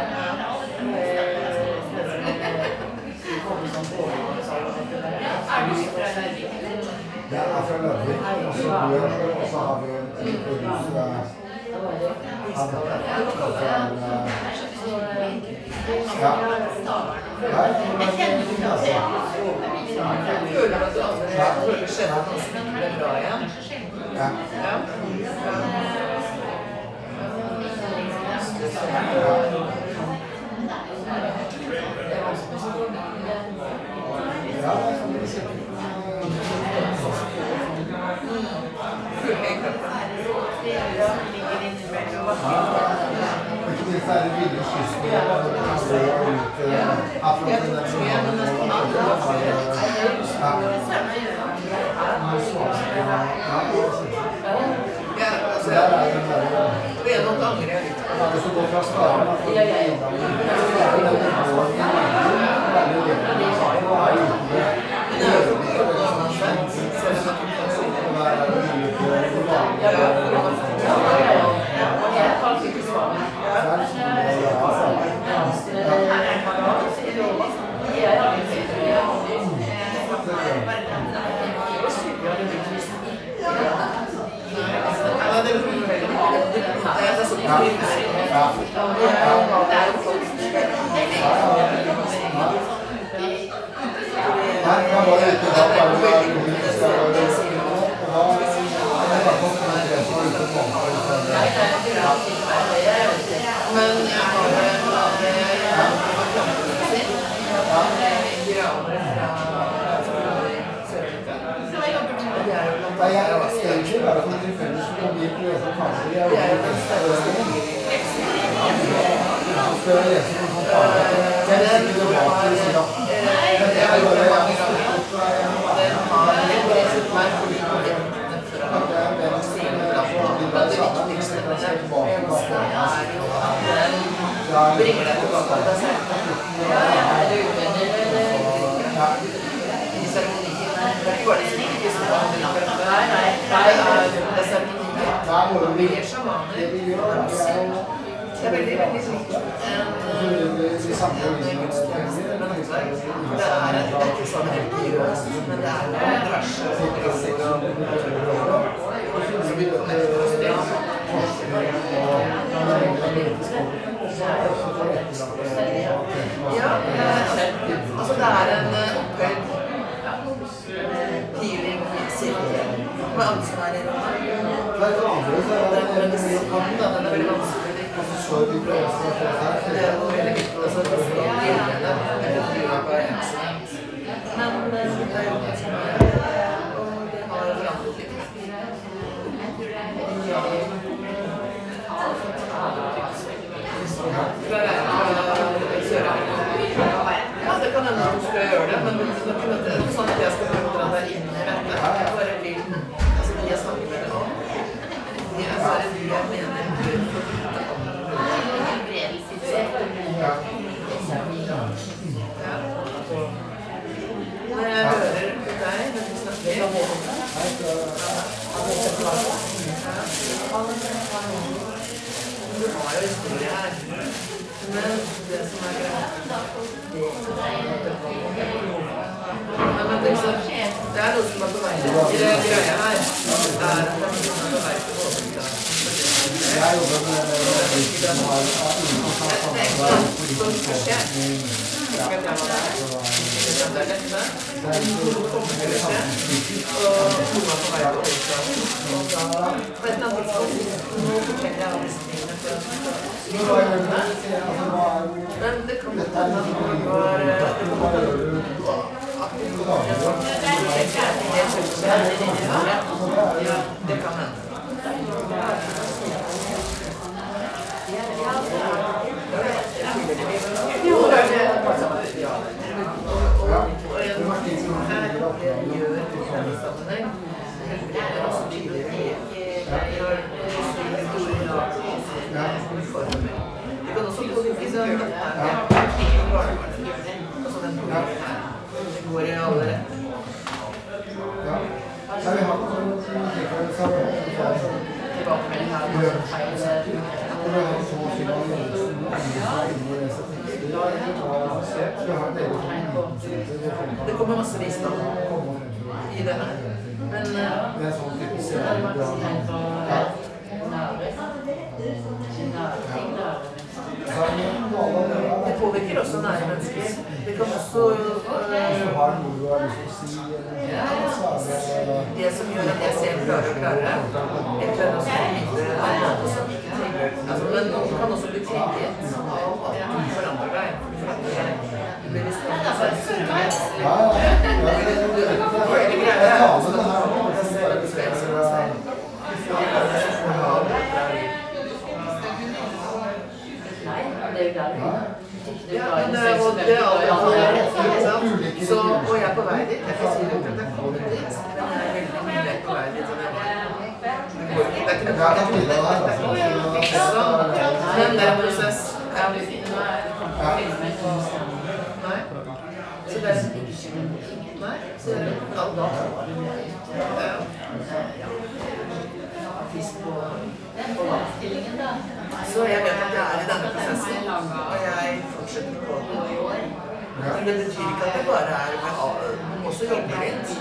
Det kommer sånn på. Er du fra Larvik? Jeg er fra Larvik, og så bor jeg, og så har vi en produs fra Ja. Her kommer det en fin klasse. Føler du at du allerede skjønner at det ble bra igjen? Ja. Ja. Ja, det kan bli sikkert. Ikke minst er det billig kysten, og det kan stå ut Det kommer masse visdom i det her. Men det påvirker også nære mennesker. Det kan også det som gjør at jeg ser klarere og klarere. Jeg klarer også å vite altså, men noen kan også bli trygget av at du forandrer deg. Du blir visst av seg sunnhet. Ja, ja. Det greier er også at du har bare besvelse med seg. Nei, det er jo klart. Ja, men det er jo det alle så, og jeg er på vei dit. Jeg kan si at jeg kommer dit, men jeg er veldig mye på vei dit. Det er ikke Men det er en prosess. Nei. Så det er Nei, så det er alt. Så jeg vet at jeg er i denne prosessen, og jeg fortsetter på den. Men det betyr ikke at det bare er med man må også jobbe litt.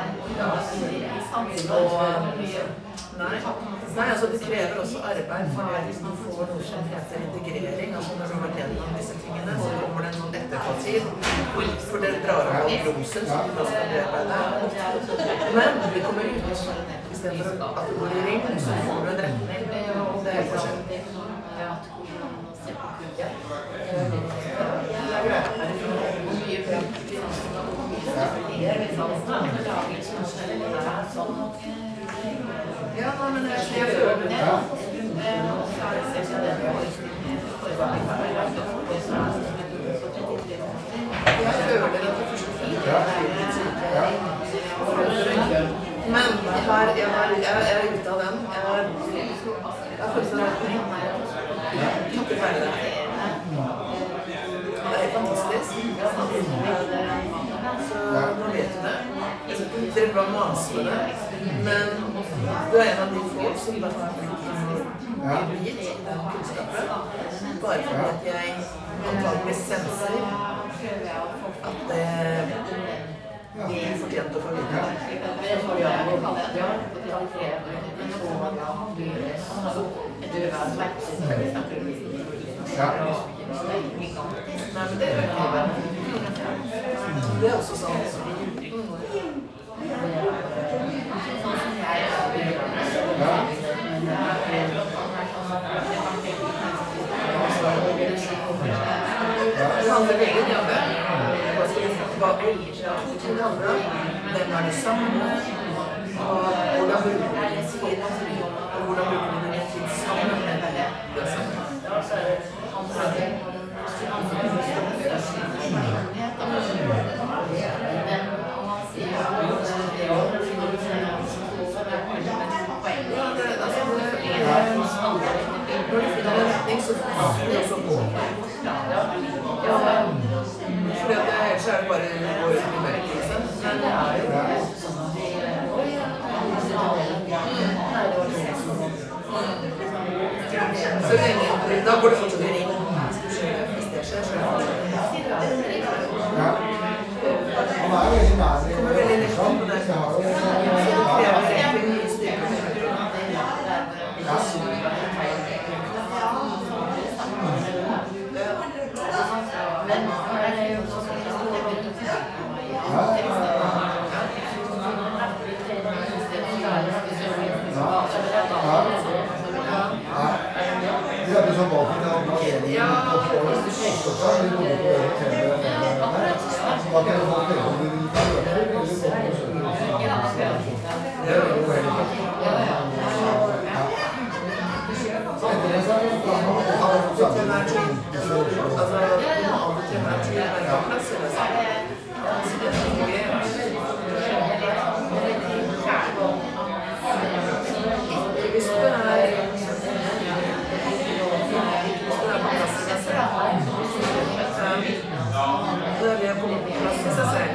Og nei, nei, altså det krever også arbeid, for hvis du får noe som heter integrering, altså når du har vært gjennom disse tingene, så kommer det noen etterpåtid, for det drar av all rosen som du da skal bearbeide. Men det kommer ut, i stedet for at det går i ring, så får du en retning, og det er forskjell. Ja, men jeg føler det. Jeg føler at det første fint er litt men jeg er ute av den. Jeg har følelsen av at jeg kan ikke være det. Det er helt fantastisk. Så nå vet du det. Dere bare maser med det. Men du er en av de få som bare har gitt den kunnskapen. Bare fordi at jeg antageligvis senser at det er fortjent å få vite det. Nei, men det er jo det er også sånn. Det handler veldig om det. Hva eier seg til det andre? Hvem er det samme? Og hvordan bruker du din tid? Og hvordan bruker du din tid sammen med det samme? Når du finner en retning, så får du også på. Fordi at ellers er det bare å gå ut i mørket, men det er jo så lenge, da går det fortsatt i ring. Hvis det skjer, så er det han er veldig nær. Det kommer veldig lett på det. Så det krever egentlig mye styrke. Men det er jo også sånn at det blir til Vi hadde sånn baken av markeringen og forholdet til skjøkkelsen. Vi bodde på øret til det. Så var det en sånn veldig eller det er jo veldig bra. Etter det så er det en plan om å ha det på samme tid. Altså, alle til hver tid er det plass, eller så er det hvis du er det er det å komme på plass i seg selv.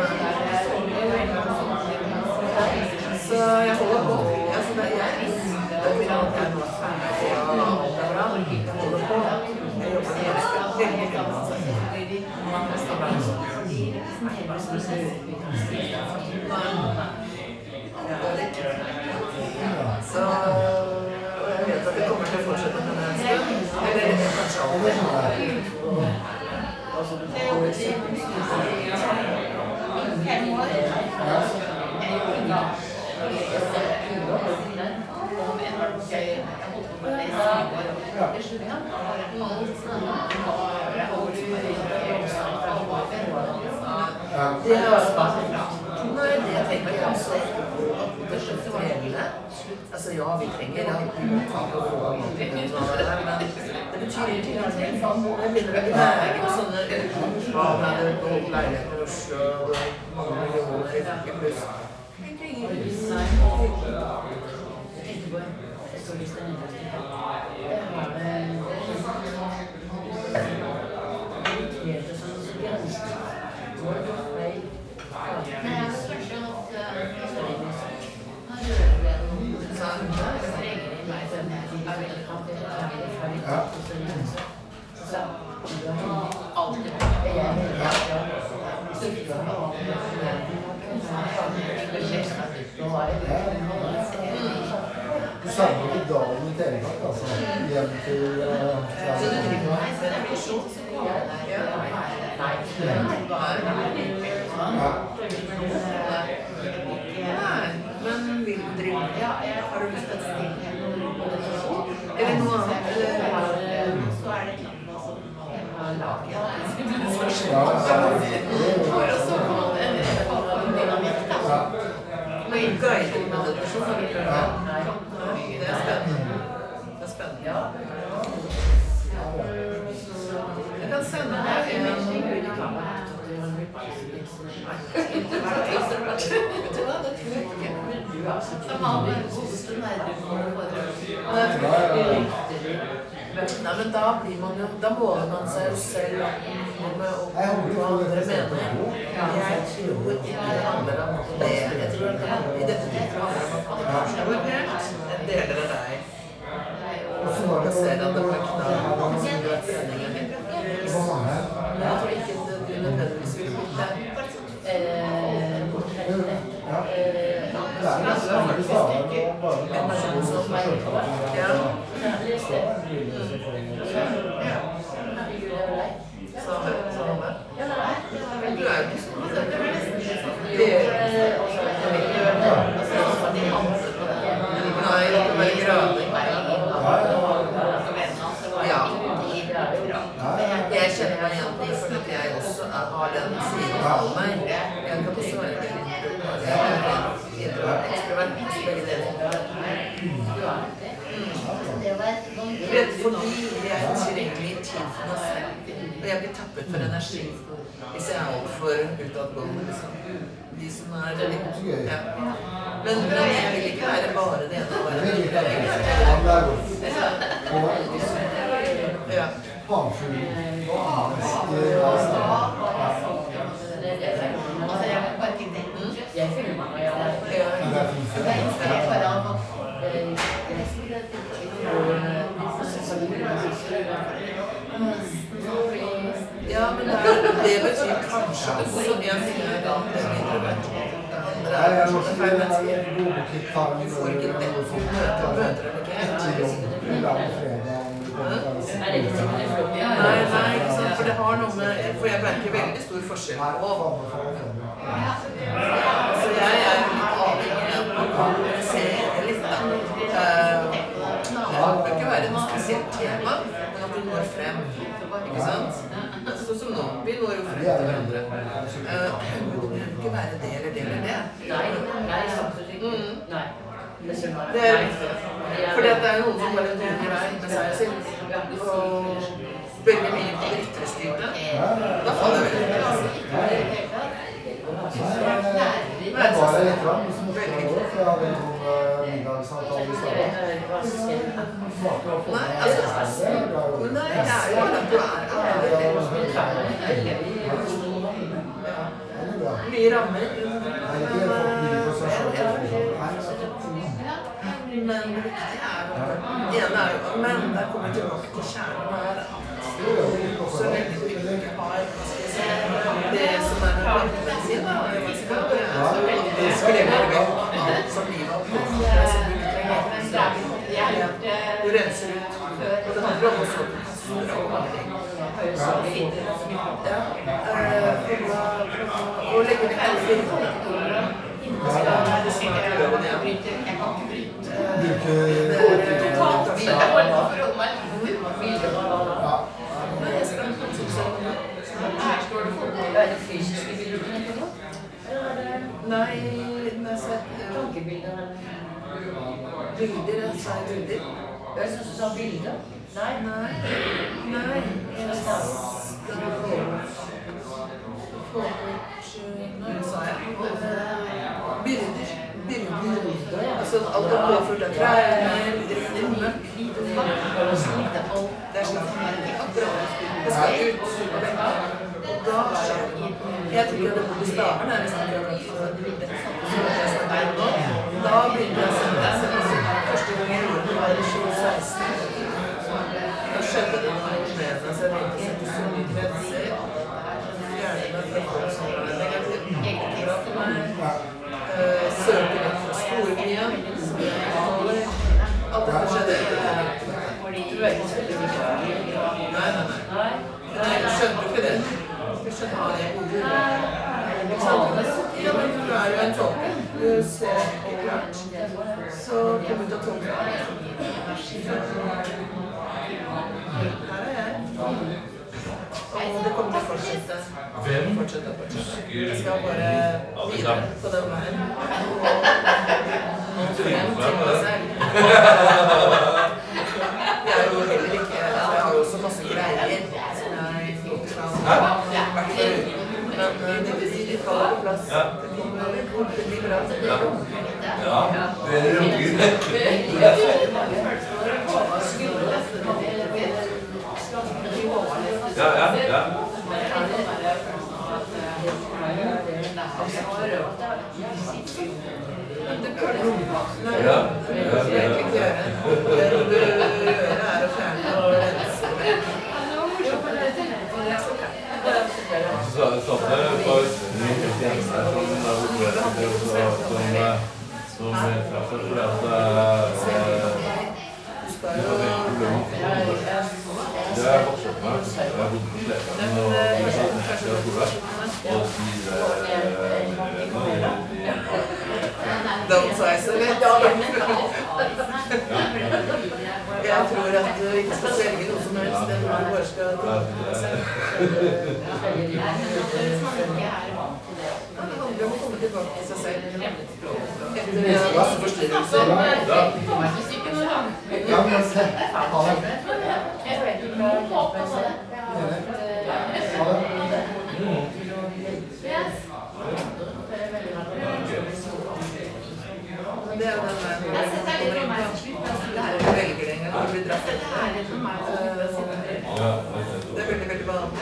Så jeg holder på. Altså, det er jeg. Det er ikke at jeg nå er ferdig og alt er bra. Jeg holder på. Jeg jobber med veldig bra. Så og jeg vet at det kommer til å fortsette med det en stund. Eller det er kanskje alltid. Fem år. Det er også Nei, det tenker jeg også det skjønner altså ja, vi trenger ja, men det betyr ikke ingenting. Jeg begynner å lære på sånne hva med det på leiligheten i Oslo og mange millioner i pluss. så hvis det er nytt det har det helt sånn grenser. Hvor det ble men jeg har kanskje hatt har rørt ved noen strenger i meg som jeg er veldig hatt det fra litt så du har alltid vært jeg er Du savner ikke dalen i Telemark, altså, hjem til... Så du driver meg, så det blir sånn, så kommer jeg der. Nei, men vil du drive? Ja, har du lyst til et sted? Eller noe annet? Så er det klart. laget. For å så få en dynamikk, da. Med guiding-meditasjon. Det er spennende. Det er spennende. Jeg kan sende deg en... Ikke vært ekstrovert. Vet du hva? Det tror jeg ikke. Det er vanlig hoste nerver. Nei, men da blir man jo, da måler man seg jo selv med å hva andre mener. Jeg tror ikke det handler om det. Jeg tror at i dette tilfellet handler det om at man kanskje går helt en deler av deg. Og så kan se at det var knall som du har treningen min. Men jeg tror ikke det du nødvendigvis vil bytte. Ja. Det er nesten andre staver og bare en person som skjønner det. Ja. Samme, samme. Du er jo ikke sånn. Det er Nei, det kan være grading. Ja. Jeg kjenner meg igjen i fordi at jeg også har den siden av meg. Jeg kan også være veldig ekstrovert, begge deler. Rett fordi jeg trenger litt tid for meg selv, og jeg blir tappet for energi hvis jeg er alt for utadgående, liksom. De som er litt, ja. Men, men jeg vil ikke være bare det ene, bare det ene. Ja. Jeg føler meg når jeg er det er inspirert bare av at jeg sier at ja, men det betyr kanskje det som jeg sier da, det er introvert. Det er kanskje feil mennesker. Vi får ikke det for møter, møter eller ikke. Nei, nei, ikke sant, for det har noe med, for jeg merker veldig stor forskjell på. Så jeg er litt avhengig av å kommunisere litt, da. Det bør ikke være noe spesielt tema, men at vi når frem, ikke sant? Sånn som nå, vi når jo frem til hverandre. Det bør ikke være det eller det eller det. Nei, nei, absolutt ikke. Nei. Det er viktig. Fordi at det er noen som bare dømer vei med seg sitt. Og veldig mye på det ytre styret. Da faller det veldig mye. Det er bare litt fram, som å stå for jeg hadde en middagsavtale i stedet. Nei, altså, men nei, det er jo bare at du er mye rammer. Men det viktige er jo, det ene er jo, men der kommer vi tilbake til kjernen her, at så lenge du ikke har, det som er plantemedisin, da, det skrever du alt som livet har påført, som du ikke trenger. Du renser ut, og det handler om også å legge vekk alle virkene. Jeg kan ikke bryte. Bruke totalt bilde for å forholde meg bilde på hva da. Jeg skal her står det for er det fysiske bilder du tenker på? Nei, nei, så tankebilder bilder, jeg sa bilder. Jeg synes du sa bilder. Nei, nei, nei, jeg skal få bort, hva sa jeg? Bilder. Bilder. Altså alt er påført av traumer, Det er sånn det skal ut. Og da skjer det. Jeg tror ikke det bodde i Stavern, jeg visste ikke det var det jeg snakker om nå. Da begynte jeg å sende det. Første gang jeg gjorde det var i tjue seksten. Da skjedde det noe med det, så jeg begynte å sette så mye grenser. Fjerne meg fra folk som var negativ. Bra for meg. Søke meg fra storbyen, som jeg betaler. Alt dette skjedde etter det. Du vet ikke det. Nei, nei, nei. Nei, jeg skjønte ikke det. Jeg skjønte hva jeg bodde. Ja, men du er jo en tolke. Du ser helt klart. Så kom ut av tolke. Her er jeg. Og det kommer til å fortsette. Hvem Fortsette, fortsette. Jeg skal bare videre på den veien. Og frem til meg selv. Jeg er jo heller ikke, jeg har jo også masse greier som jeg fikk fra hvert år. Men det vil si de faller på plass. Det kommer veldig bra. Ja, det er jo gud. Ja, ja, ja. Det kan du gjøre. Det du gjør er å fjerne renser. Så satt det faktisk mye helt jens der som er borte som traff seg fordi at det var veldig problemer. Det har jeg vokst opp med. Jeg har bodd på Slepen og jeg satt med etter av skole. Og de Downsize litt. Jeg tror at du ikke skal svelge noe som helst. Jeg tror du bare skal tilbake seg. Det handler om å komme tilbake til seg selv. Etter masse forstyrrelser. Ja, men se. Ha det. Det er jo den veien hvor du kommer inn på. Du velger det en gang, du blir dratt etter. Det er veldig, veldig vanlig.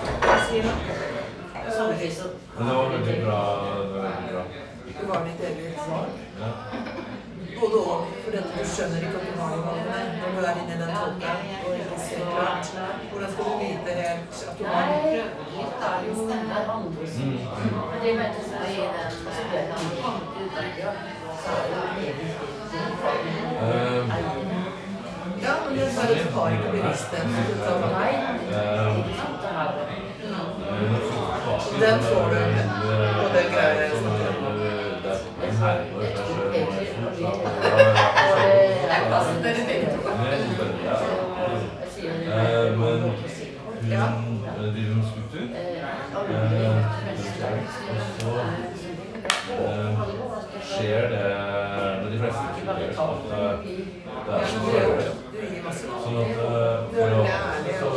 Men det var veldig bra. Du var ditt eget svar. Både og, for du skjønner ikke at du har noe med deg når du er inne i den tolka og ikke ser klart. Hvordan skal du vite helt at du har noe? Ja, men det er bare at du har ikke bevissthet av deg. Den får du, og det greier jeg snakker om. Men hun driver med skulptur. Og så skjer det med de fleste skulpturer at det er så prøver. Sånn at for å så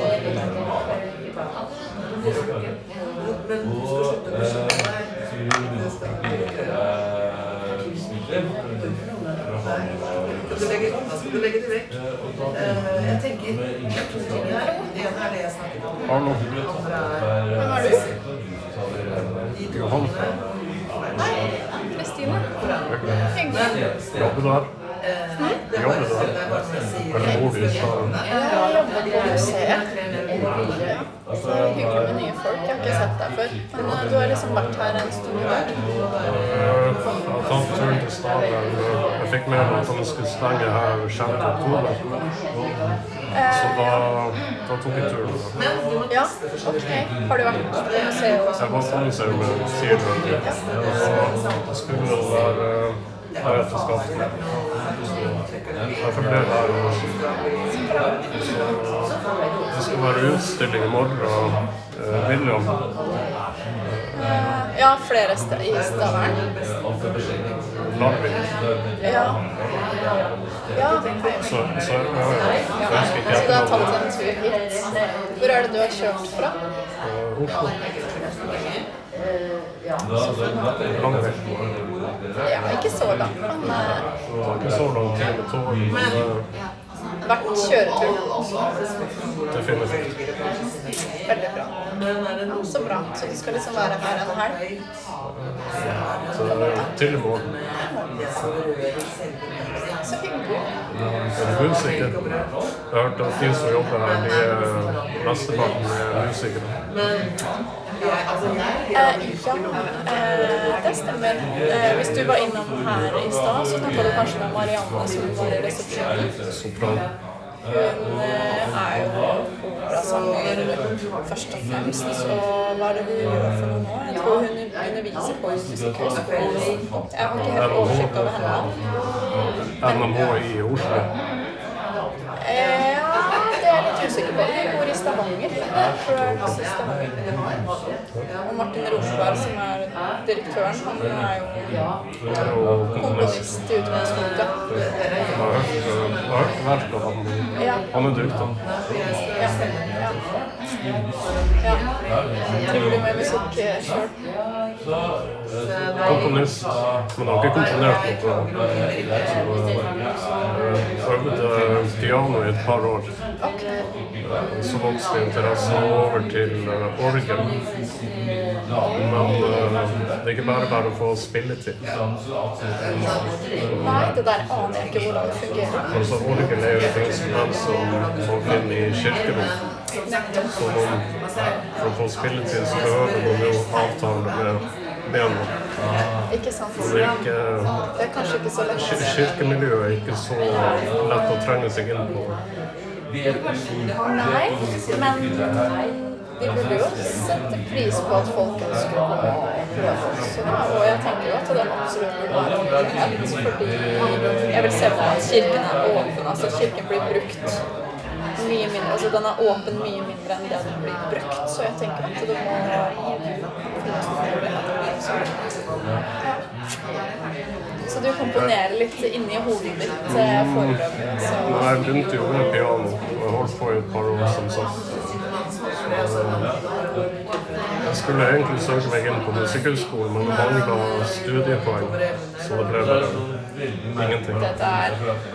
Du legger, du legger det vekk. Jeg tenker, to ting her. Det ene er det jeg snakket om. Arno. Hvem er du? De to tingene. Hei, Kristine. Hyggelig. Jobber du her? Jobber du her? Eller bor du i Stavern? Jeg jobber på museet. Så er det hyggelig med nye folk. Jeg har ikke sett deg før. Men du har liksom vært her en stund der. Jeg har tatt turen til Stavern. Jeg fikk med meg at han skulle stenge her sjette oktober. Så da, da tok jeg turen. Ja, ok. Har du vært på museet også? Jeg var på museet med Sivert. Og skulle vel være her etter skaften. Jeg ble her og det skal være utstilling i morgen av William. Ja, flere steder i Stavern. Larvik. Ja. Ja, Så, så ja, ja. Jeg husker ikke så du har helt tatt en tur hit. Hvor er det du har kjørt fra? Oslo. Langt vekk. Ja, ikke så langt, men Det var ikke så lang tid med tog. Vært kjøretur. Definitivt. Veldig bra. Så bra. Så du skal liksom være her en helg? Så til i morgen. Så hyggelig. Jeg er usikker. Jeg har hørt at de som jobber her, de er mesteparten er usikre. Eh, ja, eh, det stemmer. Eh, hvis du var innom her i stad, så snakket du kanskje med Marianne som var i resepsjonen. Sopran. Hun eh, er jo operasanger først og fremst, og hva er det hun gjør for noe nå? Jeg tror hun underviser på musikkhøyskolen. Jeg har ikke helt oversikt over henne. N M H i Oslo. Eh, ja, det er jeg litt usikker på. Hun bor i Stavanger. Jeg tror det er i Stavanger. Og Martin Rosenberg, som er direktøren, han er jo komponist i utgangspunktet. Jeg har hørt verk av ham. Han er dyktig. Ja, ja. Ja. Driver du med musikk selv? Komponist, men har ikke komponert noe. Jeg øvde piano i et par år. Så vokste interessen over til orgel. Men det er ikke bare bare å få spilletid. Nei, det der aner jeg ikke hvordan det fungerer. Altså, orgel er jo et instrument som man finner i kirkerom. Så man, for å få spilletid så behøver man jo avtale med bena. Ikke sant? Det er, ikke, det er kanskje ikke så lett. Kirkemiljøet er ikke så lett å trenge seg inn på. Nei, men de burde jo sette pris på at folk ønsker å prøve også. Og jeg tenker jo at det absolutt burde være mulighet, fordi jeg vil se på at kirken er åpen, altså at kirken blir brukt mye mindre, altså den er åpen mye mindre enn det den blir brukt, så jeg tenker at det må Så du komponerer litt inni hodet ditt foreløpig? Så... Nei, jeg begynte jo med piano, og jeg holdt på i et par år som sagt. Jeg skulle egentlig søke meg inn på musikkhøyskolen, men det manglet studiepoeng, så det ble bare ingenting. Dette er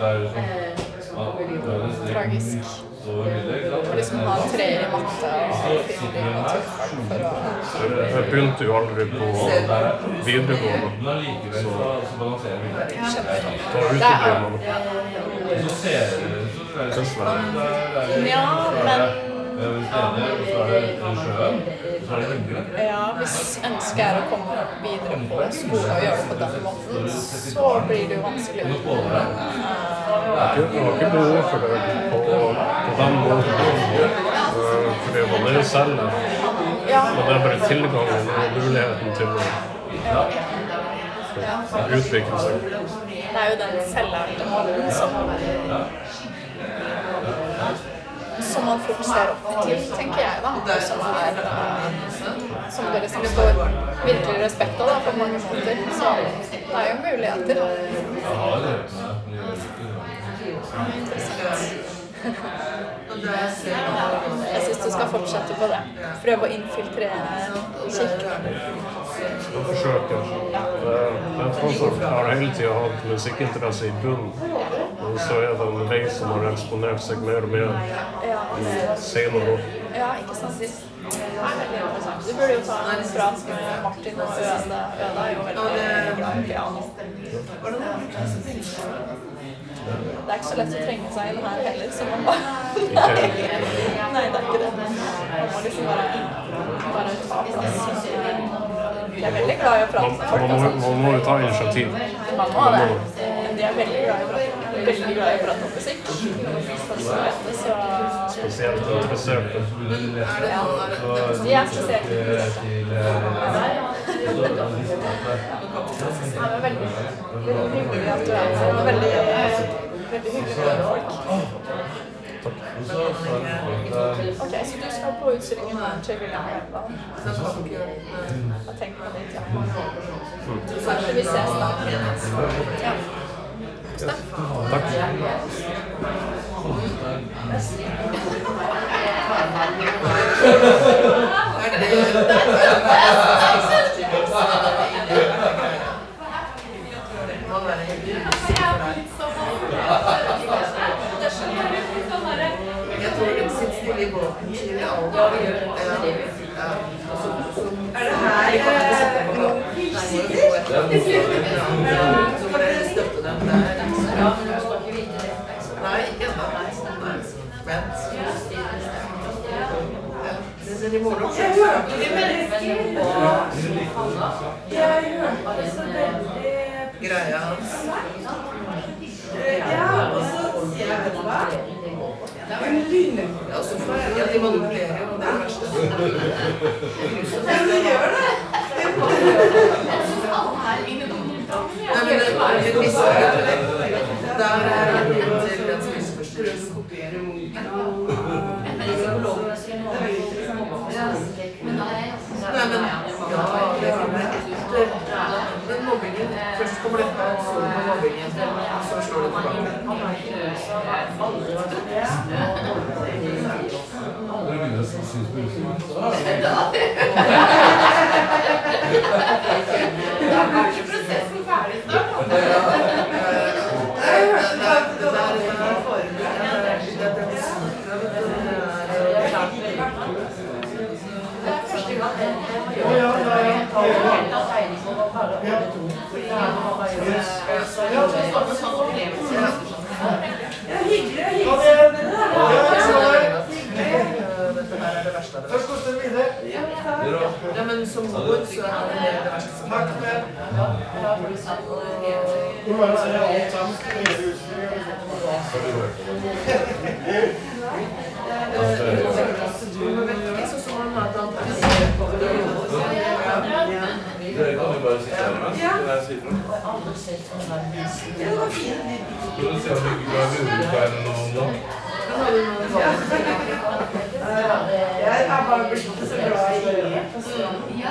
tragisk. Og liksom ha tre i matte og fire i naturfag for å... Jeg begynte jo aldri på videregående, så da uteblir man. Ja, men... Ja, hvis ønsket er å komme videre på skole og gjøre det på den måten, så blir det jo vanskelig. Jeg har ikke behov for det på, på den måten, fordi man er jo selv, men det er bare tilgangen og muligheten til å utvikle seg. Det er jo den selvlærte måten som som man fort ser opp til, tenker jeg da, som er som det liksom står virkelig respekt av da, på mange måter, så det er jo muligheter. Interessant. Jeg synes du skal fortsette på det. Prøve å infiltrere kirken. Jeg forsøker. Jeg har hele tiden hatt musikkinteresse i bunn. Og så er det en vei som har eksponert seg mer og mer i senere år. Ja, ikke sant? Det er veldig interessant. Du burde jo ta en prat med Martin og Øde. Øde er jo veldig glad i piano. Det er ikke så lett å trenge seg inn her heller, så man bare... Nei, det er ikke det. Man må liksom bare, bare ta plass. Jeg er veldig glad i å prate med folk. Man må jo ta initiativ. Man må det. De er veldig glad i å prate, veldig glad i å prate om musikk. Så... Spesielt interesserte. Ja, de er spesielt interesserte. Det er veldig hyggelig at du er her. Det er veldig, veldig hyggelig med folk. Ok, så du skal på utstillingen til William Hjelland. Jeg tenker på det, ja. Kanskje vi ses da. Ja. Takk. Takk. Det er Er det her vi kan ikke sette på planen? Så får dere støtte dem der. Ja, men du skal ikke vite det. Nei, ikke enda. Vent. Det er i morgen. Jeg hørte de mennesker. Jeg hørte så veldig greia hans. Ja, og så sier jeg, vet du hva? Ja, så får jeg, ja, de manipulerer jo, det er det verste. Ja, de gjør det. Nei, men det er jo visse øyeblikk. Der er det til den som viser først. Prøv å kopiere munken. Nei, men ja, det kommer etter den mobbingen. Først kommer dette, så kommer mobbingen, så slår det tilbake. Da er ikke prosessen ferdig snart. Det der er forebyggende. Det er første gang jeg gjør det. Ja, hyggelig, hyggelig. Dette her er det verste av det verste. Ja, men som mor så er det det verste som er. Hvor var det så jeg alt sammen? Så så man at han Dere kan jo bare sitte her med. Ja. Kan jeg si noe? Ja, det var fint. Skal du se om du ikke klarer å vunne på en eller annen nå? Jeg er bare blitt så glad i det. Ja.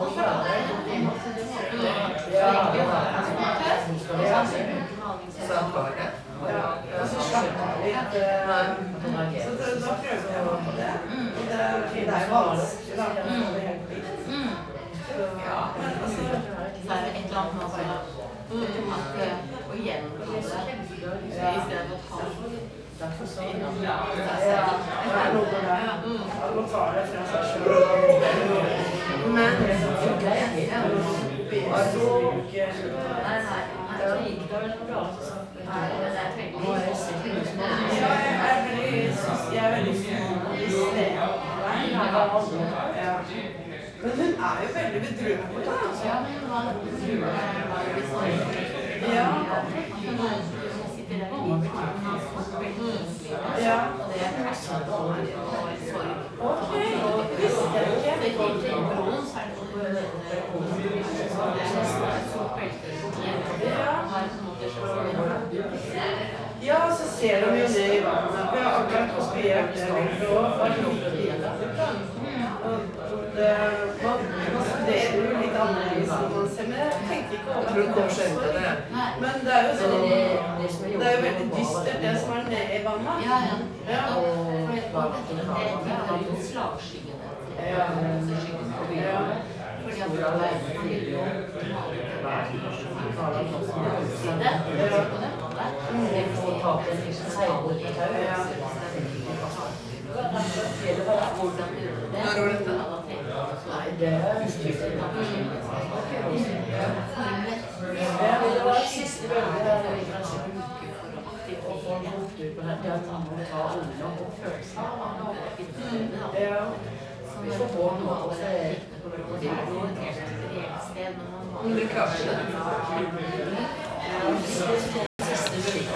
Så han var det. Ja, og så slapp han litt. Så da prøvde jeg å på det. Og det er jo vanskelig da, å få det helt litt. Ja, men altså, så er det et eller annet med bare at å gjennomføre det, i stedet for å ta derfor så ja, det er noe der. Man tar det fra seg selv. Men det er så ikke... Nei, nei, det er ikke det vel noe bra. Nei, men jeg tenker på det. Ja, jeg er veldig sted. Ja. Men hun er jo veldig bedrøvelig, da. Ja, men hun var bedrøvelig. Ja. Ja. Ok, visste jeg ikke. Det gikk til broen, så er det på ja, så ser de jo det i vannet. Vi har akkurat kospiert det litt og vært litt videre. Man studerer jo litt annerledes når man ser, men jeg tenker ikke over det kommer seg ut av det. Men det er jo sånn, det er jo veldig dystert det som er nede i vannet. Ja, ja. For det er jo slagskyggene. Ja. Fordi at det er jo det får ta på en seiler i tau. Hvordan gjør du det? Når var dette? Nei, det er uttrykket. Det var siste bølge der vi kanskje bruker for aktivt å få en motor på det. Det at man må ta olje og følelsen av det. Vi får gå nå og se på det. Det er jo et helt reelt sted. Men det klarer ikke det.